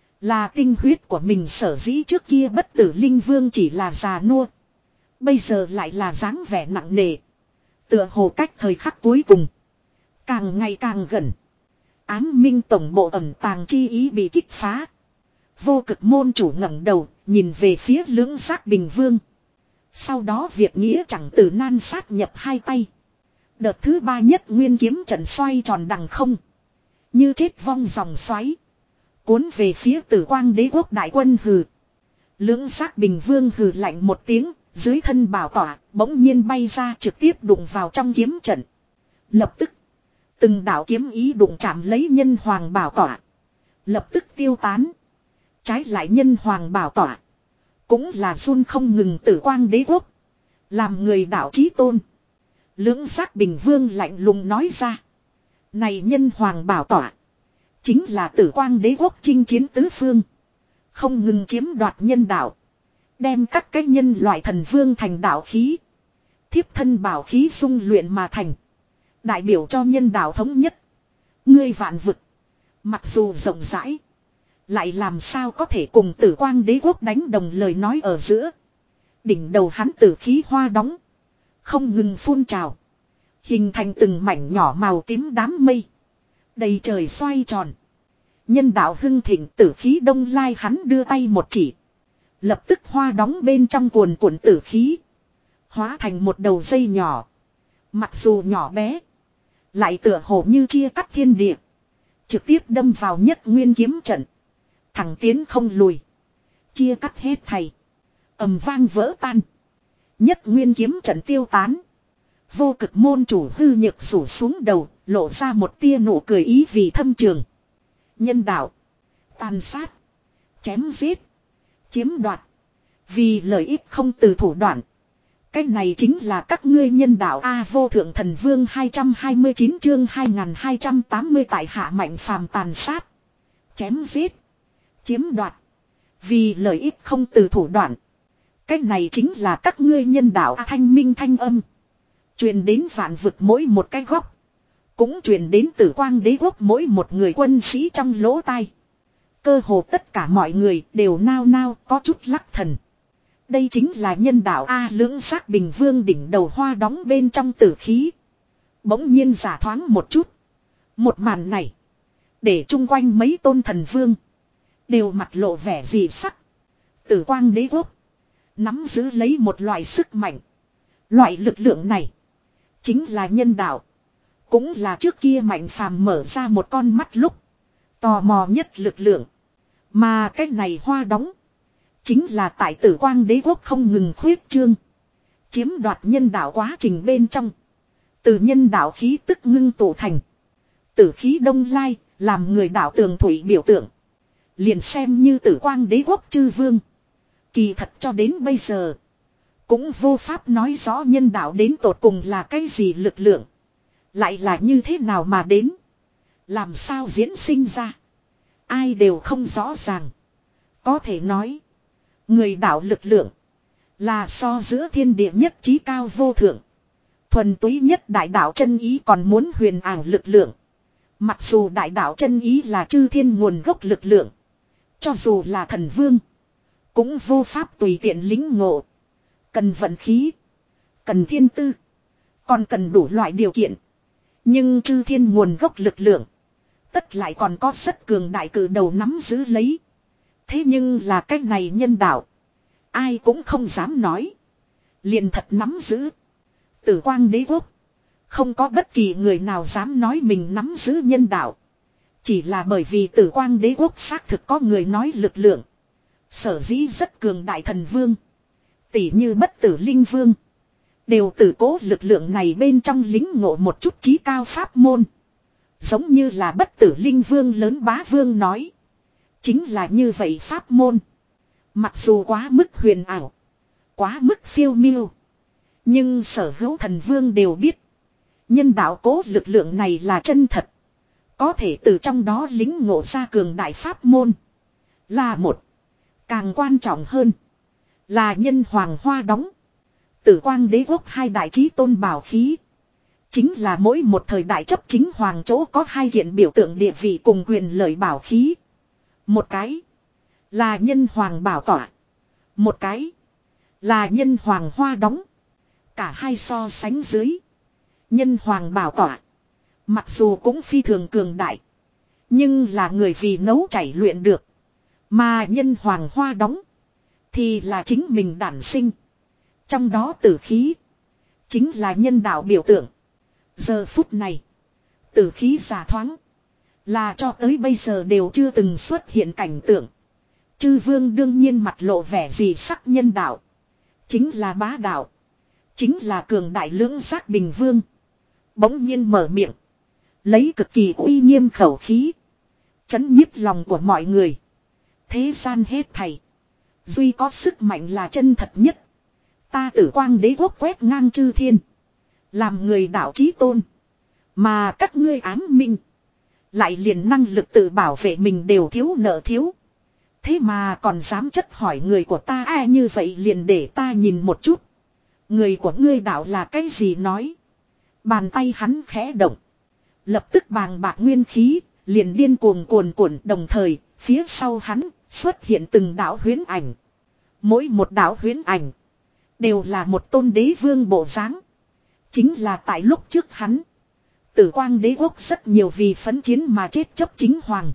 là tinh huyết của mình. Sở dĩ trước kia bất tử linh vương chỉ là già nua, bây giờ lại là dáng vẻ nặng nề, tựa hồ cách thời khắc cuối cùng càng ngày càng gần. Ám minh tổng bộ ẩn tàng chi ý bị kích phá. Vô cực môn chủ ngẩng đầu nhìn về phía lưỡng giác bình vương. Sau đó việc nghĩa chẳng từ nan sát nhập hai tay. Đợt thứ ba nhất nguyên kiếm trận xoay tròn đằng không, như chết vong dòng xoáy, cuốn về phía tử quang đế quốc đại quân. Hừ. Lưỡng giác bình vương hừ lạnh một tiếng, dưới thân bảo tỏa bỗng nhiên bay ra, trực tiếp đụng vào trong kiếm trận. Lập tức từng đạo kiếm ý đụng chạm lấy nhân hoàng bảo tỏa, lập tức tiêu tán. Trái lại nhân hoàng bảo tỏa cũng là run không ngừng. Tử quang đế quốc làm người đạo chí tôn. Lưỡng giác bình vương lạnh lùng nói ra, này nhân hoàng bảo tỏa chính là tử quang đế quốc chinh chiến tứ phương, không ngừng chiếm đoạt nhân đạo, đem các cái nhân loại thần vương thành đạo khí, thiếp thân bảo khí dung luyện mà thành, đại biểu cho nhân đạo thống nhất. Ngươi vạn vực mặc dù rộng rãi, lại làm sao có thể cùng tử quang đế quốc đánh đồng. Lời nói ở giữa, đỉnh đầu hắn tử khí hoa đóng, không ngừng phun trào, hình thành từng mảnh nhỏ màu tím đám mây, đầy trời xoay tròn. Nhân đạo hưng thịnh, tử khí đông lai. Hắn đưa tay một chỉ, lập tức hoa đóng bên trong cuồn cuộn tử khí hóa thành một đầu dây nhỏ. Mặc dù nhỏ bé, lại tựa hồ như chia cắt thiên địa, trực tiếp đâm vào nhất nguyên kiếm trận, thẳng tiến không lùi, chia cắt hết thầy. Ầm vang vỡ tan, nhất nguyên kiếm trận tiêu tán. Vô cực môn chủ hư nhược rủ xuống đầu, lộ ra một tia nụ cười ý vì thâm trường. Nhân đạo tàn sát, chém giết, chiếm đoạt, vì lợi ích không từ thủ đoạn. Cái này chính là các ngươi nhân đạo A. Vô thượng thần vương hai trăm hai mươi chín chương hai nghìn hai trăm tám mươi tại hạ mạnh phàm tàn sát, chém giết, chiếm đoạt, vì lợi ích không từ thủ đoạn. Cái này chính là các ngươi nhân đạo A. Thanh minh thanh âm truyền đến vạn vực mỗi một cái góc, cũng truyền đến tử quang đế quốc mỗi một người quân sĩ trong lỗ tai. Cơ hồ tất cả mọi người đều nao nao có chút lắc thần. Đây chính là nhân đạo A. Lưỡng giác bình vương đỉnh đầu hoa đóng bên trong tử khí bỗng nhiên giả thoáng một chút. Một màn này để chung quanh mấy tôn thần vương đều mặt lộ vẻ dị sắc. Tử quang đế quốc nắm giữ lấy một loại sức mạnh. Loại lực lượng này chính là nhân đạo, cũng là trước kia mạnh phàm mở ra một con mắt lúc tò mò nhất lực lượng. Mà cái này hoa đóng chính là tại tử quang đế quốc không ngừng khuyết trương, chiếm đoạt nhân đạo quá trình bên trong, từ nhân đạo khí tức ngưng tụ thành tử khí đông lai. Làm người đạo tường thủy biểu tượng. Liền xem như Tử Quang Đế quốc chư vương. Kỳ thật cho đến bây giờ. Cũng vô pháp nói rõ nhân đạo đến tột cùng là cái gì lực lượng. Lại là như thế nào mà đến. Làm sao diễn sinh ra. Ai đều không rõ ràng. Có thể nói. Người đạo lực lượng. Là so giữa thiên địa nhất trí cao vô thượng. Thuần túy nhất đại đạo chân ý còn muốn huyền ảo lực lượng. Mặc dù đại đạo chân ý là chư thiên nguồn gốc lực lượng. Cho dù là thần vương. Cũng vô pháp tùy tiện lính ngộ. Cần vận khí. Cần thiên tư. Còn cần đủ loại điều kiện. Nhưng chư thiên nguồn gốc lực lượng. Tất lại còn có rất cường đại cử đầu nắm giữ lấy. Thế nhưng là cách này nhân đạo. Ai cũng không dám nói. Liền thật nắm giữ. Tử Quang Đế quốc. Không có bất kỳ người nào dám nói mình nắm giữ nhân đạo. Chỉ là bởi vì Tử Quang Đế quốc xác thực có người nói lực lượng. Sở dĩ rất cường đại thần vương. Tỷ như bất tử linh vương. Đều từ cố lực lượng này bên trong lính ngộ một chút trí cao pháp môn. Giống như là bất tử linh vương lớn bá vương nói. Chính là như vậy pháp môn. Mặc dù quá mức huyền ảo. Quá mức phiêu miêu. Nhưng sở hữu thần vương đều biết. Nhân đạo cố lực lượng này là chân thật. Có thể từ trong đó lính ngộ ra cường đại pháp môn. Là một. Càng quan trọng hơn. Là nhân hoàng hoa đóng. Tử Quang Đế quốc hai đại chí tôn bảo khí. Chính là mỗi một thời đại chấp chính hoàng chỗ có hai kiện biểu tượng địa vị cùng quyền lợi bảo khí. Một cái. Là nhân hoàng bảo tỏa. Một cái. Là nhân hoàng hoa đóng. Cả hai so sánh dưới. Nhân hoàng bảo tỏa. Mặc dù cũng phi thường cường đại. Nhưng là người vì nấu chảy luyện được. Mà nhân hoàng hoa đóng. Thì là chính mình đản sinh. Trong đó tử khí. Chính là nhân đạo biểu tượng. Giờ phút này. Tử khí giả thoáng. Là cho tới bây giờ đều chưa từng xuất hiện cảnh tượng. Chư vương đương nhiên mặt lộ vẻ gì sắc nhân đạo. Chính là bá đạo. Chính là cường đại lưỡng giác bình vương. Bỗng nhiên mở miệng. Lấy cực kỳ uy nghiêm khẩu khí. Chấn nhiếp lòng của mọi người. Thế gian hết thảy. Duy có sức mạnh là chân thật nhất. Ta Tử Quang Đế quốc quét ngang chư thiên. Làm người đạo chí tôn. Mà các ngươi ám minh. Lại liền năng lực tự bảo vệ mình đều thiếu nợ thiếu. Thế mà còn dám chất hỏi người của ta ai như vậy liền để ta nhìn một chút. Người của ngươi đạo là cái gì nói. Bàn tay hắn khẽ động. Lập tức bàng bạc nguyên khí. Liền điên cuồng cuồn cuộn đồng thời. Phía sau hắn xuất hiện từng đạo huyễn ảnh. Mỗi một đạo huyễn ảnh. Đều là một tôn đế vương bộ dáng. Chính là tại lúc trước hắn. Tử Quang Đế quốc rất nhiều vì phấn chiến mà chết chấp chính hoàng.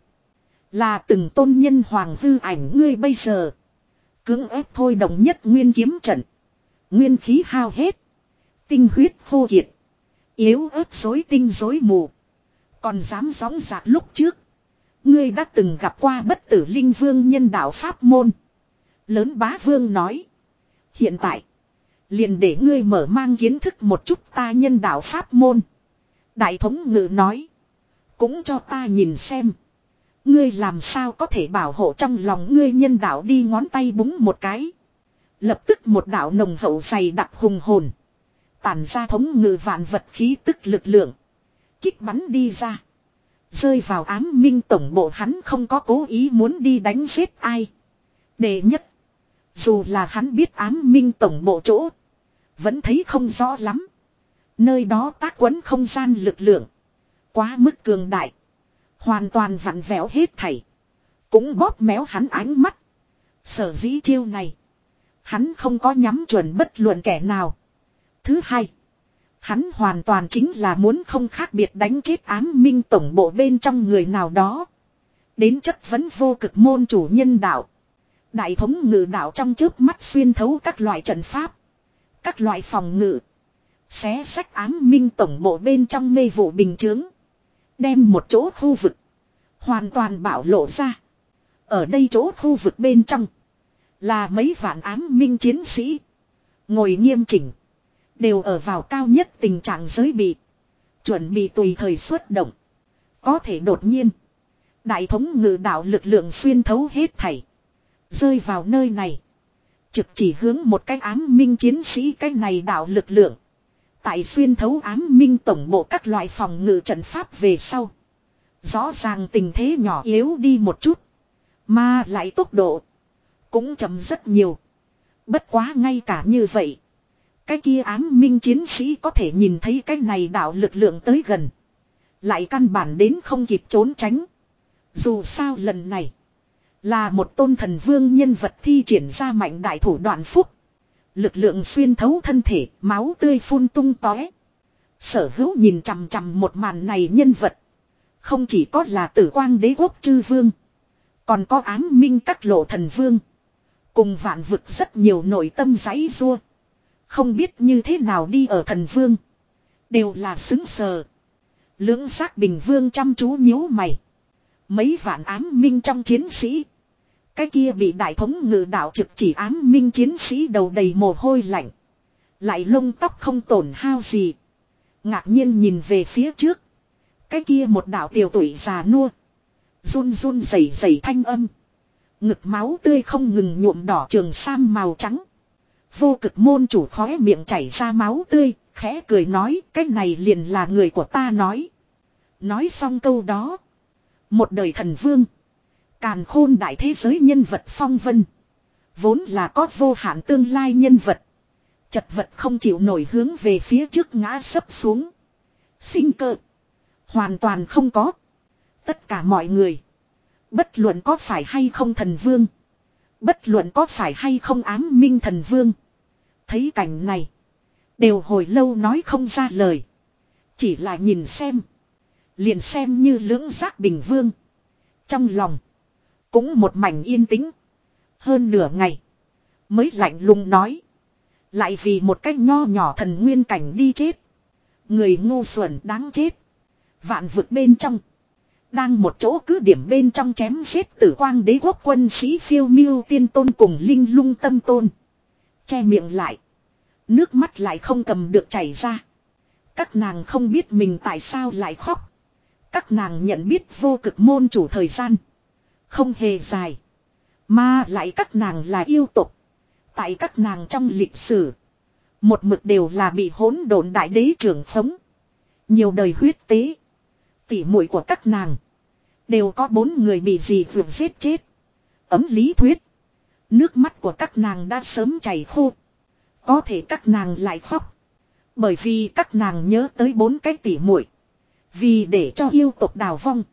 Là từng tôn nhân hoàng hư ảnh ngươi bây giờ. Cưỡng ép thôi đồng nhất nguyên kiếm trận. Nguyên khí hao hết. Tinh huyết khô kiệt. Yếu ớt rối tinh rối mù. Còn dám gióng giạc lúc trước. Ngươi đã từng gặp qua bất tử linh vương nhân đạo pháp môn. Lớn bá vương nói. Hiện tại. Liền để ngươi mở mang kiến thức một chút ta nhân đạo pháp môn. Đại thống ngự nói. Cũng cho ta nhìn xem. Ngươi làm sao có thể bảo hộ trong lòng ngươi nhân đạo đi ngón tay búng một cái. Lập tức một đạo nồng hậu dày đặc hùng hồn. Tản ra thống ngự vạn vật khí tức lực lượng. Kích bắn đi ra. Rơi vào ám minh tổng bộ hắn không có cố ý muốn đi đánh giết ai. Đệ nhất. Dù là hắn biết ám minh tổng bộ chỗ. Vẫn thấy không rõ lắm. Nơi đó tác quấn không gian lực lượng. Quá mức cường đại. Hoàn toàn vặn vẹo hết thảy. Cũng bóp méo hắn ánh mắt. Sở dĩ chiêu này. Hắn không có nhắm chuẩn bất luận kẻ nào. Thứ hai. Hắn hoàn toàn chính là muốn không khác biệt đánh chết ám minh tổng bộ bên trong người nào đó. Đến chất vấn vô cực môn chủ nhân đạo. Đại thống ngự đạo trong trước mắt xuyên thấu các loại trận pháp. Các loại phòng ngự. Xé sách ám minh tổng bộ bên trong mê vụ bình chướng. Đem một chỗ khu vực. Hoàn toàn bảo lộ ra. Ở đây chỗ khu vực bên trong. Là mấy vạn ám minh chiến sĩ. Ngồi nghiêm chỉnh. Đều ở vào cao nhất tình trạng giới bị. Chuẩn bị tùy thời xuất động. Có thể đột nhiên. Đại thống ngự đạo lực lượng xuyên thấu hết thảy. Rơi vào nơi này. Trực chỉ hướng một cái ám minh chiến sĩ cái này đạo lực lượng. Tại xuyên thấu ám minh tổng bộ các loại phòng ngự trận pháp về sau. Rõ ràng tình thế nhỏ yếu đi một chút. Mà lại tốc độ. Cũng chậm rất nhiều. Bất quá ngay cả như vậy. Cái kia ám minh chiến sĩ có thể nhìn thấy cái này đạo lực lượng tới gần. Lại căn bản đến không kịp trốn tránh. Dù sao lần này. Là một tôn thần vương nhân vật thi triển ra mạnh đại thủ đoạn phúc. Lực lượng xuyên thấu thân thể, máu tươi phun tung tóe. Sở hữu nhìn chằm chằm một màn này nhân vật. Không chỉ có là tử quang đế quốc chư vương. Còn có ám minh các lộ thần vương. Cùng vạn vực rất nhiều nội tâm giấy rua. Không biết như thế nào đi ở thần vương. Đều là xứng sờ. Lưỡng giác bình vương chăm chú nhíu mày. Mấy vạn ám minh trong chiến sĩ. Cái kia bị đại thống ngự đạo trực chỉ ám minh chiến sĩ đầu đầy mồ hôi lạnh. Lại lông tóc không tổn hao gì. Ngạc nhiên nhìn về phía trước. Cái kia một đạo tiểu tuổi già nua. Run run rẩy rẩy thanh âm. Ngực máu tươi không ngừng nhuộm đỏ trường sam màu trắng. Vô cực môn chủ khóe miệng chảy ra máu tươi. Khẽ cười nói cái này liền là người của ta nói. Nói xong câu đó. Một đời thần vương. Càn khôn đại thế giới nhân vật phong vân. Vốn là có vô hạn tương lai nhân vật. Chật vật không chịu nổi hướng về phía trước ngã sấp xuống. Sinh cơ. Hoàn toàn không có. Tất cả mọi người. Bất luận có phải hay không thần vương. Bất luận có phải hay không ám minh thần vương. Thấy cảnh này. Đều hồi lâu nói không ra lời. Chỉ là nhìn xem. Liền xem như lưỡng giác bình vương. Trong lòng. Cũng một mảnh yên tĩnh. Hơn nửa ngày. Mới lạnh lùng nói. Lại vì một cách nho nhỏ thần nguyên cảnh đi chết. Người ngu xuẩn đáng chết. Vạn vực bên trong. Đang một chỗ cứ điểm bên trong chém giết tử quang đế quốc quân sĩ phiêu miêu tiên tôn cùng linh lung tâm tôn. Che miệng lại. Nước mắt lại không cầm được chảy ra. Các nàng không biết mình tại sao lại khóc. Các nàng nhận biết vô cực môn chủ thời gian. Không hề dài. Mà lại các nàng là yêu tục. Tại các nàng trong lịch sử. Một mực đều là bị hỗn độn đại đế trưởng khống. Nhiều đời huyết tế. Tỷ muội của các nàng. Đều có bốn người bị dì vượt giết chết. Ấm lý thuyết. Nước mắt của các nàng đã sớm chảy khô. Có thể các nàng lại khóc. Bởi vì các nàng nhớ tới bốn cái tỷ muội. Vì để cho yêu tộc đào vong.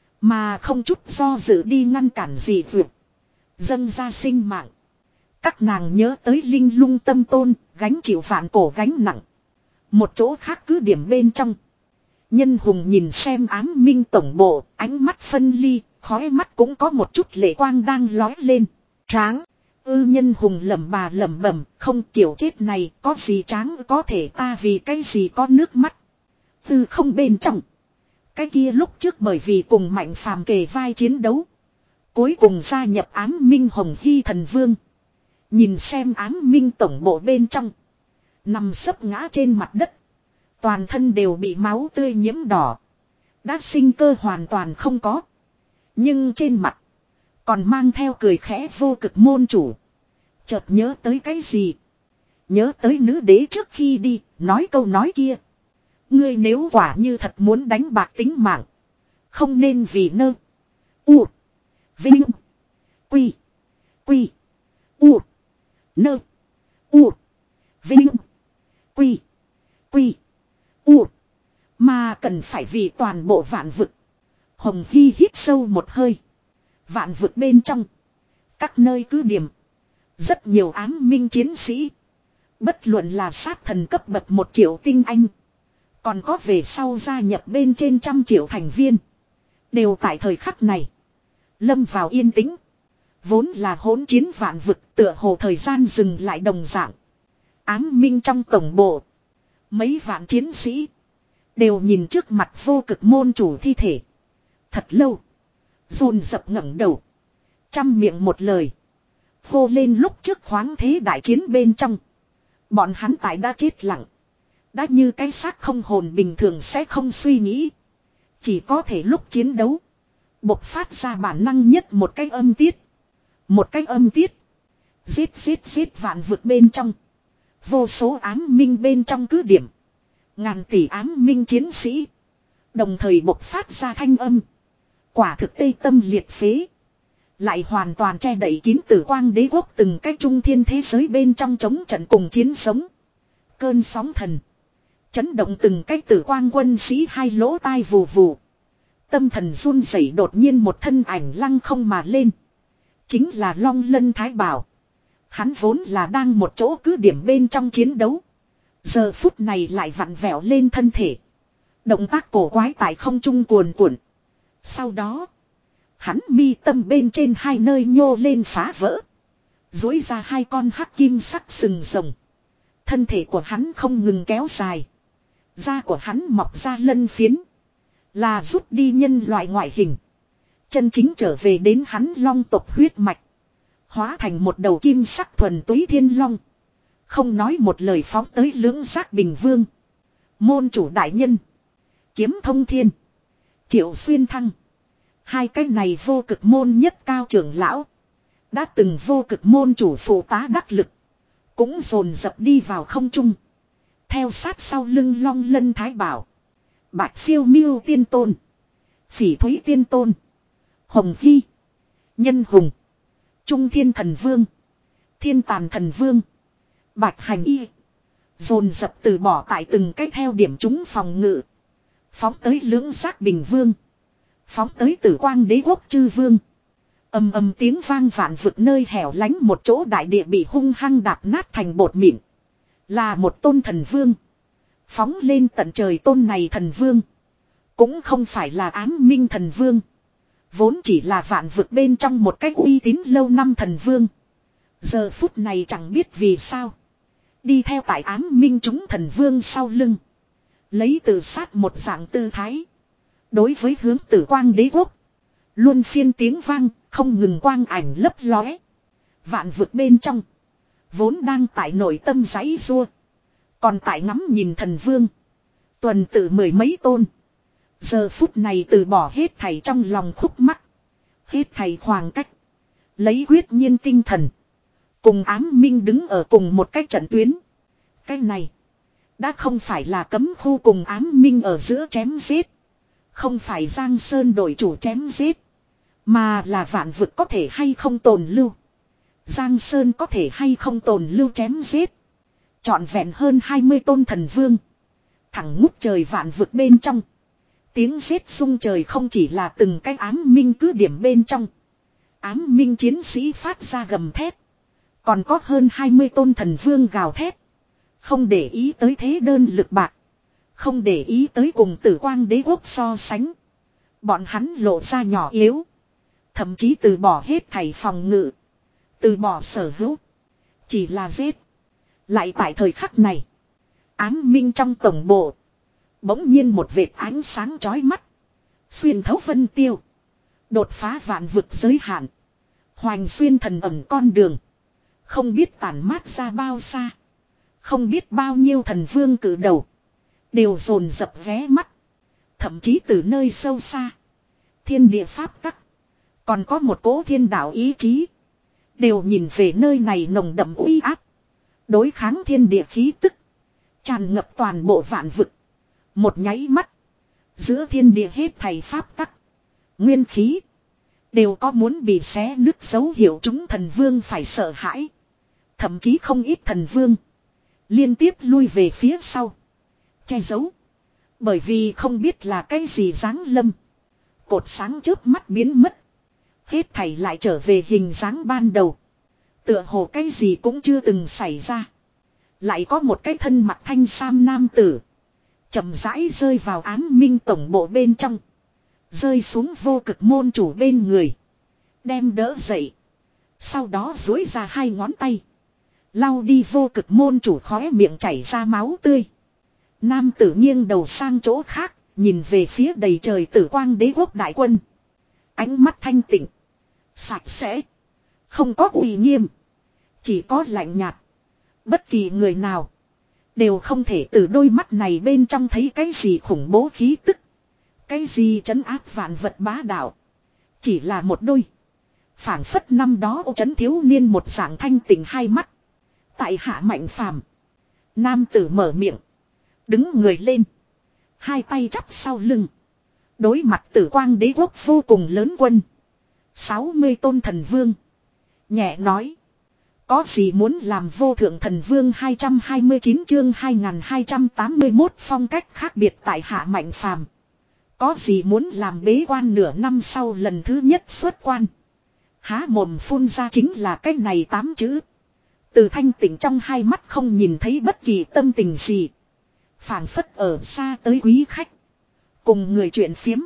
Mà không chút do dự đi ngăn cản dì vượt. Dâng ra sinh mạng. Các nàng nhớ tới linh lung tâm tôn. Gánh chịu vạn cổ gánh nặng. Một chỗ khác cứ điểm bên trong. Nhân hùng nhìn xem ám minh tổng bộ. Ánh mắt phân ly. Khói mắt cũng có một chút lệ quang đang lói lên. Tráng. Ư nhân hùng lẩm bà lẩm bẩm. Không kiểu chết này có gì tráng có thể ta vì cái gì có nước mắt. Tư không bên trong. Cái kia lúc trước bởi vì cùng mạnh phàm kề vai chiến đấu. Cuối cùng gia nhập ám minh hồng hy thần vương. Nhìn xem ám minh tổng bộ bên trong. Nằm sấp ngã trên mặt đất. Toàn thân đều bị máu tươi nhiễm đỏ. Đã sinh cơ hoàn toàn không có. Nhưng trên mặt. Còn mang theo cười khẽ vô cực môn chủ. Chợt nhớ tới cái gì. Nhớ tới nữ đế trước khi đi. Nói câu nói kia. Ngươi nếu quả như thật muốn đánh bạc tính mạng. Không nên vì nơ. U. Vinh. Quy. Quy. U. Nơ. U. Vinh. Quy. Quy. U. Mà cần phải vì toàn bộ vạn vực. Hồng Hy hít sâu một hơi. Vạn vực bên trong. Các nơi cứ điểm. Rất nhiều ám minh chiến sĩ. Bất luận là sát thần cấp bậc một triệu tinh anh. Còn có về sau gia nhập bên trên trăm triệu thành viên. Đều tại thời khắc này. Lâm vào yên tĩnh. Vốn là hỗn chiến vạn vực tựa hồ thời gian dừng lại đồng dạng. Ám minh trong tổng bộ. Mấy vạn chiến sĩ. Đều nhìn trước mặt vô cực môn chủ thi thể. Thật lâu. Dồn dập ngẩng đầu. Trăm miệng một lời. Hô lên lúc trước khoáng thế đại chiến bên trong. Bọn hắn tại đã chết lặng. Đã như cái xác không hồn bình thường sẽ không suy nghĩ. Chỉ có thể lúc chiến đấu. Bộc phát ra bản năng nhất một cái âm tiết. Một cái âm tiết. Giết giết giết vạn vực bên trong. Vô số ám minh bên trong cứ điểm. Ngàn tỷ ám minh chiến sĩ. Đồng thời bộc phát ra thanh âm. Quả thực tê tâm liệt phế. Lại hoàn toàn che đậy kín tử quang đế quốc từng cái trung thiên thế giới bên trong chống trận cùng chiến sống. Cơn sóng thần. Chấn động từng cái tử quang quân sĩ hai lỗ tai vù vù. Tâm thần run rẩy đột nhiên một thân ảnh lăng không mà lên. Chính là Long Lân Thái Bảo. Hắn vốn là đang một chỗ cứ điểm bên trong chiến đấu. Giờ phút này lại vặn vẹo lên thân thể. Động tác cổ quái tại không trung cuồn cuộn. Sau đó. Hắn mi tâm bên trên hai nơi nhô lên phá vỡ. Dối ra hai con hắc kim sắc sừng rồng. Thân thể của hắn không ngừng kéo dài. Da của hắn mọc ra lân phiến. Là rút đi nhân loại ngoại hình. Chân chính trở về đến hắn long tộc huyết mạch. Hóa thành một đầu kim sắc thuần túy thiên long. Không nói một lời phóng tới lưỡng giác bình vương. Môn chủ đại nhân. Kiếm thông thiên. Triệu xuyên thăng. Hai cái này vô cực môn nhất cao trưởng lão. Đã từng vô cực môn chủ phụ tá đắc lực. Cũng dồn dập đi vào không trung. Theo sát sau lưng Long Lân Thái Bảo. Bạch Phiêu Miêu Tiên Tôn. Phỉ Thúy Tiên Tôn. Hồng Hy. Nhân Hùng. Trung Thiên Thần Vương. Thiên Tàn Thần Vương. Bạch Hành Y. Dồn dập từ bỏ tại từng cách theo điểm chúng phòng ngự. Phóng tới lưỡng giác bình vương. Phóng tới tử quang đế quốc chư vương. Âm âm tiếng vang vạn vực nơi hẻo lánh một chỗ đại địa bị hung hăng đạp nát thành bột mịn. Là một tôn thần vương. Phóng lên tận trời tôn này thần vương. Cũng không phải là ám minh thần vương. Vốn chỉ là vạn vực bên trong một cách uy tín lâu năm thần vương. Giờ phút này chẳng biết vì sao. Đi theo tại ám minh chúng thần vương sau lưng. Lấy tự sát một dạng tư thái. Đối với hướng tử quang đế quốc. Luôn phiên tiếng vang, không ngừng quang ảnh lấp lóe. Vạn vực bên trong. Vốn đang tại nội tâm giấy rua. Còn tại ngắm nhìn thần vương. Tuần tự mười mấy tôn. Giờ phút này từ bỏ hết thảy trong lòng khúc mắc. Hết thảy khoảng cách. Lấy quyết nhiên tinh thần. Cùng ám minh đứng ở cùng một cái trận tuyến. Cái này. Đã không phải là cấm khu cùng ám minh ở giữa chém giết. Không phải Giang Sơn đổi chủ chém giết. Mà là vạn vực có thể hay không tồn lưu. Giang Sơn có thể hay không tồn lưu chém giết. Trọn vẹn hơn hai mươi tôn thần vương. Thẳng ngút trời vạn vực bên trong. Tiếng giết rung trời không chỉ là từng cái ám minh cứ điểm bên trong. Ám minh chiến sĩ phát ra gầm thét. Còn có hơn hai mươi tôn thần vương gào thét. Không để ý tới thế đơn lực bạc. Không để ý tới cùng tử quang đế quốc so sánh. Bọn hắn lộ ra nhỏ yếu. Thậm chí từ bỏ hết thảy phòng ngự. Từ bỏ sở hữu. Chỉ là giết. Lại tại thời khắc này. Ám minh trong tổng bộ. Bỗng nhiên một vệt ánh sáng chói mắt. Xuyên thấu vân tiêu. Đột phá vạn vực giới hạn. Hoành xuyên thần ẩm con đường. Không biết tản mát ra bao xa. Không biết bao nhiêu thần vương cử đầu. Đều dồn dập ghé mắt. Thậm chí từ nơi sâu xa. Thiên địa pháp tắc. Còn có một cỗ thiên đạo ý chí. Đều nhìn về nơi này nồng đậm uy áp. Đối kháng thiên địa khí tức. Tràn ngập toàn bộ vạn vực. Một nháy mắt. Giữa thiên địa hết thảy pháp tắc. Nguyên khí. Đều có muốn bị xé nứt dấu hiệu chúng thần vương phải sợ hãi. Thậm chí không ít thần vương. Liên tiếp lui về phía sau. Che giấu. Bởi vì không biết là cái gì giáng lâm. Cột sáng chớp mắt biến mất. Hết thảy lại trở về hình dáng ban đầu. Tựa hồ cái gì cũng chưa từng xảy ra. Lại có một cái thân mặc thanh sam nam tử. Chậm rãi rơi vào ám minh tổng bộ bên trong. Rơi xuống vô cực môn chủ bên người. Đem đỡ dậy. Sau đó duỗi ra hai ngón tay. Lau đi vô cực môn chủ khóe miệng chảy ra máu tươi. Nam tử nghiêng đầu sang chỗ khác. Nhìn về phía đầy trời tử quang đế quốc đại quân. Ánh mắt thanh tịnh. Sạch sẽ. Không có uy nghiêm. Chỉ có lạnh nhạt. Bất kỳ người nào. Đều không thể từ đôi mắt này bên trong thấy cái gì khủng bố khí tức. Cái gì trấn áp vạn vật bá đạo. Chỉ là một đôi. Phảng phất năm đó ô trấn thiếu niên một dạng thanh tỉnh hai mắt. Tại hạ Mạnh Phàm. Nam tử mở miệng. Đứng người lên. Hai tay chắp sau lưng. Đối mặt Tử Quang Đế quốc vô cùng lớn quân. sáu mươi tôn thần vương. Nhẹ nói. Có gì muốn làm vô thượng thần vương hai trăm hai mươi chín chương hai nghìn hai trăm tám mươi mốt phong cách khác biệt tại hạ Mạnh Phàm. Có gì muốn làm bế quan nửa năm sau lần thứ nhất xuất quan. Há mồm phun ra chính là cái này tám chữ. Từ thanh tịnh trong hai mắt không nhìn thấy bất kỳ tâm tình gì. Phảng phất ở xa tới quý khách. Cùng người chuyện phiếm.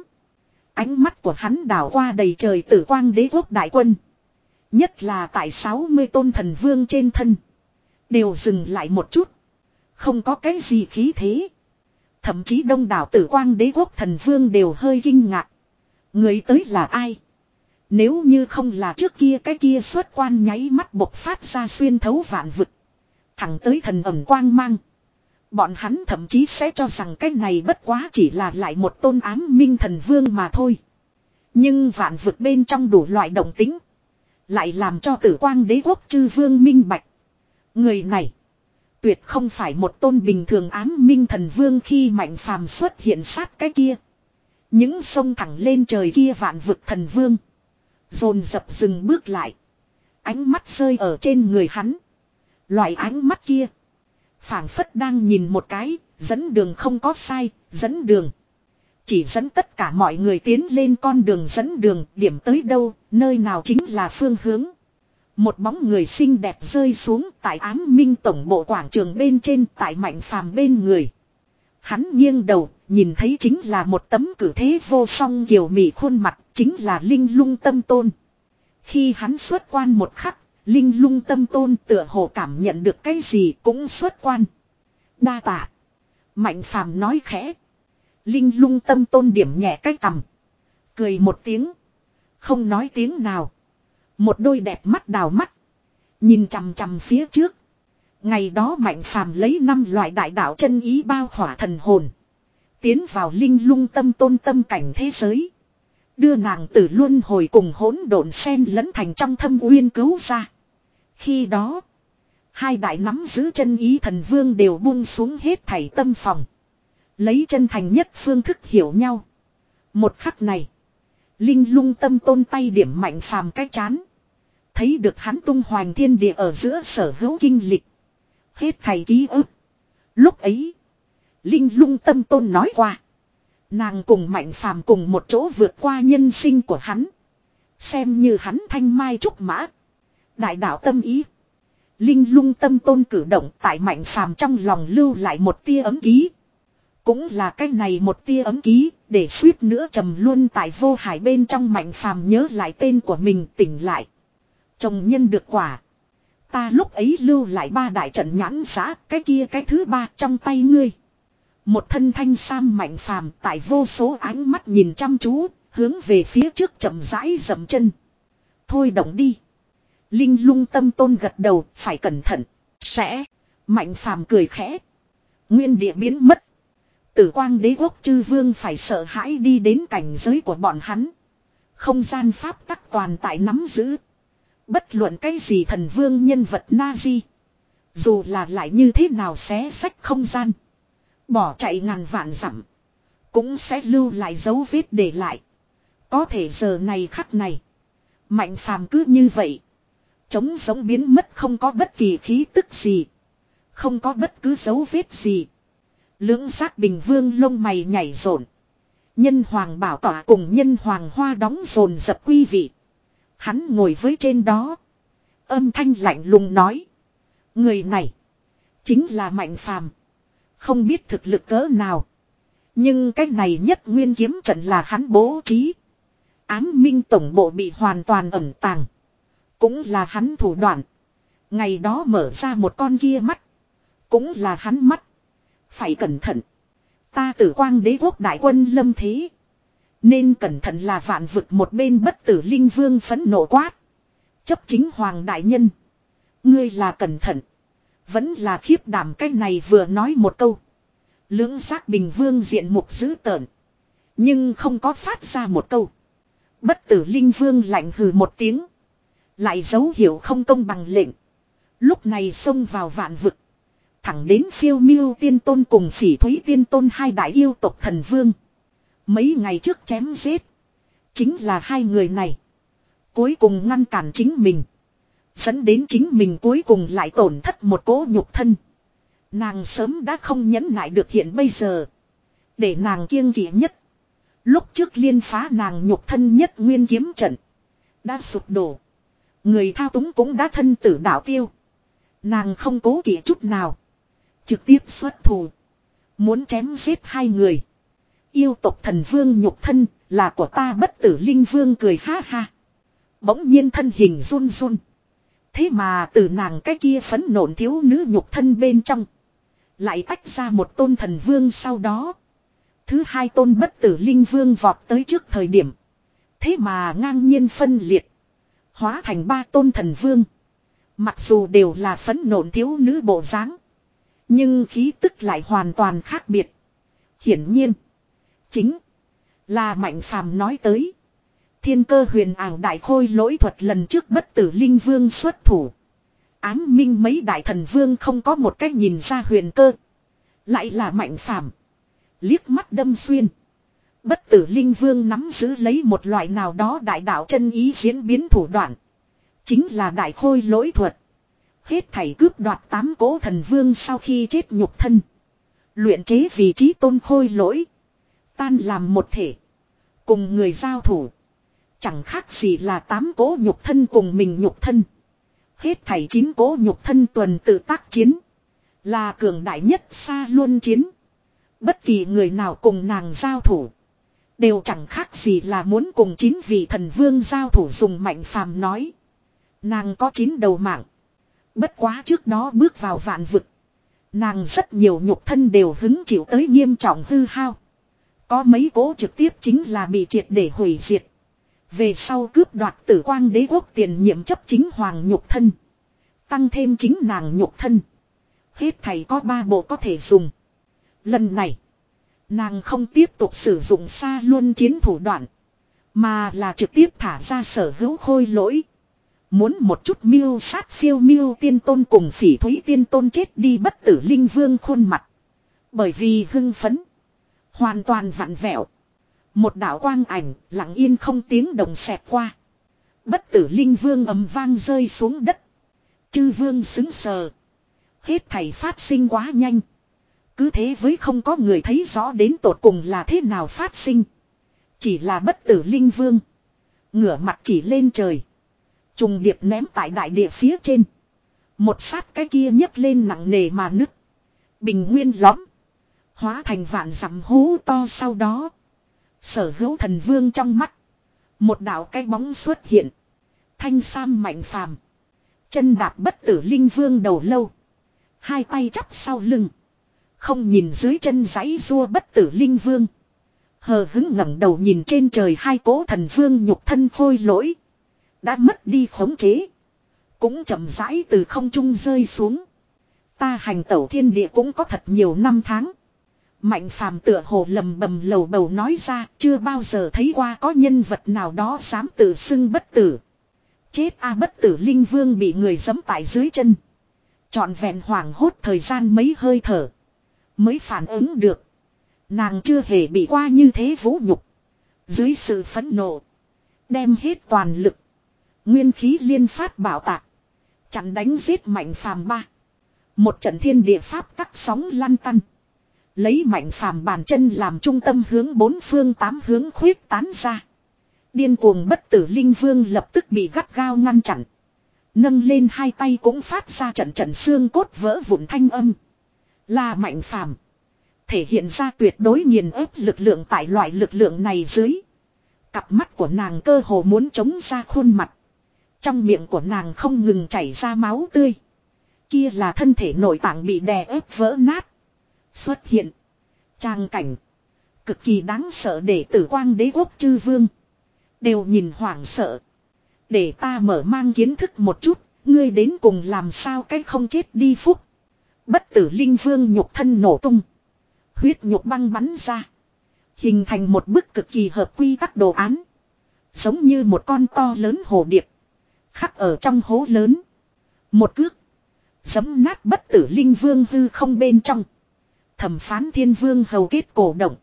Ánh mắt của hắn đảo qua đầy trời Tử Quang Đế quốc đại quân. Nhất là tại sáu mươi tôn thần vương trên thân. Đều dừng lại một chút. Không có cái gì khí thế. Thậm chí đông đảo Tử Quang Đế quốc thần vương đều hơi kinh ngạc. Người tới là ai? Nếu như không là trước kia cái kia xuất quan nháy mắt bộc phát ra xuyên thấu vạn vực. Thẳng tới thần ẩm quang mang. Bọn hắn thậm chí sẽ cho rằng cái này bất quá chỉ là lại một tôn ám minh thần vương mà thôi. Nhưng vạn vực bên trong đủ loại động tính. Lại làm cho Tử Quang Đế quốc chư vương minh bạch. Người này. Tuyệt không phải một tôn bình thường ám minh thần vương khi Mạnh Phàm xuất hiện sát cái kia. Những sông thẳng lên trời kia vạn vực thần vương. Dồn dập dừng bước lại. Ánh mắt rơi ở trên người hắn. Loại ánh mắt kia. Phảng phất đang nhìn một cái. Dẫn đường không có sai. Dẫn đường. Chỉ dẫn tất cả mọi người tiến lên con đường dẫn đường. Điểm tới đâu. Nơi nào chính là phương hướng. Một bóng người xinh đẹp rơi xuống tại ám minh tổng bộ quảng trường bên trên tại Mạnh Phàm bên người. Hắn nghiêng đầu, nhìn thấy chính là một tấm cử thế vô song kiều mị khuôn mặt, chính là Linh Lung Tâm Tôn. Khi hắn xuất quan một khắc, Linh Lung Tâm Tôn tựa hồ cảm nhận được cái gì cũng xuất quan. Đa tạ. Mạnh Phàm nói khẽ. Linh Lung Tâm Tôn điểm nhẹ cái cằm. Cười một tiếng. Không nói tiếng nào. Một đôi đẹp mắt đào mắt. Nhìn chằm chằm phía trước. Ngày đó Mạnh Phàm lấy năm loại đại đạo chân ý bao khỏa thần hồn. Tiến vào Linh Lung Tâm Tôn tâm cảnh thế giới. Đưa nàng từ luân hồi cùng hỗn độn xen lẫn thành trong thâm uyên cứu ra. Khi đó. Hai đại nắm giữ chân ý thần vương đều buông xuống hết thảy tâm phòng. Lấy chân thành nhất phương thức hiểu nhau. Một khắc này. Linh Lung Tâm Tôn tay điểm Mạnh Phàm cái chán. Thấy được hắn tung hoành thiên địa ở giữa sở hữu kinh lịch. Hết thầy ký ức. Lúc ấy. Linh Lung Tâm Tôn nói qua. Nàng cùng Mạnh Phàm cùng một chỗ vượt qua nhân sinh của hắn. Xem như hắn thanh mai trúc mã. Đại đạo tâm ý. Linh Lung Tâm Tôn cử động tại Mạnh Phàm trong lòng lưu lại một tia ấm ký. Cũng là cái này một tia ấm ký. Để suýt nữa trầm luôn tại vô hải bên trong Mạnh Phàm nhớ lại tên của mình tỉnh lại. Trồng nhân được quả. Ta lúc ấy lưu lại ba đại trận nhãn giá. Cái kia cái thứ ba trong tay ngươi. Một thân thanh sam Mạnh Phàm tại vô số ánh mắt nhìn chăm chú. Hướng về phía trước chậm rãi dậm chân. Thôi động đi. Linh Lung Tâm Tôn gật đầu. Phải cẩn thận. Sẽ. Mạnh Phàm cười khẽ. Nguyên địa biến mất. Tử Quang Đế quốc chư vương phải sợ hãi đi đến cảnh giới của bọn hắn. Không gian pháp tắc toàn tại nắm giữ. Bất luận cái gì thần vương nhân vật Nazi. Dù là lại như thế nào xé sách không gian. Bỏ chạy ngàn vạn dặm. Cũng sẽ lưu lại dấu vết để lại. Có thể giờ này khắc này. Mạnh Phàm cứ như vậy. Trống giống biến mất không có bất kỳ khí tức gì. Không có bất cứ dấu vết gì. Lưỡng giác bình vương lông mày nhảy rộn. Nhân hoàng bảo tỏa cùng nhân hoàng hoa đóng rồn dập quy vị. Hắn ngồi với trên đó. Âm thanh lạnh lùng nói. Người này. Chính là Mạnh Phàm. Không biết thực lực cỡ nào. Nhưng cái này nhất nguyên kiếm trận là hắn bố trí. Ám minh tổng bộ bị hoàn toàn ẩn tàng. Cũng là hắn thủ đoạn. Ngày đó mở ra một con kia mắt. Cũng là hắn mắt. Phải cẩn thận. Ta Tử Quang Đế quốc đại quân lâm thế. Nên cẩn thận là vạn vực một bên bất tử linh vương phẫn nộ quát. Chấp chính hoàng đại nhân. Ngươi là cẩn thận. Vẫn là khiếp đảm cái này vừa nói một câu. Lưỡng giác bình vương diện mục dữ tợn. Nhưng không có phát ra một câu. Bất tử linh vương lạnh hừ một tiếng. Lại dấu hiệu không công bằng lệnh. Lúc này xông vào vạn vực. Thẳng đến phiêu miêu tiên tôn cùng phỉ thúy tiên tôn hai đại yêu tộc thần vương. Mấy ngày trước chém giết. Chính là hai người này. Cuối cùng ngăn cản chính mình. Dẫn đến chính mình cuối cùng lại tổn thất một cỗ nhục thân. Nàng sớm đã không nhẫn nại được hiện bây giờ. Để nàng kiêng kỵ nhất. Lúc trước liên phá nàng nhục thân nhất nguyên kiếm trận. Đã sụp đổ. Người thao túng cũng đã thân tử đạo tiêu. Nàng không cố kỵ chút nào. Trực tiếp xuất thủ. Muốn chém giết hai người. Yêu tộc thần vương nhục thân là của ta. Bất tử linh vương cười ha ha. Bỗng nhiên thân hình run run. Thế mà từ nàng cái kia phấn nộn thiếu nữ nhục thân bên trong. Lại tách ra một tôn thần vương sau đó. Thứ hai tôn bất tử linh vương vọt tới trước thời điểm. Thế mà ngang nhiên phân liệt. Hóa thành ba tôn thần vương. Mặc dù đều là phấn nộn thiếu nữ bộ dáng, nhưng khí tức lại hoàn toàn khác biệt. Hiển nhiên. Chính là Mạnh Phàm nói tới. Thiên cơ huyền ảo đại khôi lỗi thuật lần trước bất tử linh vương xuất thủ. Ám minh mấy đại thần vương không có một cách nhìn ra huyền cơ. Lại là Mạnh Phàm. Liếc mắt đâm xuyên. Bất tử linh vương nắm giữ lấy một loại nào đó đại đạo chân ý diễn biến thủ đoạn. Chính là đại khôi lỗi thuật. Hết thảy cướp đoạt tám cố thần vương sau khi chết nhục thân. Luyện chế vị trí tôn khôi lỗi. Tan làm một thể. Cùng người giao thủ. Chẳng khác gì là tám cố nhục thân cùng mình nhục thân. Hết thảy chín cố nhục thân tuần tự tác chiến. Là cường đại nhất xa luôn chiến. Bất kỳ người nào cùng nàng giao thủ. Đều chẳng khác gì là muốn cùng chín vị thần vương giao thủ dùng Mạnh Phàm nói. Nàng có chín đầu mạng. Bất quá trước đó bước vào vạn vực. Nàng rất nhiều nhục thân đều hứng chịu tới nghiêm trọng hư hao. Có mấy cố trực tiếp chính là bị triệt để hủy diệt. Về sau cướp đoạt Tử Quang Đế quốc tiền nhiệm chấp chính hoàng nhục thân. Tăng thêm chính nàng nhục thân. Hết thảy có ba bộ có thể dùng. Lần này. Nàng không tiếp tục sử dụng xa luân chiến thủ đoạn. Mà là trực tiếp thả ra sở hữu khôi lỗi. Muốn một chút miêu sát phiêu miêu tiên tôn cùng phỉ thúy tiên tôn chết đi bất tử linh vương khuôn mặt. Bởi vì hưng phấn. Hoàn toàn vặn vẹo. Một đạo quang ảnh lặng yên không tiếng động xẹt qua. Bất tử linh vương ầm vang rơi xuống đất. Chư vương xứng sờ. Hết thảy phát sinh quá nhanh. Cứ thế với không có người thấy rõ đến tột cùng là thế nào phát sinh. Chỉ là bất tử linh vương. Ngửa mặt chỉ lên trời. Trùng điệp ném tại đại địa phía trên. Một sát cái kia nhấc lên nặng nề mà nứt. Bình nguyên lõm. Hóa thành vạn dặm hố to sau đó. Sở hữu thần vương trong mắt. Một đạo cái bóng xuất hiện. Thanh sam Mạnh Phàm. Chân đạp bất tử linh vương đầu lâu. Hai tay chắp sau lưng. Không nhìn dưới chân giấy rua bất tử linh vương. Hờ hứng ngẩng đầu nhìn trên trời hai cố thần vương nhục thân khôi lỗi. Đã mất đi khống chế. Cũng chậm rãi từ không trung rơi xuống. Ta hành tẩu thiên địa cũng có thật nhiều năm tháng. Mạnh Phàm tựa hồ lầm bầm lầu bầu nói ra. Chưa bao giờ thấy qua có nhân vật nào đó dám tự xưng bất tử. Chết a bất tử linh vương bị người giẫm tại dưới chân. Trọn vẹn hoảng hốt thời gian mấy hơi thở. Mới phản ứng được. Nàng chưa hề bị qua như thế vũ nhục. Dưới sự phẫn nộ. Đem hết toàn lực. Nguyên khí liên phát bảo tạc. Chặn đánh giết Mạnh Phàm ba. Một trận thiên địa pháp tắc sóng lăn tăn. Lấy Mạnh Phàm bàn chân làm trung tâm hướng bốn phương tám hướng khuyết tán ra. Điên cuồng bất tử linh vương lập tức bị gắt gao ngăn chặn. Nâng lên hai tay cũng phát ra trận trận xương cốt vỡ vụn thanh âm. Là Mạnh Phàm. Thể hiện ra tuyệt đối nghiền ép lực lượng tại loại lực lượng này dưới. Cặp mắt của nàng cơ hồ muốn chống ra khuôn mặt. Trong miệng của nàng không ngừng chảy ra máu tươi. Kia là thân thể nội tạng bị đè ép vỡ nát. Xuất hiện. Tràng cảnh. Cực kỳ đáng sợ để Tử Quang Đế quốc chư vương. Đều nhìn hoảng sợ. Để ta mở mang kiến thức một chút. Ngươi đến cùng làm sao cái không chết đi phúc. Bất tử linh vương nhục thân nổ tung. Huyết nhục băng bắn ra. Hình thành một bức cực kỳ hợp quy tắc đồ án. Giống như một con to lớn hồ điệp. Khắc ở trong hố lớn. Một cước. Giấm nát bất tử linh vương hư không bên trong. Thẩm phán thiên vương hầu kết cổ động.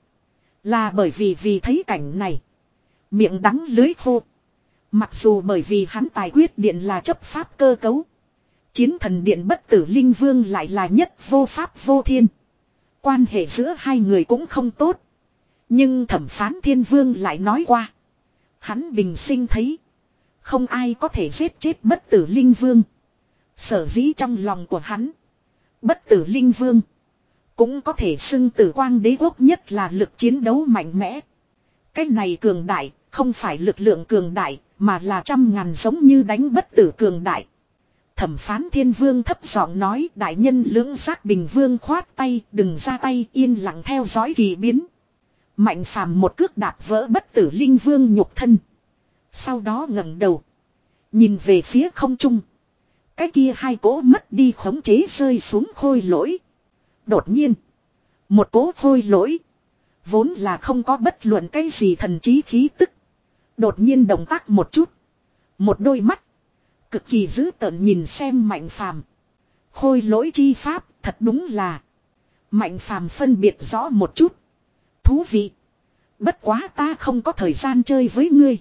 Là bởi vì vì thấy cảnh này. Miệng đắng lưới khô. Mặc dù bởi vì hắn tài quyết điện là chấp pháp cơ cấu. Chiến thần điện bất tử linh vương lại là nhất vô pháp vô thiên. Quan hệ giữa hai người cũng không tốt. Nhưng thẩm phán thiên vương lại nói qua. Hắn bình sinh thấy. Không ai có thể giết chết bất tử linh vương. Sở dĩ trong lòng của hắn. Bất tử linh vương. Cũng có thể xưng tử quang đế quốc nhất là lực chiến đấu mạnh mẽ. Cái này cường đại. Không phải lực lượng cường đại. Mà là trăm ngàn giống như đánh bất tử cường đại. Thẩm phán thiên vương thấp giọng nói. Đại nhân lưỡng giác bình vương khoát tay. Đừng ra tay yên lặng theo dõi kỳ biến. Mạnh phàm một cước đạp vỡ bất tử linh vương nhục thân. Sau đó ngẩng đầu. Nhìn về phía không trung. Cái kia hai cỗ mất đi khống chế rơi xuống khôi lỗi. Đột nhiên. Một cỗ khôi lỗi. Vốn là không có bất luận cái gì thần trí khí tức. Đột nhiên động tác một chút. Một đôi mắt. Cực kỳ dữ tợn nhìn xem mạnh phàm. Khôi lỗi chi pháp thật đúng là. Mạnh phàm phân biệt rõ một chút. Thú vị. Bất quá ta không có thời gian chơi với ngươi.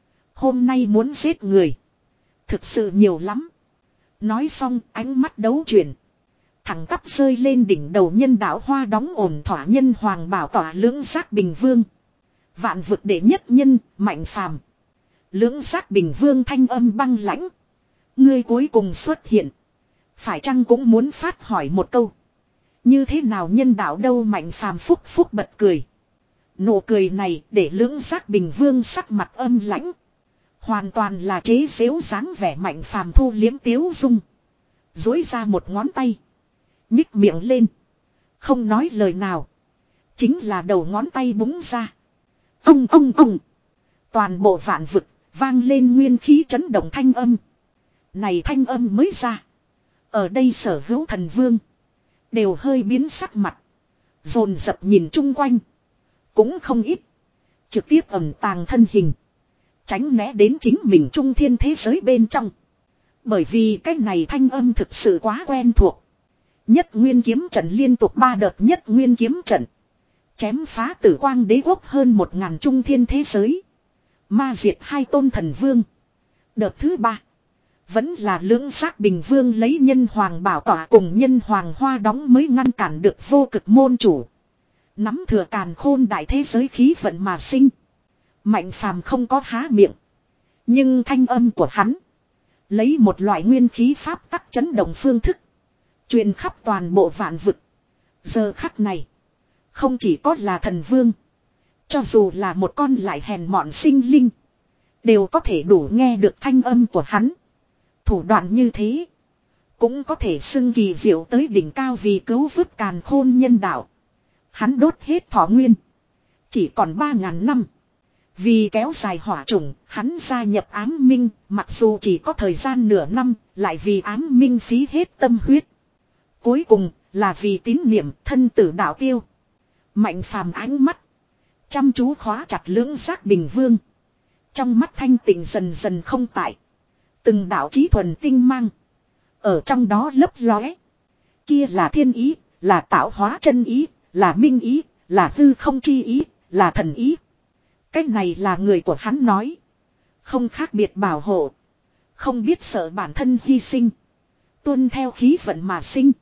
Hôm nay muốn giết người. Thực sự nhiều lắm. Nói xong ánh mắt đấu chuyển. Thẳng tắp rơi lên đỉnh đầu nhân đạo hoa đóng ổn thỏa nhân hoàng bảo tỏa lưỡng giác bình vương. Vạn vực đệ nhất nhân, mạnh phàm. Lưỡng giác bình vương thanh âm băng lãnh. Ngươi cuối cùng xuất hiện. Phải chăng cũng muốn phát hỏi một câu. Như thế nào nhân đạo đâu mạnh phàm phúc phúc bật cười. Nụ cười này để lưỡng giác bình vương sắc mặt âm lãnh. Hoàn toàn là chế xếu dáng vẻ mạnh phàm thu liếm tiếu dung. Dối ra một ngón tay. Nhích miệng lên. Không nói lời nào. Chính là đầu ngón tay búng ra. Ông ông ông. Toàn bộ vạn vực vang lên nguyên khí chấn động thanh âm. Này thanh âm mới ra. Ở đây sở hữu thần vương. Đều hơi biến sắc mặt. Dồn dập nhìn chung quanh. Cũng không ít. Trực tiếp ẩn tàng thân hình. Tránh né đến chính mình trung thiên thế giới bên trong. Bởi vì cái này thanh âm thực sự quá quen thuộc. Nhất nguyên kiếm trận liên tục ba đợt nhất nguyên kiếm trận. Chém phá tử quang đế quốc hơn một ngàn trung thiên thế giới. Ma diệt hai tôn thần vương. Đợt thứ ba. Vẫn là lưỡng giác bình vương lấy nhân hoàng bảo tỏa cùng nhân hoàng hoa đóng mới ngăn cản được vô cực môn chủ. Nắm thừa càn khôn đại thế giới khí vận mà sinh. Mạnh phàm không có há miệng. Nhưng thanh âm của hắn. Lấy một loại nguyên khí pháp tắc chấn động phương thức. Truyền khắp toàn bộ vạn vực. Giờ khắc này. Không chỉ có là thần vương. Cho dù là một con lại hèn mọn sinh linh. Đều có thể đủ nghe được thanh âm của hắn. Thủ đoạn như thế. Cũng có thể xưng kỳ diệu tới đỉnh cao vì cứu vớt càn khôn nhân đạo. Hắn đốt hết thọ nguyên. Chỉ còn ba ngàn năm. Vì kéo dài hỏa chủng, hắn gia nhập ám minh, mặc dù chỉ có thời gian nửa năm, lại vì ám minh phí hết tâm huyết. Cuối cùng, là vì tín niệm thân tử đạo tiêu. Mạnh phàm ánh mắt. Chăm chú khóa chặt lưỡng giác bình vương. Trong mắt thanh tịnh dần dần không tại. Từng đạo trí thuần tinh mang. Ở trong đó lấp lóe. Kia là thiên ý, là tạo hóa chân ý, là minh ý, là hư không chi ý, là thần ý. Cái này là người của hắn nói. Không khác biệt bảo hộ. Không biết sợ bản thân hy sinh. Tuân theo khí vận mà sinh.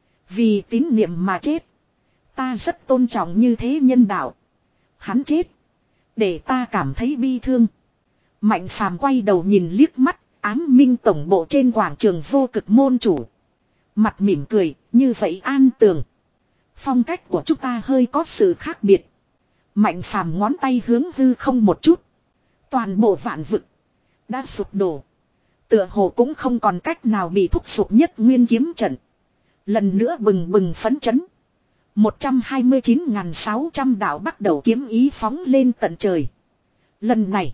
Vì tín niệm mà chết. Ta rất tôn trọng như thế nhân đạo. Hắn chết. Để ta cảm thấy bi thương. Mạnh phàm quay đầu nhìn liếc mắt. Ám minh tổng bộ trên quảng trường vô cực môn chủ. Mặt mỉm cười. Như vậy an tường. Phong cách của chúng ta hơi có sự khác biệt. Mạnh phàm ngón tay hướng hư không một chút. Toàn bộ vạn vực. Đã sụp đổ. Tựa hồ cũng không còn cách nào bị thúc sụp nhất nguyên kiếm trận. Lần nữa bừng bừng phấn chấn. một trăm hai mươi chín nghìn sáu trăm đạo bắt đầu kiếm ý phóng lên tận trời. Lần này.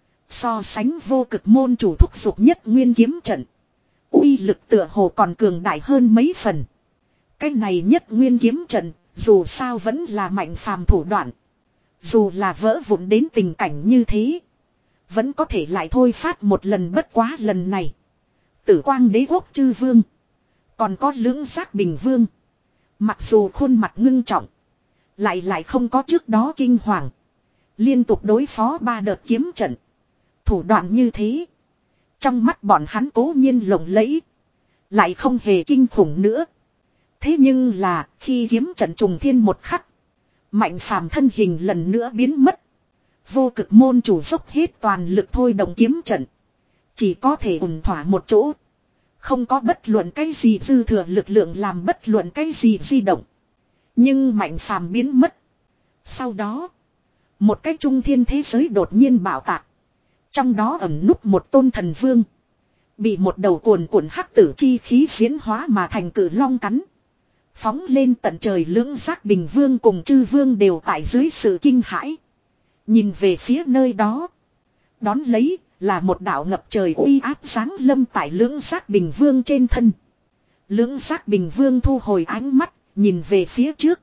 So sánh vô cực môn chủ thúc sụp nhất nguyên kiếm trận. Uy lực tựa hồ còn cường đại hơn mấy phần. Cái này nhất nguyên kiếm trận. Dù sao vẫn là mạnh phàm thủ đoạn. Dù là vỡ vụn đến tình cảnh như thế. Vẫn có thể lại thôi phát một lần, bất quá lần này. Tử quang đế quốc chư vương. Còn có lưỡng giác bình vương. Mặc dù khuôn mặt ngưng trọng. Lại lại không có trước đó kinh hoàng. Liên tục đối phó ba đợt kiếm trận. Thủ đoạn như thế. Trong mắt bọn hắn cố nhiên lộng lẫy. Lại không hề kinh khủng nữa. Thế nhưng là khi kiếm trận trùng thiên một khắc. Mạnh phàm thân hình lần nữa biến mất. Vô cực môn chủ dốc hết toàn lực thôi động kiếm trận. Chỉ có thể ủng thỏa một chỗ. Không có bất luận cái gì dư thừa lực lượng làm bất luận cái gì di động. Nhưng mạnh phàm biến mất. Sau đó. Một cái trung thiên thế giới đột nhiên bạo tạc. Trong đó ẩn núp một tôn thần vương. Bị một đầu cuồn cuộn hắc tử chi khí diễn hóa mà thành cử long cắn. Phóng lên tận trời, lưỡng giác bình vương cùng chư vương đều tại dưới sự kinh hãi. Nhìn về phía nơi đó. Đón lấy là một đạo ngập trời uy áp giáng lâm tại lưỡng giác bình vương trên thân. Lưỡng giác bình vương thu hồi ánh mắt, nhìn về phía trước.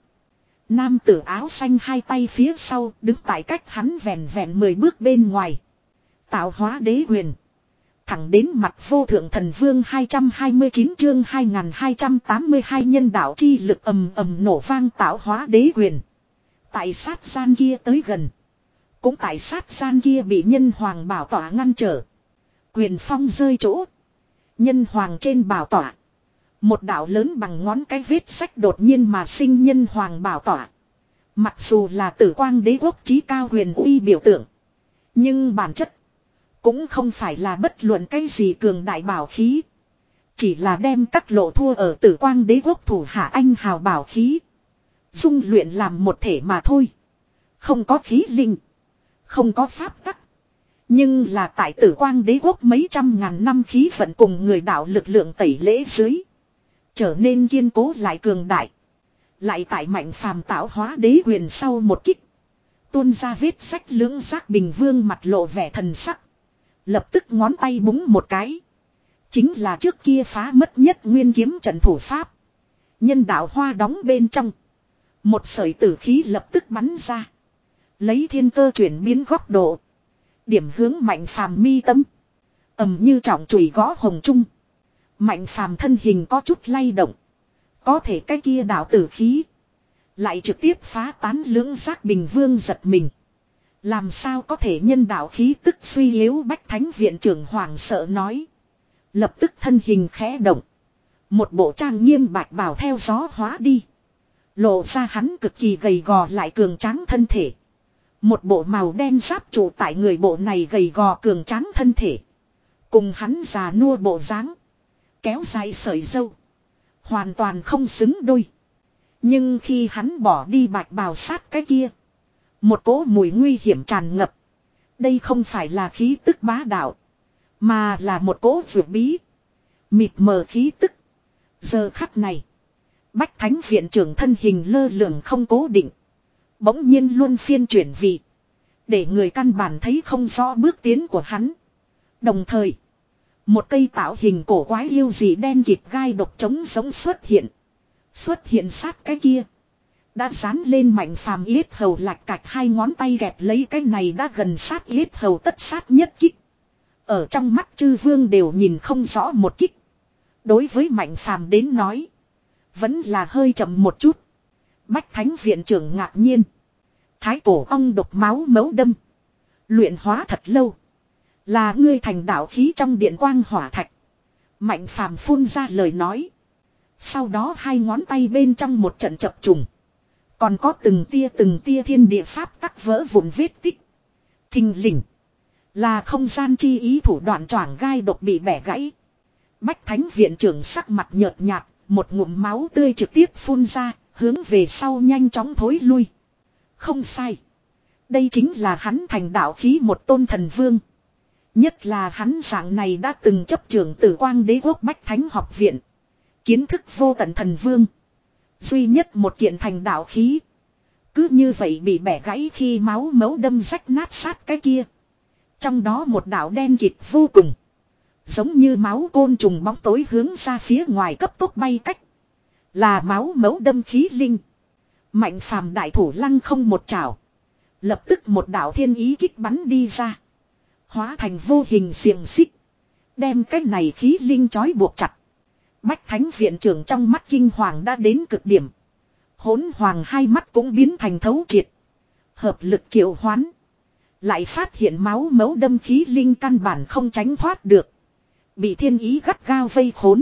Nam tử áo xanh hai tay phía sau, đứng tại cách hắn vẹn vẹn mười bước bên ngoài. Tạo hóa đế quyền. Thẳng đến mặt vô thượng thần vương hai trăm hai mươi chín chương hai nghìn hai trăm tám mươi hai nhân đạo chi lực ầm ầm nổ vang tạo hóa đế quyền. Tại sát gian kia tới gần. Cũng tại sát gian kia bị nhân hoàng bảo tỏa ngăn trở. Quyền phong rơi chỗ. Nhân hoàng trên bảo tỏa. Một đạo lớn bằng ngón cái vết sách đột nhiên mà sinh nhân hoàng bảo tỏa. Mặc dù là tử quang đế quốc chí cao huyền uy biểu tượng. Nhưng bản chất. Cũng không phải là bất luận cái gì cường đại bảo khí. Chỉ là đem các lộ thua ở tử quang đế quốc thủ hạ anh hào bảo khí. Dung luyện làm một thể mà thôi. Không có khí linh. Không có pháp tắc. Nhưng là tại tử quang đế quốc mấy trăm ngàn năm khí vận cùng người đạo lực lượng tẩy lễ dưới. Trở nên kiên cố lại cường đại. Lại tại mạnh phàm tạo hóa đế quyền sau một kích. Tuôn ra vết sách lưỡng giác bình vương mặt lộ vẻ thần sắc. Lập tức ngón tay búng một cái. Chính là trước kia phá mất nhất nguyên kiếm trận thủ pháp. Nhân đạo hoa đóng bên trong. Một sợi tử khí lập tức bắn ra. Lấy thiên cơ chuyển biến góc độ. Điểm hướng mạnh phàm mi tâm. Ầm như trọng chùy gõ hồng trung. Mạnh phàm thân hình có chút lay động. Có thể cái kia đạo tử khí. Lại trực tiếp phá tán lưỡng giác bình vương giật mình. Làm sao có thể nhân đạo khí tức suy yếu bách thánh viện trưởng hoảng sợ nói. Lập tức thân hình khẽ động. Một bộ trang nghiêm bạch bào theo gió hóa đi. Lộ ra hắn cực kỳ gầy gò lại cường tráng thân thể. Một bộ màu đen giáp trụ tại người bộ này gầy gò cường tráng thân thể. Cùng hắn già nua bộ dáng. Kéo dài sợi dâu. Hoàn toàn không xứng đôi. Nhưng khi hắn bỏ đi bạch bào sát cái kia. Một cỗ mùi nguy hiểm tràn ngập. Đây không phải là khí tức bá đạo. Mà là một cỗ vượt bí. Mịt mờ khí tức. Giờ khắc này. Bách thánh viện trưởng thân hình lơ lửng không cố định. Bỗng nhiên luôn phiên chuyển vị. Để người căn bản thấy không rõ bước tiến của hắn. Đồng thời. Một cây tạo hình cổ quái yêu dị đen kịt gai độc trống giống xuất hiện. Xuất hiện sát cái kia. Đã dán lên mạnh phàm yết hầu lạch cạch hai ngón tay gẹp lấy cái này đã gần sát yết hầu tất sát nhất kích. Ở trong mắt chư vương đều nhìn không rõ một kích. Đối với mạnh phàm đến nói. Vẫn là hơi chậm một chút. Bách thánh viện trưởng ngạc nhiên. Thái cổ ong độc máu mấu đâm. Luyện hóa thật lâu. Là ngươi thành đạo khí trong điện quang hỏa thạch. Mạnh phàm phun ra lời nói. Sau đó hai ngón tay bên trong một trận chập trùng. Còn có từng tia từng tia thiên địa pháp tắc vỡ vụn vết tích. Thình lình. Là không gian chi ý thủ đoạn choảng gai độc bị bẻ gãy. Bách thánh viện trưởng sắc mặt nhợt nhạt. Một ngụm máu tươi trực tiếp phun ra. Hướng về sau nhanh chóng thối lui. Không sai. Đây chính là hắn thành đạo khí một tôn thần vương. Nhất là hắn dạng này đã từng chấp trưởng tử quang đế quốc Bách Thánh học viện. Kiến thức vô tận thần vương. Duy nhất một kiện thành đạo khí. Cứ như vậy bị bẻ gãy khi máu mấu đâm rách nát sát cái kia. Trong đó một đạo đen kịt vô cùng. Giống như máu côn trùng bóng tối hướng ra phía ngoài cấp tốc bay cách. Là máu mấu đâm khí linh. Mạnh phàm đại thủ lăng không một trảo. Lập tức một đạo thiên ý kích bắn đi ra. Hóa thành vô hình xiềng xích. Đem cái này khí linh trói buộc chặt. Bách Thánh Viện trưởng trong mắt kinh hoàng đã đến cực điểm. Hỗn hoàng hai mắt cũng biến thành thấu triệt. Hợp lực triệu hoán. Lại phát hiện máu mấu đâm khí linh căn bản không tránh thoát được. Bị thiên ý gắt gao vây khốn.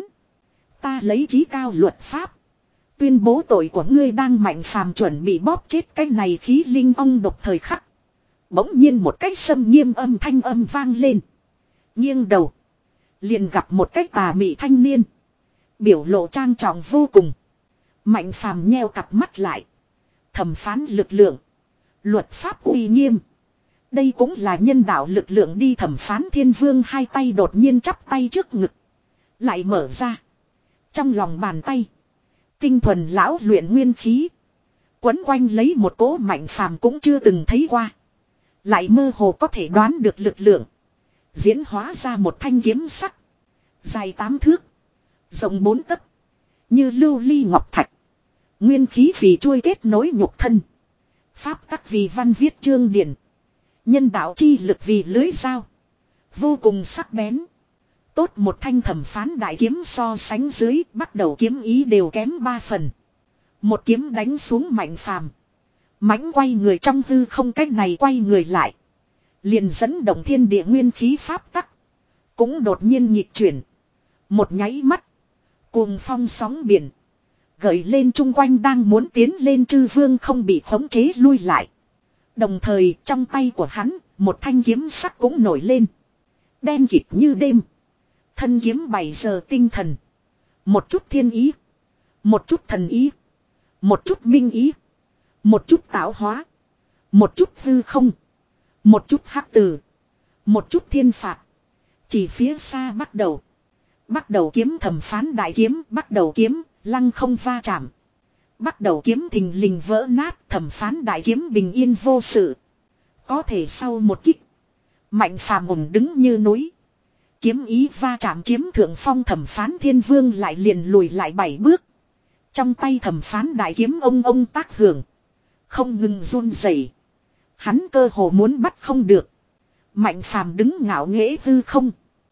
Ta lấy trí cao luật pháp. Tuyên bố tội của ngươi đang Mạnh Phàm chuẩn bị bóp chết cái này khí linh ong độc thời khắc. Bỗng nhiên một cái sâm nghiêm âm thanh âm vang lên. Nghiêng đầu. Liền gặp một cái tà mị thanh niên. Biểu lộ trang trọng vô cùng. Mạnh Phàm nheo cặp mắt lại. Thẩm phán lực lượng. Luật pháp uy nghiêm. Đây cũng là nhân đạo lực lượng đi thẩm phán thiên vương hai tay đột nhiên chắp tay trước ngực. Lại mở ra. Trong lòng bàn tay. Tinh thuần lão luyện nguyên khí. Quấn quanh lấy một cỗ Mạnh Phàm cũng chưa từng thấy qua. Lại mơ hồ có thể đoán được lực lượng. Diễn hóa ra một thanh kiếm sắc. Dài tám thước. Rộng bốn tấc. Như lưu ly ngọc thạch. Nguyên khí vì chuôi kết nối nhục thân. Pháp tắc vì văn viết chương điển. Nhân đạo chi lực vì lưới dao. Vô cùng sắc bén. Tốt một thanh thẩm phán đại kiếm so sánh dưới, bắt đầu kiếm ý đều kém ba phần. Một kiếm đánh xuống Mạnh Phàm. Mãnh quay người trong hư không cách này quay người lại. Liền dẫn động thiên địa nguyên khí pháp tắc. Cũng đột nhiên nhịp chuyển. Một nháy mắt. Cuồng phong sóng biển. Gợi lên chung quanh đang muốn tiến lên chư vương không bị khống chế lui lại. Đồng thời trong tay của hắn, một thanh kiếm sắc cũng nổi lên. Đen kịt như đêm. Thân kiếm bảy giờ tinh thần. Một chút thiên ý. Một chút thần ý. Một chút minh ý. Một chút tạo hóa. Một chút hư không. Một chút hắc tử. Một chút thiên phạt. Chỉ phía xa bắt đầu. Bắt đầu kiếm thẩm phán đại kiếm. Bắt đầu kiếm lăng không va chạm. Bắt đầu kiếm thình lình vỡ nát. Thẩm phán đại kiếm bình yên vô sự. Có thể sau một kích. Mạnh Phàm ổn đứng như núi. Kiếm ý va chạm chiếm thượng phong thẩm phán thiên vương lại liền lùi lại bảy bước. Trong tay thẩm phán đại kiếm ông ông tác hưởng. Không ngừng run rẩy. Hắn cơ hồ muốn bắt không được. Mạnh Phàm đứng ngạo nghễ hư không.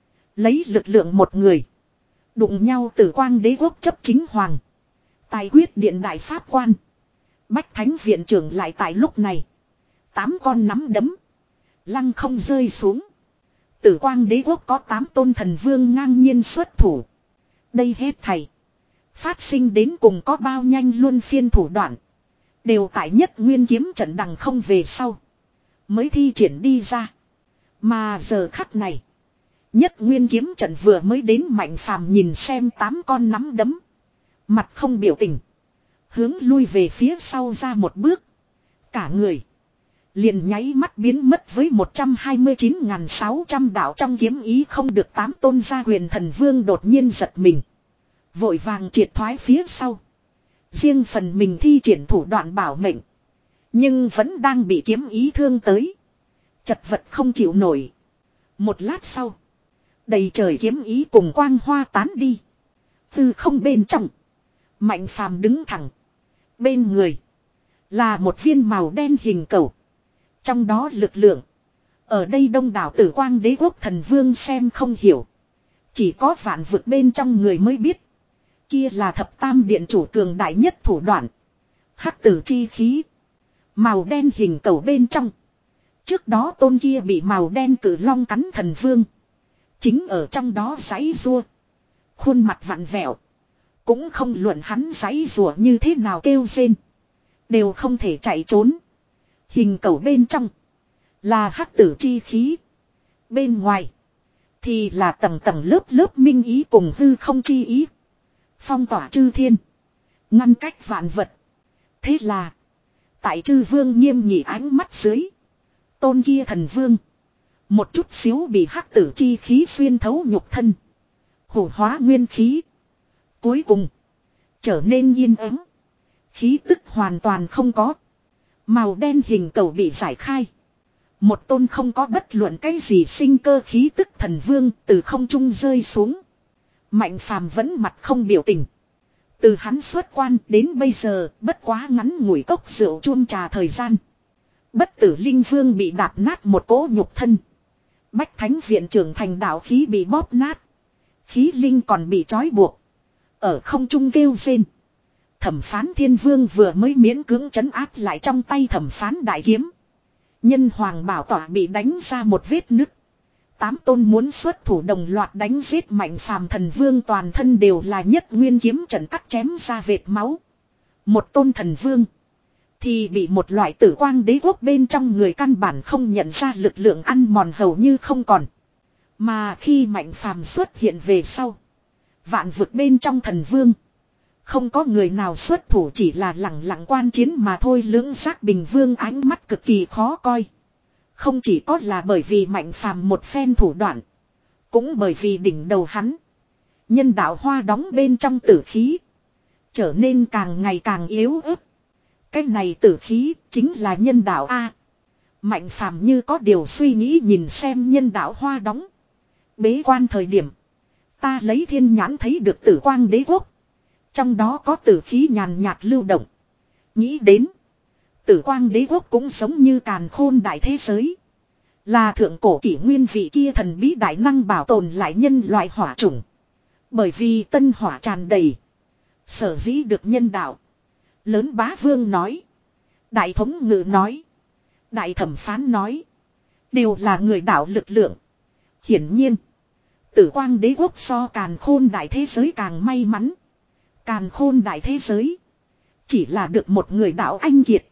Lấy lực lượng một người. Đụng nhau tử quang đế quốc chấp chính hoàng. Tài quyết điện đại pháp quan. Bách Thánh Viện trưởng lại tại lúc này. Tám con nắm đấm. Lăng không rơi xuống. Tử quang đế quốc có tám tôn thần vương ngang nhiên xuất thủ. Đây hết thảy. Phát sinh đến cùng có bao nhanh luôn phiên thủ đoạn. Đều tại nhất nguyên kiếm trận đằng không về sau. Mới thi triển đi ra. Mà giờ khắc này. Nhất nguyên kiếm trận vừa mới đến Mạnh Phàm nhìn xem tám con nắm đấm. Mặt không biểu tình. Hướng lui về phía sau ra một bước. Cả người. Liền nháy mắt biến mất với một trăm hai mươi chín nghìn sáu trăm đạo trong kiếm ý không được tám tôn gia huyền thần vương đột nhiên giật mình. Vội vàng triệt thoái phía sau. Riêng phần mình thi triển thủ đoạn bảo mệnh. Nhưng vẫn đang bị kiếm ý thương tới. Chật vật không chịu nổi. Một lát sau. Đầy trời kiếm ý cùng quang hoa tán đi. Từ không bên trong. Mạnh Phàm đứng thẳng. Bên người. Là một viên màu đen hình cầu. Trong đó lực lượng. Ở đây đông đảo tử quang đế quốc thần vương xem không hiểu. Chỉ có vạn vực bên trong người mới biết. Kia là thập tam điện chủ cường đại nhất thủ đoạn. Hắc tử chi khí. Màu đen hình cầu bên trong. Trước đó tôn kia bị màu đen cử long cắn thần vương. Chính ở trong đó giãy rua. Khuôn mặt vặn vẹo. Cũng không luận hắn giãy rủa như thế nào kêu rên. Đều không thể chạy trốn. Hình cầu bên trong. Là hắc tử chi khí. Bên ngoài. Thì là tầng tầng lớp lớp minh ý cùng hư không chi ý. Phong tỏa chư thiên. Ngăn cách vạn vật. Thế là. Tại chư vương nghiêm nhị ánh mắt dưới. Tôn kia thần vương. Một chút xíu bị hắc tử chi khí xuyên thấu nhục thân. Hủ hóa nguyên khí. Cuối cùng. Trở nên yên ắng. Khí tức hoàn toàn không có. Màu đen hình cầu bị giải khai. Một tôn không có bất luận cái gì sinh cơ khí tức thần vương từ không trung rơi xuống. Mạnh Phàm vẫn mặt không biểu tình. Từ hắn xuất quan đến bây giờ bất quá ngắn ngủi cốc rượu chuông trà thời gian. Bất tử linh vương bị đạp nát một cỗ nhục thân. Bách Thánh Viện trưởng thành đạo khí bị bóp nát. Khí linh còn bị trói buộc. Ở không trung kêu rên. Thẩm phán Thiên Vương vừa mới miễn cưỡng trấn áp lại trong tay thẩm phán đại kiếm. Nhân hoàng bảo tỏa bị đánh ra một vết nứt. Tám tôn muốn xuất thủ đồng loạt đánh giết Mạnh Phàm thần vương, toàn thân đều là nhất nguyên kiếm trận cắt chém ra vệt máu. Một tôn thần vương thì bị một loại tử quang đế quốc bên trong người căn bản không nhận ra lực lượng ăn mòn hầu như không còn. Mà khi Mạnh Phàm xuất hiện về sau, vạn vực bên trong thần vương không có người nào xuất thủ, chỉ là lẳng lặng quan chiến mà thôi. Lưỡng Giác Bình Vương ánh mắt cực kỳ khó coi. Không chỉ có là bởi vì Mạnh Phàm một phen thủ đoạn, cũng bởi vì đỉnh đầu hắn nhân đạo hoa đóng bên trong tử khí trở nên càng ngày càng yếu ớt. Cái này tử khí chính là nhân đạo A. Mạnh Phàm như có điều suy nghĩ nhìn xem nhân đạo hoa đóng. Bế quan thời điểm, ta lấy thiên nhãn thấy được tử quang đế quốc. Trong đó có tử khí nhàn nhạt lưu động. Nghĩ đến, tử quang đế quốc cũng giống như càn khôn đại thế giới. Là thượng cổ kỷ nguyên vị kia thần bí đại năng bảo tồn lại nhân loại hỏa chủng. Bởi vì tân hỏa tràn đầy, sở dĩ được nhân đạo. Lớn Bá Vương nói, đại thống ngự nói, đại thẩm phán nói, đều là người đạo lực lượng. Hiển nhiên, tử quang đế quốc so càn khôn đại thế giới càng may mắn. Càn khôn đại thế giới chỉ là được một người đạo anh kiệt,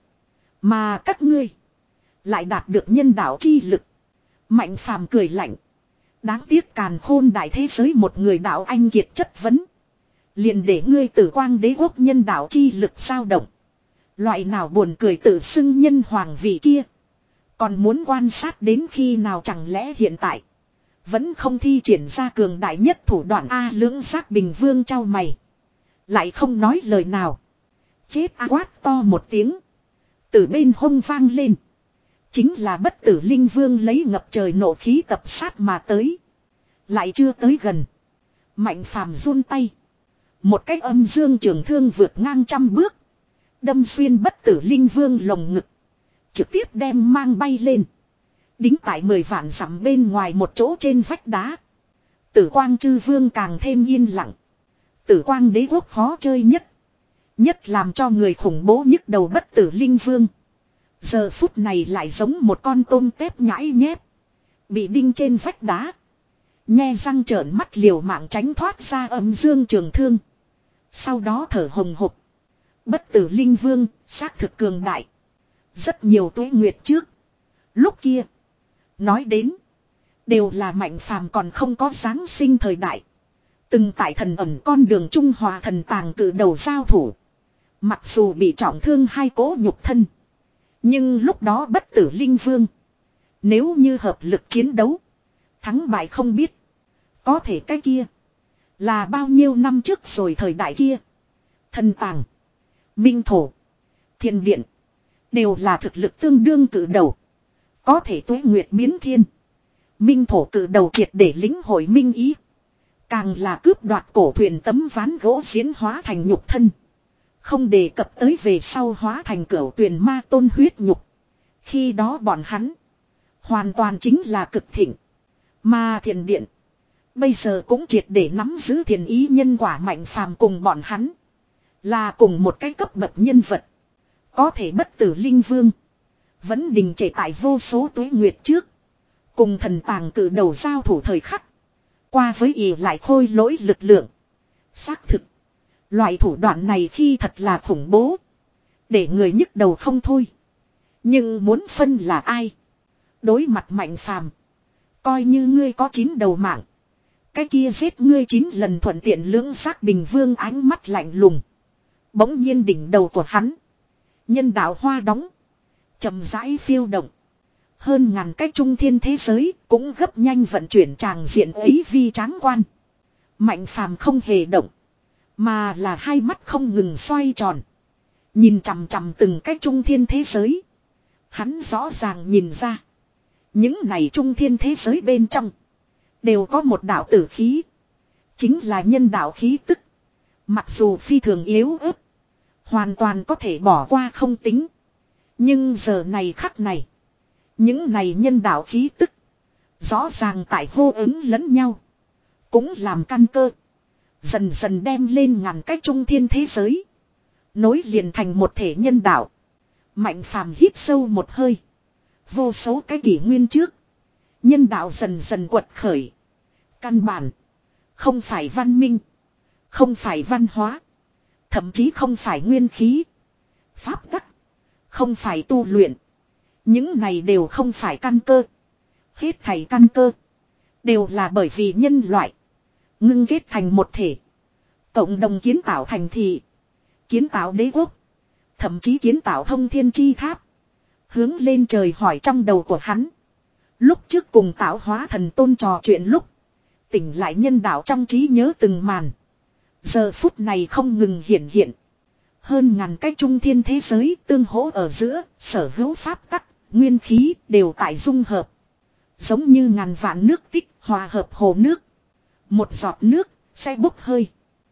mà các ngươi lại đạt được nhân đạo chi lực. Mạnh Phàm cười lạnh. Đáng tiếc càn khôn đại thế giới một người đạo anh kiệt chất vấn, liền để ngươi tử quang đế quốc nhân đạo chi lực dao động. Loại nào buồn cười tự xưng nhân hoàng vị kia, còn muốn quan sát đến khi nào? Chẳng lẽ hiện tại vẫn không thi triển ra cường đại nhất thủ đoạn A? Lưỡng Giác Bình Vương trao mày, lại không nói lời nào. Chết a! Quát to một tiếng, từ bên hông vang lên. Chính là Bất Tử Linh Vương lấy ngập trời nộ khí tập sát mà tới. Lại chưa tới gần, Mạnh Phàm run tay, một cái âm dương trường thương vượt ngang trăm bước, đâm xuyên Bất Tử Linh Vương lồng ngực, trực tiếp đem mang bay lên, đính tại mười vạn dặm bên ngoài một chỗ trên vách đá. Tử Quang Chư Vương càng thêm yên lặng. Tử quang đế quốc khó chơi nhất, nhất làm cho người khủng bố nhức đầu Bất Tử Linh Vương, giờ phút này lại giống một con tôm tép nhãi nhép, bị đinh trên vách đá, nhe răng trợn mắt liều mạng tránh thoát ra âm dương trường thương, sau đó thở hồng hộc. Bất Tử Linh Vương xác thực cường đại. Rất nhiều tuế nguyệt trước, lúc kia nói đến, đều là Mạnh Phàm còn không có Giáng sinh thời đại, từng tại thần ẩn con đường Trung Hòa thần tàng cử đầu giao thủ. Mặc dù bị trọng thương hai cỗ nhục thân, nhưng lúc đó Bất Tử Linh Vương nếu như hợp lực chiến đấu, thắng bại không biết. Có thể cái kia là bao nhiêu năm trước rồi. Thời đại kia, thần tàng, minh thổ, thiên điện đều là thực lực tương đương cử đầu. Có thể tuế nguyệt biến thiên, minh thổ cử đầu triệt để lĩnh hội minh ý, càng là cướp đoạt cổ thuyền tấm ván gỗ diễn hóa thành nhục thân. Không đề cập tới về sau hóa thành cửu tuyền ma tôn huyết nhục. Khi đó bọn hắn hoàn toàn chính là cực thịnh. Mà thiền điện bây giờ cũng triệt để nắm giữ thiền ý nhân quả. Mạnh Phàm cùng bọn hắn là cùng một cái cấp bậc nhân vật. Có thể Bất Tử Linh Vương vẫn đình trệ tại vô số tuế nguyệt trước, cùng thần tàng cử đầu giao thủ thời khắc, qua với ỷ lại khôi lỗi lực lượng. Xác thực, loại thủ đoạn này khi thật là khủng bố, để người nhức đầu không thôi. Nhưng muốn phân là ai? Đối mặt Mạnh Phàm, coi như ngươi có chín đầu mạng, cái kia giết ngươi chín lần thuận tiện. Lưỡng Giác Bình Vương ánh mắt lạnh lùng. Bỗng nhiên đỉnh đầu của hắn nhân đạo hoa đóng, chậm rãi phiêu động. Hơn ngàn cái trung thiên thế giới cũng gấp nhanh vận chuyển tràng diện ấy vi tráng quan. Mạnh Phàm không hề động, mà là hai mắt không ngừng xoay tròn, nhìn chằm chằm từng cái trung thiên thế giới. Hắn rõ ràng nhìn ra, những này trung thiên thế giới bên trong đều có một đạo tử khí, chính là nhân đạo khí tức. Mặc dù phi thường yếu ớt, hoàn toàn có thể bỏ qua không tính, nhưng giờ này khắc này, những này nhân đạo khí tức Rõ ràng tại hô ứng lẫn nhau. Cũng làm căn cơ. Dần dần đem lên ngàn cái trung thiên thế giới. Nối liền thành một thể nhân đạo. Mạnh phàm hít sâu một hơi. Vô số cái kỷ nguyên trước. Nhân đạo dần dần quật khởi. Căn bản. Không phải văn minh. Không phải văn hóa. Thậm chí không phải nguyên khí. Pháp tắc. Không phải tu luyện. Những này đều không phải căn cơ. Hết thảy căn cơ. Đều là bởi vì nhân loại. Ngưng kết thành một thể. Cộng đồng kiến tạo thành thị. Kiến tạo đế quốc. Thậm chí kiến tạo thông thiên chi tháp. Hướng lên trời hỏi trong đầu của hắn. Lúc trước cùng tạo hóa thần tôn trò chuyện lúc. Tỉnh lại nhân đạo trong trí nhớ từng màn. Giờ phút này không ngừng hiện hiện. Hơn ngàn cái trung thiên thế giới tương hỗ ở giữa, sở hữu pháp tắc, nguyên khí đều tại dung hợp. Giống như ngàn vạn nước tích hòa hợp hồ nước. Một giọt nước sẽ bốc hơi.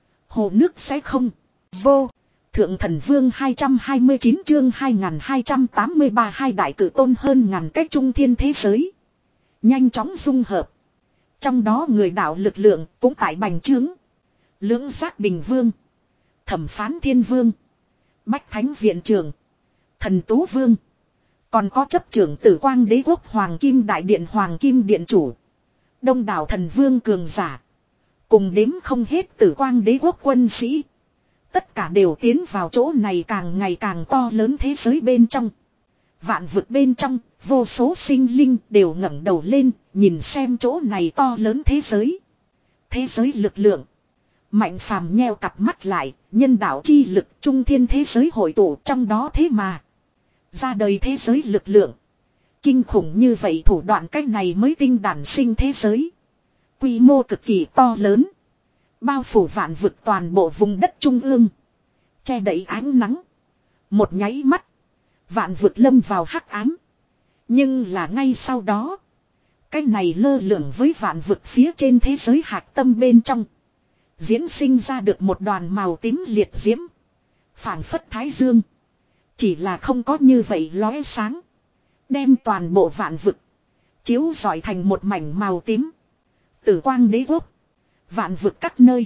Hồ nước sẽ không vô. Thượng thần vương hai trăm hai mươi chín chương hai nghìn hai trăm tám mươi ba hai đại cử tôn hơn ngàn cái trung thiên thế giới. Nhanh chóng dung hợp. Trong đó người đạo lực lượng cũng tại bành trướng. Lưỡng giác bình vương. Thẩm phán thiên vương. Bách thánh viện trưởng. Thần tú vương. Còn có chấp trưởng tử quang đế quốc hoàng kim đại điện hoàng kim điện chủ. Đông đảo thần vương cường giả. Cùng đếm không hết tử quang đế quốc quân sĩ. Tất cả đều tiến vào chỗ này càng ngày càng to lớn thế giới bên trong. Vạn vực bên trong, vô số sinh linh đều ngẩng đầu lên, nhìn xem chỗ này to lớn thế giới. Thế giới lực lượng. Mạnh phàm nheo cặp mắt lại, nhân đạo chi lực trung thiên thế giới hội tụ trong đó thế mà. Ra đời thế giới lực lượng. Kinh khủng như vậy thủ đoạn cách này mới tinh đản sinh thế giới. Quy mô cực kỳ to lớn. Bao phủ vạn vực toàn bộ vùng đất trung ương. Che đậy ánh nắng. Một nháy mắt. Vạn vực lâm vào hắc ám. Nhưng là ngay sau đó. Cái này lơ lửng với vạn vực phía trên thế giới hạt tâm bên trong. Diễn sinh ra được một đoàn màu tím liệt diễm. Phảng phất thái dương. Chỉ là không có như vậy lóe sáng. Đem toàn bộ vạn vực. Chiếu rọi thành một mảnh màu tím. Tử quang đế quốc. Vạn vực các nơi.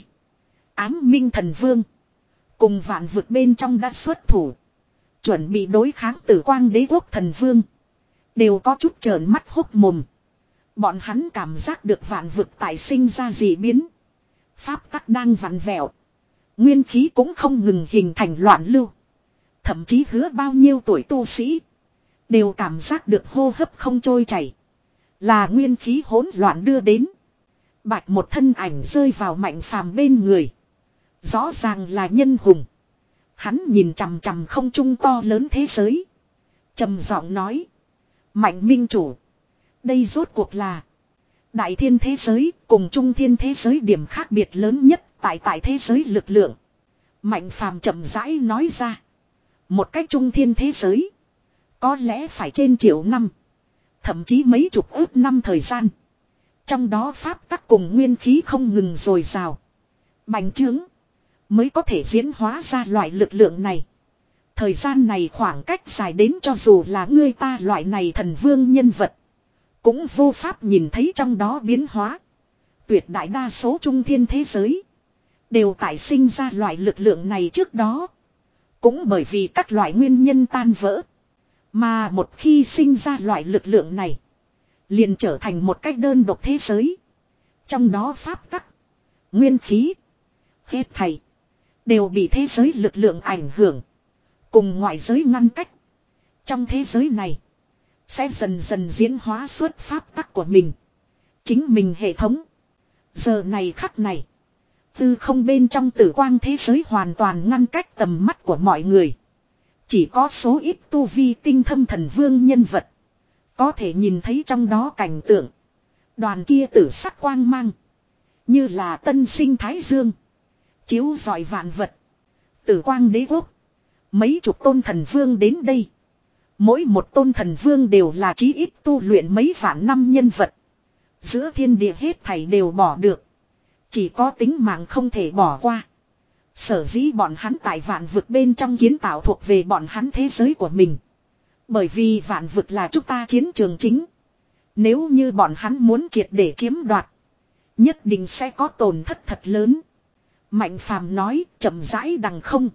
Ám minh thần vương. Cùng vạn vực bên trong đã xuất thủ. Chuẩn bị đối kháng tử quang đế quốc thần vương. Đều có chút trợn mắt hốc mồm. Bọn hắn cảm giác được vạn vực tại sinh ra dị biến. Pháp tắc đang vặn vẹo. Nguyên khí cũng không ngừng hình thành loạn lưu. Thậm chí hứa bao nhiêu tuổi tu sĩ. Đều cảm giác được hô hấp không trôi chảy. Là nguyên khí hỗn loạn đưa đến. Bạch một thân ảnh rơi vào mạnh phàm bên người. Rõ ràng là nhân hùng. Hắn nhìn chằm chằm không trung to lớn thế giới. Trầm giọng nói. Mạnh minh chủ. Đây rốt cuộc là. Đại thiên thế giới cùng trung thiên thế giới điểm khác biệt lớn nhất tại tại thế giới lực lượng. Mạnh phàm chậm rãi nói ra. Một cách trung thiên thế giới. Có lẽ phải trên triệu năm. Thậm chí mấy chục ước năm thời gian. Trong đó pháp tắc cùng nguyên khí không ngừng dồi dào. Bành trướng. Mới có thể diễn hóa ra loại lực lượng này. Thời gian này khoảng cách dài đến cho dù là ngươi ta loại này thần vương nhân vật. Cũng vô pháp nhìn thấy trong đó biến hóa. Tuyệt đại đa số trung thiên thế giới. Đều tại sinh ra loại lực lượng này trước đó. Cũng bởi vì các loại nguyên nhân tan vỡ. Mà một khi sinh ra loại lực lượng này. Liền trở thành một cách đơn độc thế giới. Trong đó pháp tắc. Nguyên khí. Hết thảy. Đều bị thế giới lực lượng ảnh hưởng. Cùng ngoại giới ngăn cách. Trong thế giới này. Sẽ dần dần diễn hóa xuất pháp tắc của mình. Chính mình hệ thống. Giờ này khắc này. Tư không bên trong tử quang thế giới hoàn toàn ngăn cách tầm mắt của mọi người. Chỉ có số ít tu vi tinh thâm thần vương nhân vật. Có thể nhìn thấy trong đó cảnh tượng. Đoàn kia tử sắc quang mang. Như là tân sinh thái dương. Chiếu rọi vạn vật. Tử quang đế quốc. Mấy chục tôn thần vương đến đây. Mỗi một tôn thần vương đều là chí ít tu luyện mấy vạn năm nhân vật. Giữa thiên địa hết thảy đều bỏ được. Chỉ có tính mạng không thể bỏ qua. Sở dĩ bọn hắn tại vạn vực bên trong kiến tạo thuộc về bọn hắn thế giới của mình. Bởi vì vạn vực là chúng ta chiến trường chính. Nếu như bọn hắn muốn triệt để chiếm đoạt, nhất định sẽ có tổn thất thật lớn. Mạnh Phàm nói, chậm rãi đằng không.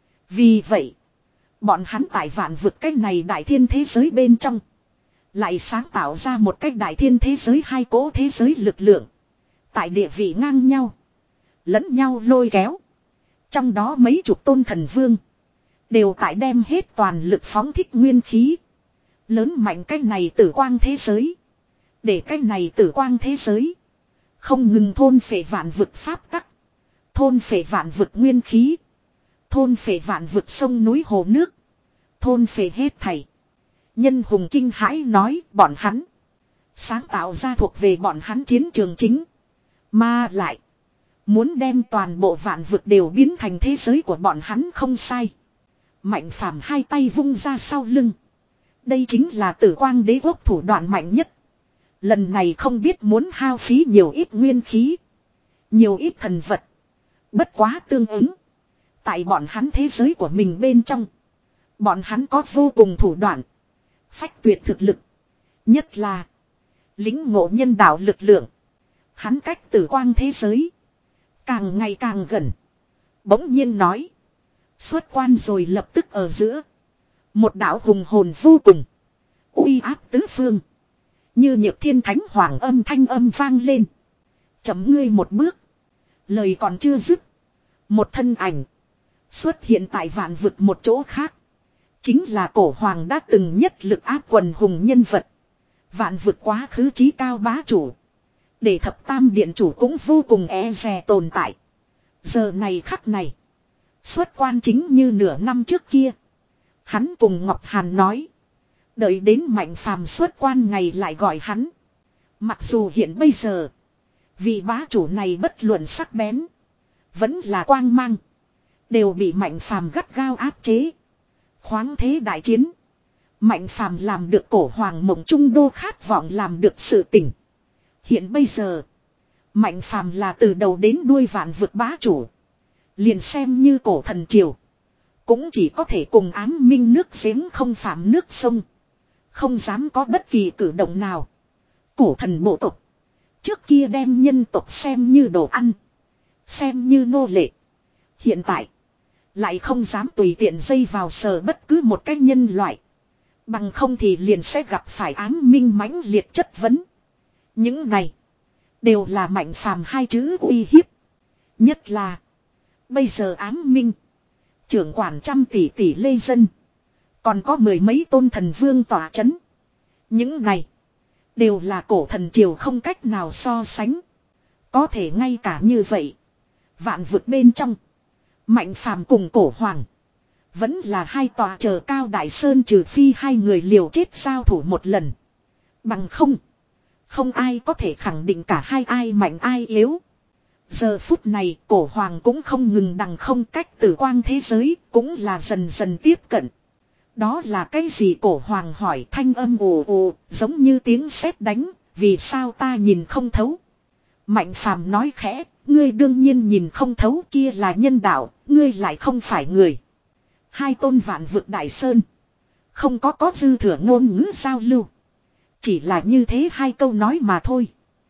Vì vậy, bọn hắn tại vạn vực cách này đại thiên thế giới bên trong, lại sáng tạo ra một cách đại thiên thế giới hai cỗ thế giới lực lượng. Tại địa vị ngang nhau, lẫn nhau lôi kéo. Trong đó mấy chục tôn thần vương, đều tại đem hết toàn lực phóng thích nguyên khí. Lớn mạnh cách này tử quang thế giới. Để cách này tử quang thế giới không ngừng thôn phệ vạn vực pháp tắc, thôn phệ vạn vực nguyên khí, thôn phệ vạn vực sông núi hồ nước, thôn phệ hết thảy. Nhân hùng kinh hãi nói, bọn hắn sáng tạo ra thuộc về bọn hắn chiến trường chính, mà lại muốn đem toàn bộ vạn vực đều biến thành thế giới của bọn hắn không sai. Mạnh Phàm hai tay vung ra sau lưng. Đây chính là Tử Quang Đế Quốc thủ đoạn mạnh nhất. Lần này không biết muốn hao phí nhiều ít nguyên khí, nhiều ít thần vật. Bất quá tương ứng, tại bọn hắn thế giới của mình bên trong, bọn hắn có vô cùng thủ đoạn, phách tuyệt thực lực. Nhất là lính ngộ nhân đạo lực lượng. Hắn cách Tử Quang thế giới càng ngày càng gần. Bỗng nhiên nói, xuất quan rồi lập tức ở giữa, một đạo hùng hồn vô cùng, uy áp tứ phương, như nhược thiên thánh hoàng âm thanh âm vang lên. Chấm ngươi một bước. Lời còn chưa dứt, một thân ảnh xuất hiện tại vạn vực một chỗ khác. Chính là cổ hoàng đã từng nhất lực áp quần hùng nhân vật, vạn vực quá khứ chí cao bá chủ, để thập tam điện chủ cũng vô cùng e dè tồn tại. Giờ này khắc này, xuất quan chính như nửa năm trước kia. Hắn cùng Ngọc Hàn nói, đợi đến Mạnh Phàm xuất quan ngày lại gọi hắn. Mặc dù hiện bây giờ, vị bá chủ này bất luận sắc bén, vẫn là quang mang, đều bị Mạnh Phàm gắt gao áp chế. Khoáng thế đại chiến, Mạnh Phàm làm được cổ hoàng mộng trung đô khát vọng làm được sự tỉnh. Hiện bây giờ, Mạnh Phàm là từ đầu đến đuôi vạn vực bá chủ. Liền xem như cổ thần triều, cũng chỉ có thể cùng ám minh nước giếng không phạm nước sông, không dám có bất kỳ cử động nào. Cổ thần bộ tộc trước kia đem nhân tộc xem như đồ ăn, xem như nô lệ. Hiện tại lại không dám tùy tiện dây vào sờ bất cứ một cái nhân loại, bằng không thì liền sẽ gặp phải ám minh mãnh liệt chất vấn. Những này đều là Mạnh Phàm hai chữ uy hiếp. Nhất là bây giờ ám minh trưởng quản trăm tỷ tỷ lê dân, còn có mười mấy tôn thần vương tỏa chấn. Những này đều là cổ thần triều không cách nào so sánh. Có thể ngay cả như vậy, vạn vực bên trong, Mạnh Phàm cùng cổ hoàng vẫn là hai tòa chờ cao đại sơn, trừ phi hai người liều chết giao thủ một lần. Bằng không, không ai có thể khẳng định cả hai ai mạnh ai yếu. Giờ phút này cổ hoàng cũng không ngừng đằng không, cách Tử Quang thế giới cũng là dần dần tiếp cận. Đó là cái gì? Cổ hoàng hỏi, thanh âm ồ ồ giống như tiếng sét đánh. Vì sao ta nhìn không thấu? Mạnh Phàm nói khẽ, ngươi đương nhiên nhìn không thấu, kia là nhân đạo, ngươi lại không phải người. Hai tôn vạn vực đại sơn không có có dư thừa ngôn ngữ giao lưu, chỉ là như thế hai câu nói mà thôi.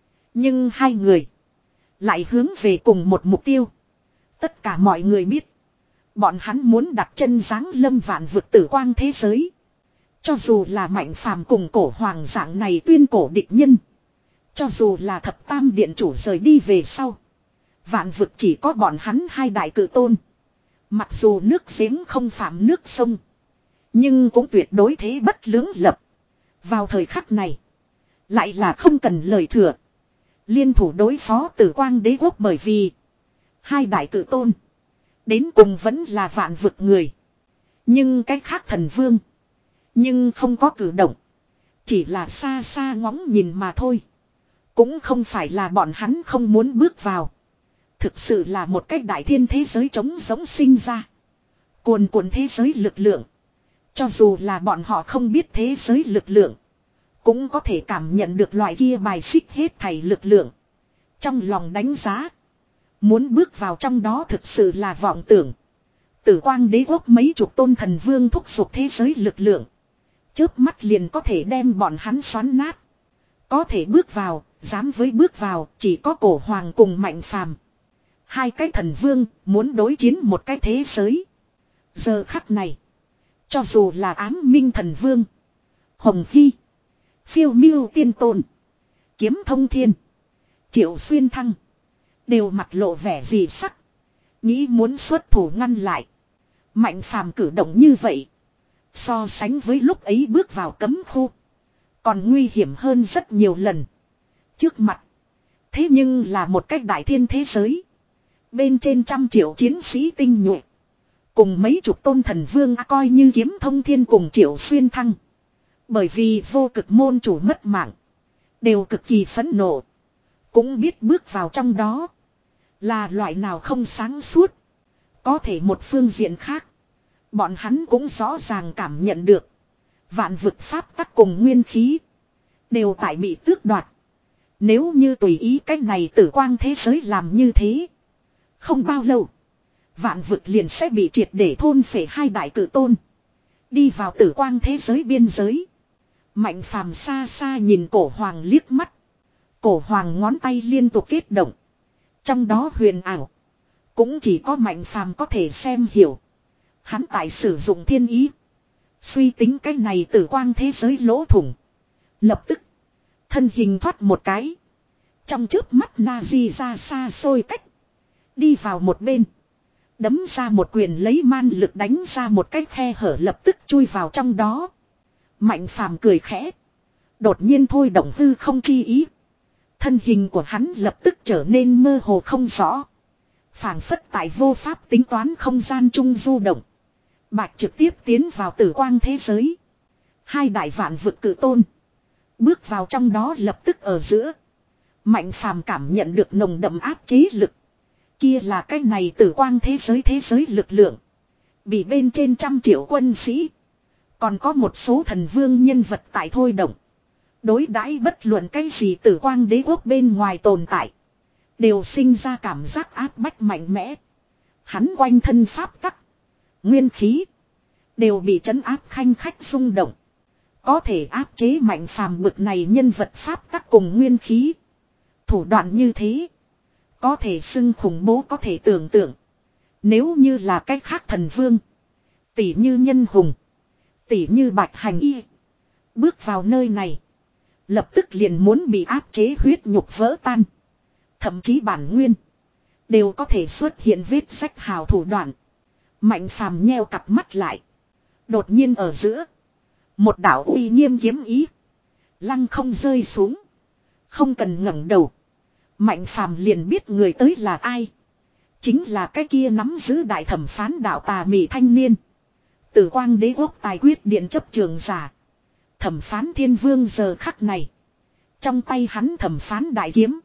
Nhưng hai người lại hướng về cùng một mục tiêu. Tất cả mọi người biết, bọn hắn muốn đặt chân giáng lâm vạn vực Tử Quang thế giới. Cho dù là Mạnh Phàm cùng cổ hoàng dạng này tuyên cổ địch nhân, cho dù là thập tam điện chủ rời đi về sau, vạn vực chỉ có bọn hắn hai đại cử tôn. Mặc dù nước giếng không phạm nước sông, nhưng cũng tuyệt đối thế bất lưỡng lập. Vào thời khắc này, lại là không cần lời thừa, liên thủ đối phó Tử Quang Đế Quốc. Bởi vì hai đại cử tôn đến cùng vẫn là vạn vực người. Nhưng cái khác thần vương nhưng không có cử động, chỉ là xa xa ngóng nhìn mà thôi. Cũng không phải là bọn hắn không muốn bước vào, thực sự là một cách đại thiên thế giới trống giống sinh ra, cuồn cuộn thế giới lực lượng. Cho dù là bọn họ không biết thế giới lực lượng, cũng có thể cảm nhận được loại kia bài xích hết thảy lực lượng. Trong lòng đánh giá, muốn bước vào trong đó thực sự là vọng tưởng. Tử Quang Đế Quốc mấy chục tôn thần vương thúc giục thế giới lực lượng, chớp mắt liền có thể đem bọn hắn xoắn nát. Có thể bước vào, dám với bước vào, chỉ có Cổ Hoàng cùng Mạnh Phàm. Hai cái thần vương muốn đối chiến một cái thế giới. Giờ khắc này, cho dù là Ám Minh thần vương, Hồng Hy, Phiêu Miêu tiên tôn, Kiếm Thông Thiên, Triệu Xuyên Thăng, đều mặt lộ vẻ dị sắc, nghĩ muốn xuất thủ ngăn lại. Mạnh Phàm cử động như vậy, so sánh với lúc ấy bước vào cấm khu, còn nguy hiểm hơn rất nhiều lần. Trước mặt, thế nhưng là một cách đại thiên thế giới. Bên trên trăm triệu chiến sĩ tinh nhuệ, cùng mấy chục tôn thần vương coi như Kiếm Thông Thiên cùng Triệu Xuyên Thăng. Bởi vì vô cực môn chủ mất mạng, đều cực kỳ phẫn nộ. Cũng biết bước vào trong đó là loại nào không sáng suốt. Có thể một phương diện khác, bọn hắn cũng rõ ràng cảm nhận được vạn vực pháp tắc cùng nguyên khí đều tại bị tước đoạt. Nếu như tùy ý cách này tử quang thế giới làm như thế, không bao lâu vạn vực liền sẽ bị triệt để thôn phệ. Hai đại cử tôn đi vào tử quang thế giới biên giới. Mạnh Phàm xa xa nhìn Cổ Hoàng liếc mắt. Cổ Hoàng ngón tay liên tục kết động, trong đó huyền ảo, cũng chỉ có Mạnh Phàm có thể xem hiểu. Hắn tại sử dụng thiên ý, suy tính cái này tử quang thế giới lỗ thủng. Lập tức, thân hình thoát một cái, trong chớp mắt Nazi ra xa xôi cách, đi vào một bên, đấm ra một quyền lấy man lực đánh ra một cái khe hở, lập tức chui vào trong đó. Mạnh Phàm cười khẽ, đột nhiên thôi động hư không chi ý. Thân hình của hắn lập tức trở nên mơ hồ không rõ, phảng phất tại vô pháp tính toán không gian trung du động. Bạch trực tiếp tiến vào tử quang thế giới. Hai đại vạn vực cử tôn bước vào trong đó, lập tức ở giữa, Mạnh Phàm cảm nhận được nồng đậm áp chế lực. Kia là cái này tử quang thế giới thế giới lực lượng, bị bên trên trăm triệu quân sĩ, còn có một số thần vương nhân vật tại thôi động. Đối đãi bất luận cái gì tử quang đế quốc bên ngoài tồn tại, đều sinh ra cảm giác áp bách mạnh mẽ. Hắn quanh thân pháp tắc, nguyên khí đều bị trấn áp khanh khách rung động. Có thể áp chế Mạnh Phàm bực này nhân vật pháp tắc cùng nguyên khí, thủ đoạn như thế có thể xưng khủng bố có thể tưởng tượng. Nếu như là cách khác thần vương, tỷ như Nhân Hùng, tỷ như Bạch Hành Y, bước vào nơi này, lập tức liền muốn bị áp chế, huyết nhục vỡ tan. Thậm chí bản nguyên đều có thể xuất hiện vết rách hào thủ đoạn. Mạnh Phàm nheo cặp mắt lại, đột nhiên ở giữa, một đạo uy nghiêm kiếm ý lăng không rơi xuống. Không cần ngẩng đầu, Mạnh Phàm liền biết người tới là ai. Chính là cái kia nắm giữ đại thẩm phán đạo tà mị thanh niên, Tử Quang Đế quốc tài quyết điện chấp trường giả, Thẩm Phán Thiên Vương. Giờ khắc này, trong tay hắn thẩm phán đại kiếm,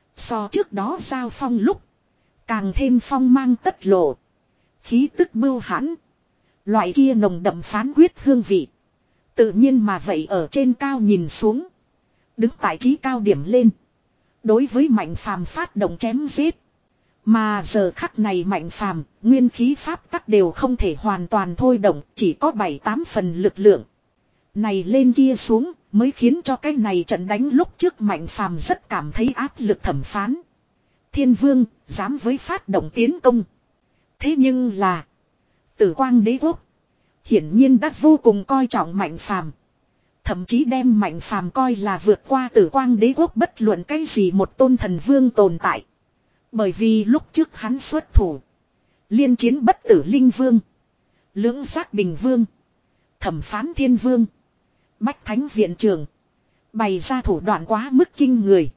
so trước đó giao phong lúc càng thêm phong mang tất lộ, khí tức bưu hãn. Loại kia nồng đậm phán quyết hương vị, tự nhiên mà vậy ở trên cao nhìn xuống, đứng tại trí cao điểm lên, đối với Mạnh Phàm phát động chém giết. Mà giờ khắc này Mạnh Phàm, nguyên khí pháp tắc đều không thể hoàn toàn thôi động, chỉ có bảy tám phần lực lượng. Này lên kia xuống, mới khiến cho cái này trận đánh lúc trước Mạnh Phàm rất cảm thấy áp lực. Thẩm Phán Thiên Vương dám với phát động tiến công. Thế nhưng là Tử Quang Đế quốc hiển nhiên đã vô cùng coi trọng Mạnh Phàm, thậm chí đem Mạnh Phàm coi là vượt qua Tử Quang Đế quốc bất luận cái gì một tôn thần vương tồn tại. Bởi vì lúc trước hắn xuất thủ, liên chiến Bất Tử Linh Vương, Lưỡng Giác Bình Vương, Thẩm Phán Thiên Vương, Bách Thánh Viện Trưởng, bày ra thủ đoạn quá mức kinh người.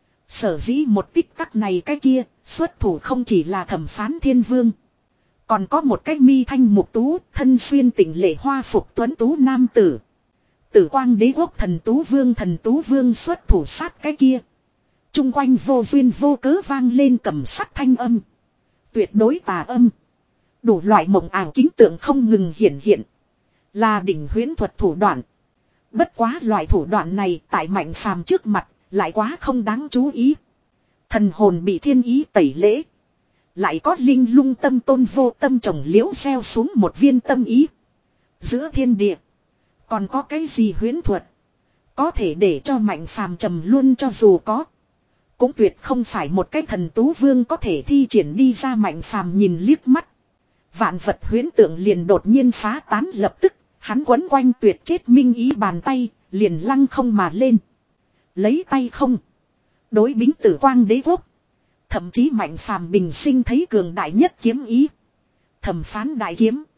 Sở dĩ một tích tắc này cái kia, xuất thủ không chỉ là Thẩm Phán Thiên Vương, còn có một cái mi thanh mục tú, thân xuyên tịnh lệ hoa phục tuấn tú nam tử. Tử Quang Đế quốc thần tú vương. Thần tú vương xuất thủ sát cái kia, chung quanh vô duyên vô cớ vang lên cầm sắt thanh âm, tuyệt đối tà âm, đủ loại mộng ảo kính tượng không ngừng hiển hiện, là đỉnh huyễn thuật thủ đoạn. Bất quá loại thủ đoạn này tại Mạnh Phàm trước mặt lại quá không đáng chú ý. Thần hồn bị thiên ý tẩy lễ, lại có linh lung tâm tôn vô tâm trồng liễu gieo xuống một viên tâm ý. Giữa thiên địa còn có cái gì huyễn thuật, có thể để cho Mạnh Phàm trầm luôn cho dù có. Cũng tuyệt không phải một cái thần tú vương có thể thi triển đi ra. Mạnh Phàm nhìn liếc mắt. Vạn vật huyễn tượng liền đột nhiên phá tán lập tức. Hắn quấn quanh tuyệt chết minh ý bàn tay. Liền lăng không mà lên. Lấy tay không. Đối bính tử quang đế quốc. Thậm chí Mạnh Phàm bình sinh thấy cường đại nhất kiếm ý. Thẩm phán đại kiếm.